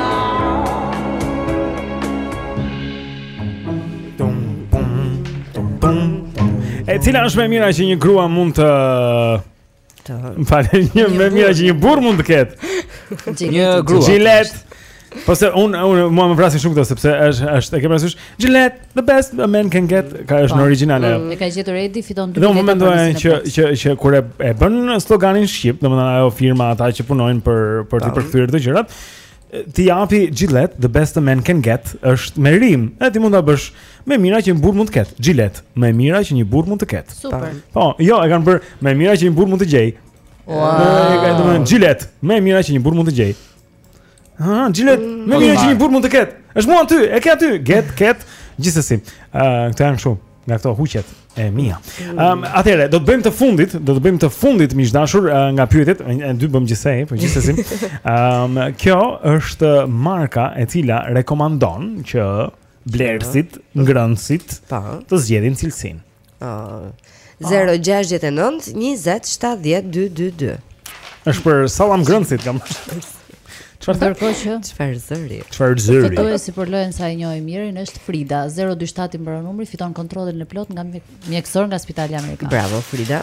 E cila është më e mira që një grua mund të Më falë, një më e mira që një burr mund të ketë. Një grua. Gillette. Po se unë unë mua më vrasin shumë këto sepse është është e ke parasysh Gillette, the best a man can get, ka është në origjinal ajo. E ka gjetur Edi, fiton dy Dhe bileta. unë mendoj që që që kur e, e bën sloganin shqip, domethënë ajo firma ata që punojnë për për të përkthyer këto gjërat, ti japi Gillette, the best a man can get, është me rim. E ti mund ta bësh më mira që një burr mund të ketë. Gillette, më e mira që një burr mund të ketë. Super. Po, jo, e kanë bërë më e mira që një burr mund të gjej. Wow. E ka domethënë Gillette, më e mira që një burr mund të gjej. Ah, Gillette, më e mira që një burr mund të ketë. Është mua aty, e ke aty, get, ket, gjithsesi. Ë, këto janë kështu, nga këto huqet e mia. Ëm, atëherë do të bëjmë të fundit, do të bëjmë të fundit miq dashur nga pyetjet, e dy bëm gjithsej, po gjithsesi. Ëm, kjo është marka e cila rekomandon që blerësit, ngrënësit të zgjedhin cilësinë. Ah. zero gjasht e nëntë njëzet shtatëdhjetë dyqindëdhjetë e dy. Është për sallam ngrënësit kam. Çfarë Ndërkohë që çfarë zëri? Çfarë zëri? Fituesi për lojën sa e njohim mirin është Frida, zero dy shtat i mbaron numri, fiton kontrollin e plot nga mjekësor nga Spitali Amerikan. Bravo Frida.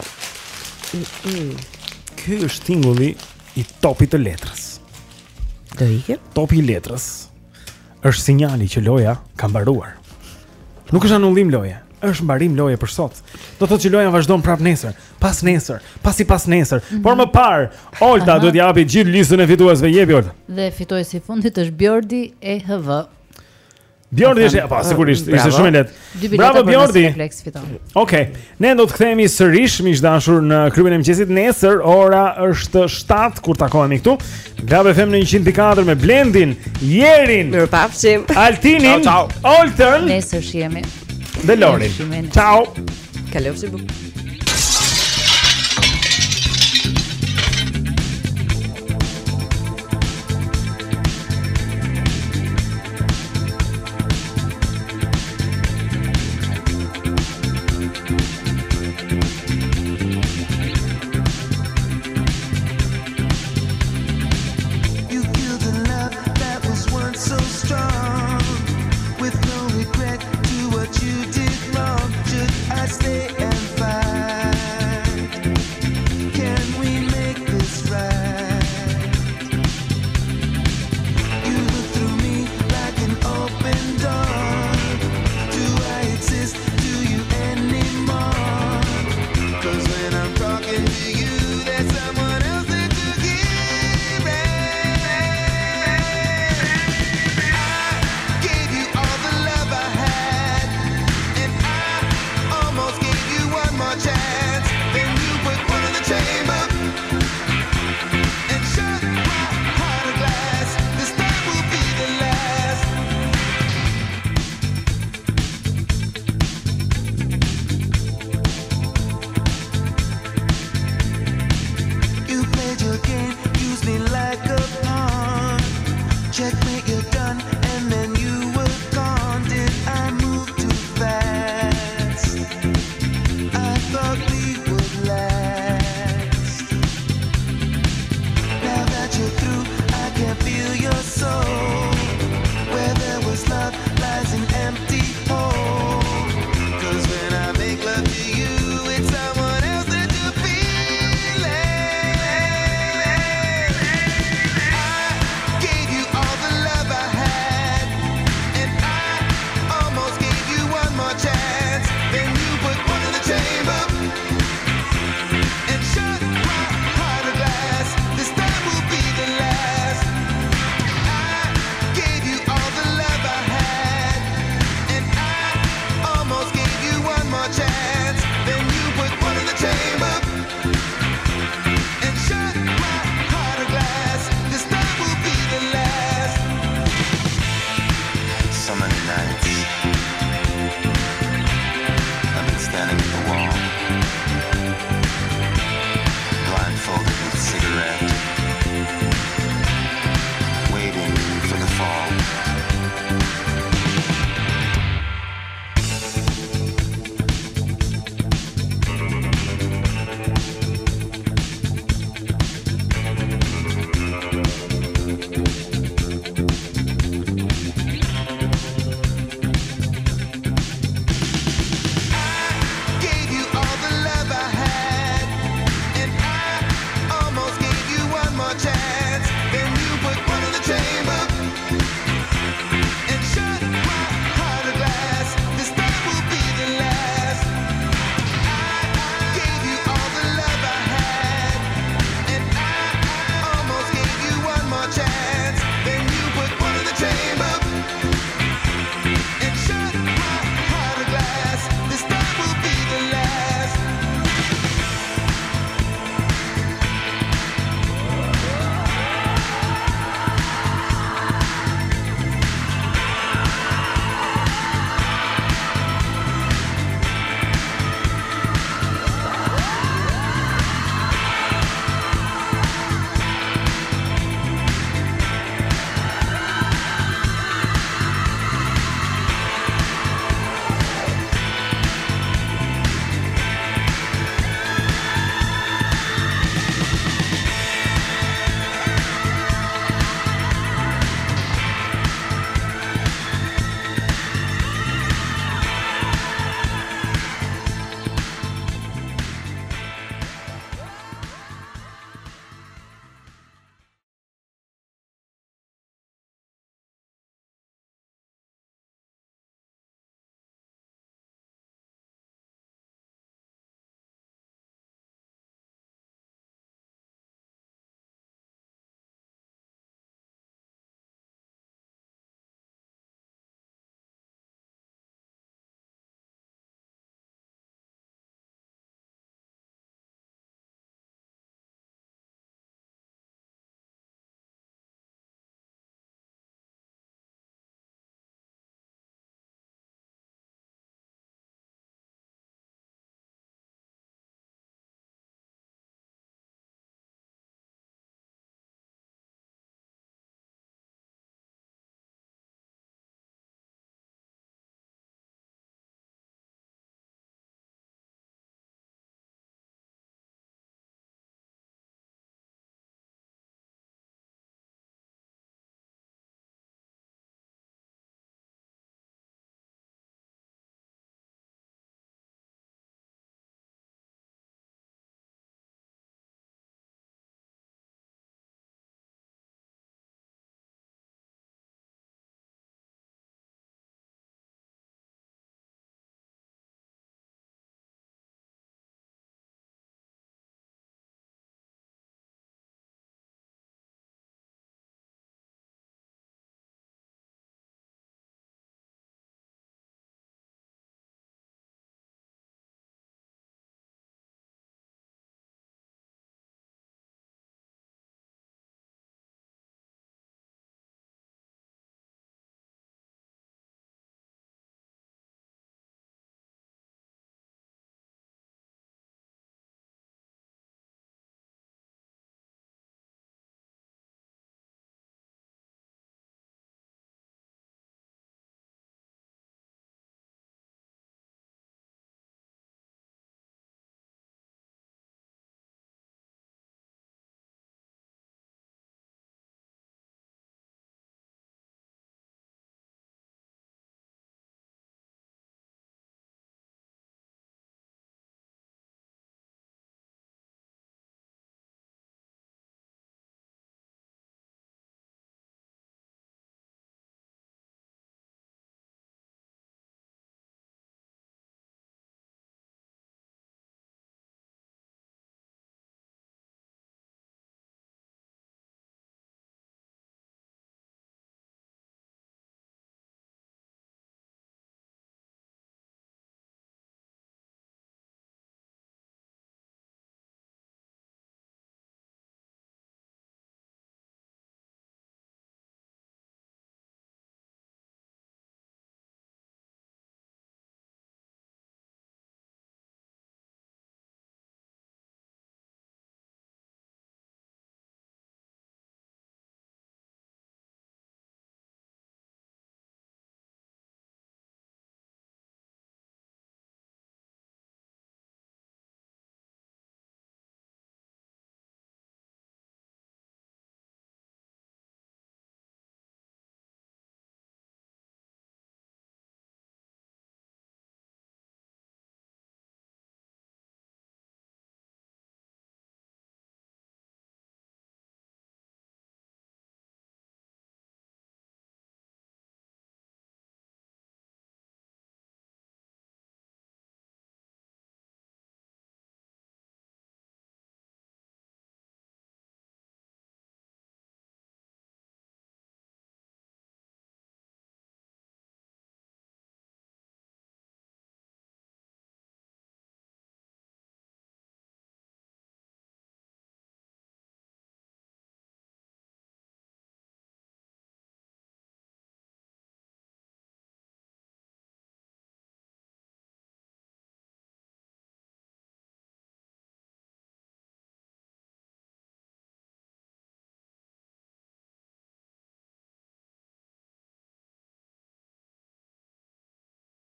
Ky është tingulli i topit të letrës. Do ikë? Topi i letrës është sinjali që loja ka mbaruar. Nuk është anullim loje, është mbarim loje për sot. Do thotë që loja vazhdon prapë nesër, pas nesër, pasi pas nesër. Mm -hmm. Por më parë, Olta duhet japi gjithë listën e fituesve, jepi Olta. Dhe fituesi i fundit është Bjordi E H V. Bjordi është, po sigurisht, ishte shumë e lehtë. Bravo Bjordi. Okej, ne do të kthehemi sërish miq dashur në klubin e mëngjesit nesër, ora është shtatë kur takohemi këtu. Club F M në njëqind pikë katër me Blendin, Jerin, mirupafshim, Altinin, ciao, Oltën, nesër shihemi. Dhe Lorin. Ciao. Kalofshi bu. Thank you.